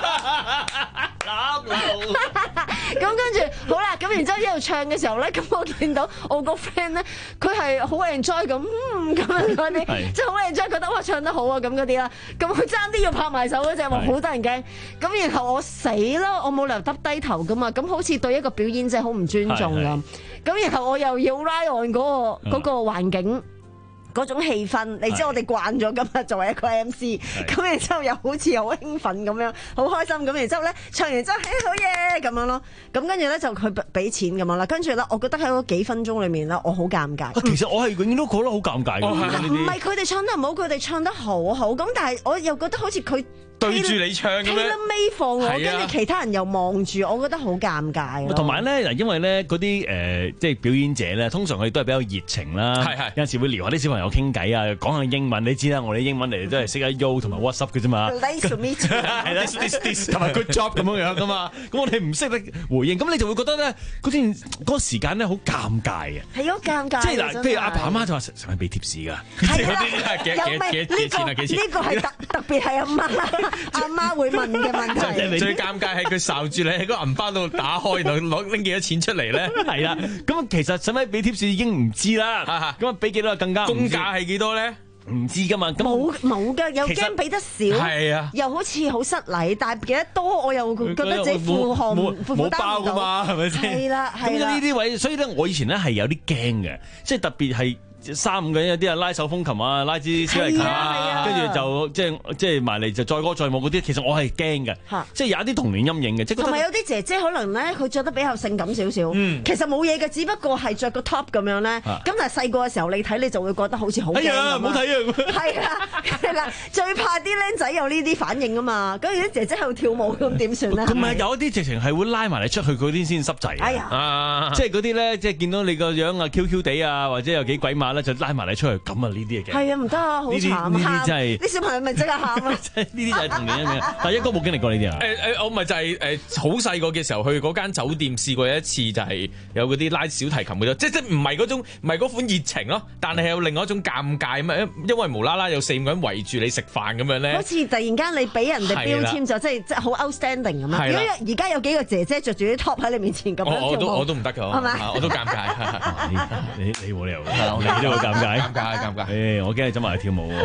咁跟住好啦，咁然之後一路唱嘅時候咧，咁我見到我個 friend 咧，佢係好 enjoy 咁，嗯咁樣嗰啲，即係好 enjoy，覺得哇唱得好啊咁嗰啲啦，咁佢爭啲要拍埋手嗰隻，話好得人驚。咁然後我死啦，我冇理由耷低頭噶嘛，咁好似對一個表演者好唔尊重咁。咁然後我又要 ride on 嗰個嗰個環境。嗰種氣氛，你知我哋慣咗今日作為一個 M C， 咁然之後又好似好興奮咁樣，好開心咁，然之後咧唱完之後，嘿好嘢咁樣咯，咁跟住咧就佢俾錢咁樣啦，跟住咧我覺得喺嗰幾分鐘裏面咧，我好尷尬。 其實我係永遠都覺得好尷尬嘅。 唔係佢哋唱得唔好，佢哋唱得好好，咁但係我又覺得好似佢對住你唱咁樣， 尾放我，跟住其他人又望住，我覺得好尷尬。 同埋咧嗱，因為咧嗰啲誒即係表演者咧，通常佢哋都係比較熱情啦，係係有陣時會撩下啲小朋友傾偈啊，講下英文，你知啦，我哋英文嚟都係識得 yo 同埋 what's up 嘅啫嘛。Nice to meet you。係啦 ，this this 同埋 good job 咁樣樣噶嘛。咁我哋唔識得回應，咁你就會覺得咧嗰段嗰個時間咧好尷尬嘅。 係好尷尬。 即係嗱，譬如阿爸阿媽就話使唔使俾貼士㗎？ 係啦， 幾幾幾幾錢啊？幾錢？ 呢個係特特別係阿媽阿媽會問嘅問題。 最尷尬係佢睄住你喺個銀包度打開，然後攞拎幾多錢出嚟咧？ 係啦，咁其實使唔使俾貼士已經唔知啦。咁啊俾幾多更加唔知。 公價係幾多咧？ 唔知噶嘛， 冇冇噶，又驚俾得少，係啊，又好似好失禮，但係俾得多，我又覺得自己負荷唔負擔唔到嘛， 係咪先？ 係啦，係啦。 咁呢啲位，所以咧，我以前咧係有啲驚嘅，即係特別係。三五個人有啲人拉手風琴啊，拉支小提琴啊，跟住就即係即係埋嚟就載歌載舞嗰啲，其實我係驚嘅，即係有一啲童年陰影嘅。即係同埋有啲姐姐可能咧，佢着得比較性感少少，其實冇嘢嘅，只不過係着個 top 咁樣咧。咁但係細個嘅時候你睇你就會覺得好似好驚咁啊！ 唔好睇啊！ 係啦係啦，最怕啲僆仔有呢啲反應啊嘛。咁如果姐姐喺度跳舞咁點算咧？ 咁咪有一啲直情係會拉埋你出去嗰啲先濕滯。 哎呀， 即係嗰啲咧，即係見到你個樣啊 Q Q 地啊，或者有幾鬼馬咧，就拉埋你出去。咁啊呢啲嘅， 係啊唔得啊，好慘， 呢啲真係啲小朋友咪即刻喊啊！ 呢啲就係童年嘅，但係一哥冇經歷過呢啲啊。 誒誒，我咪就係誒好細個嘅時候去嗰間酒店試過一次，就係有嗰啲拉小提琴嗰種，即即唔係嗰種唔係嗰款熱情咯，但係有另外一種尷尬咁啊，因為無啦啦有四五個人圍住你食飯咁樣咧， 好似突然間你俾人哋標籤就即係即係好 outstanding 咁樣。如果而家有幾個姐姐着住啲 top 喺你面前咁樣跳舞， 我都我都唔得㗎，係咪？我都尷尬。 你你冇理由，你都會尷尬。 尷尬， 誒，我驚你走埋去跳舞喎！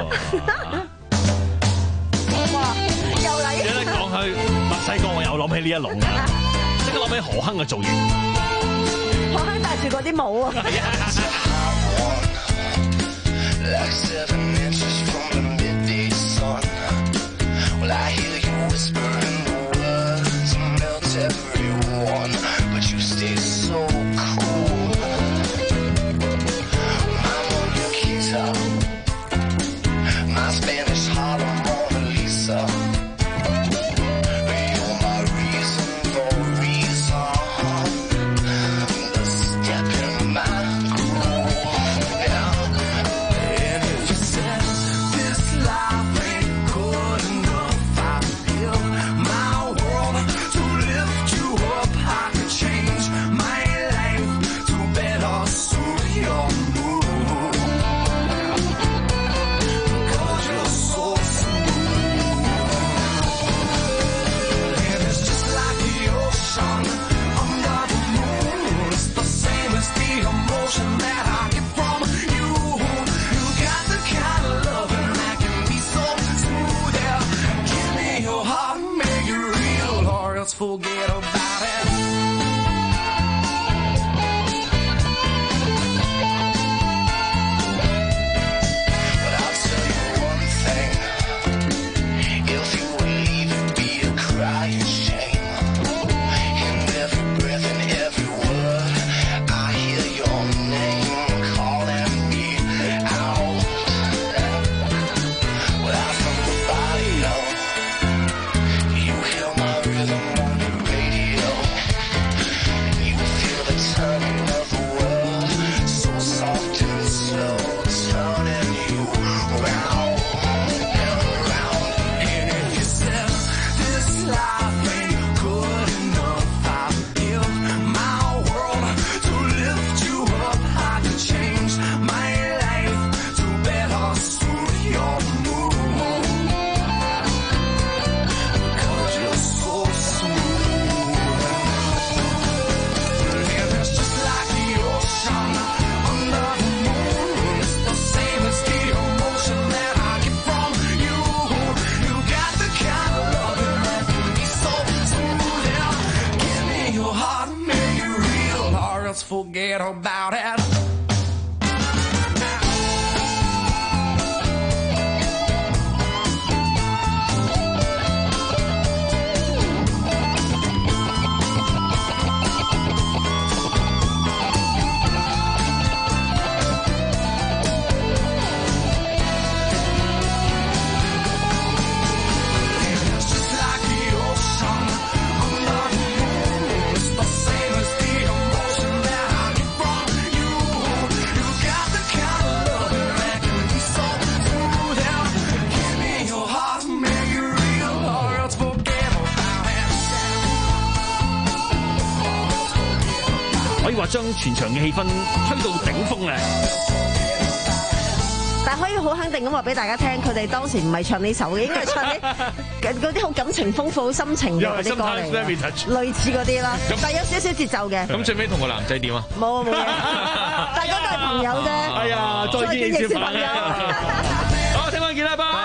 哇，又嚟！ 一講去墨西哥，我又諗起呢一籠啊，即刻諗起何鏗嘅造型。 何鏗戴住嗰啲帽啊！ Forget about it. But I'll tell you one thing. If you forget about it. 可以話將全場嘅氣氛推到頂峰啊！ 但係可以好肯定咁話俾大家聽，佢哋當時唔係唱呢首嘅，應該係唱啲嗰啲好感情豐富、好心情嘅嗰啲歌嚟嘅，類似嗰啲啦，但係有少少節奏嘅。 咁最尾同個男仔點啊？ 冇冇嘢，大家都係朋友啫。 哎呀，再見小朋友。 好，聽晚見啦，拜。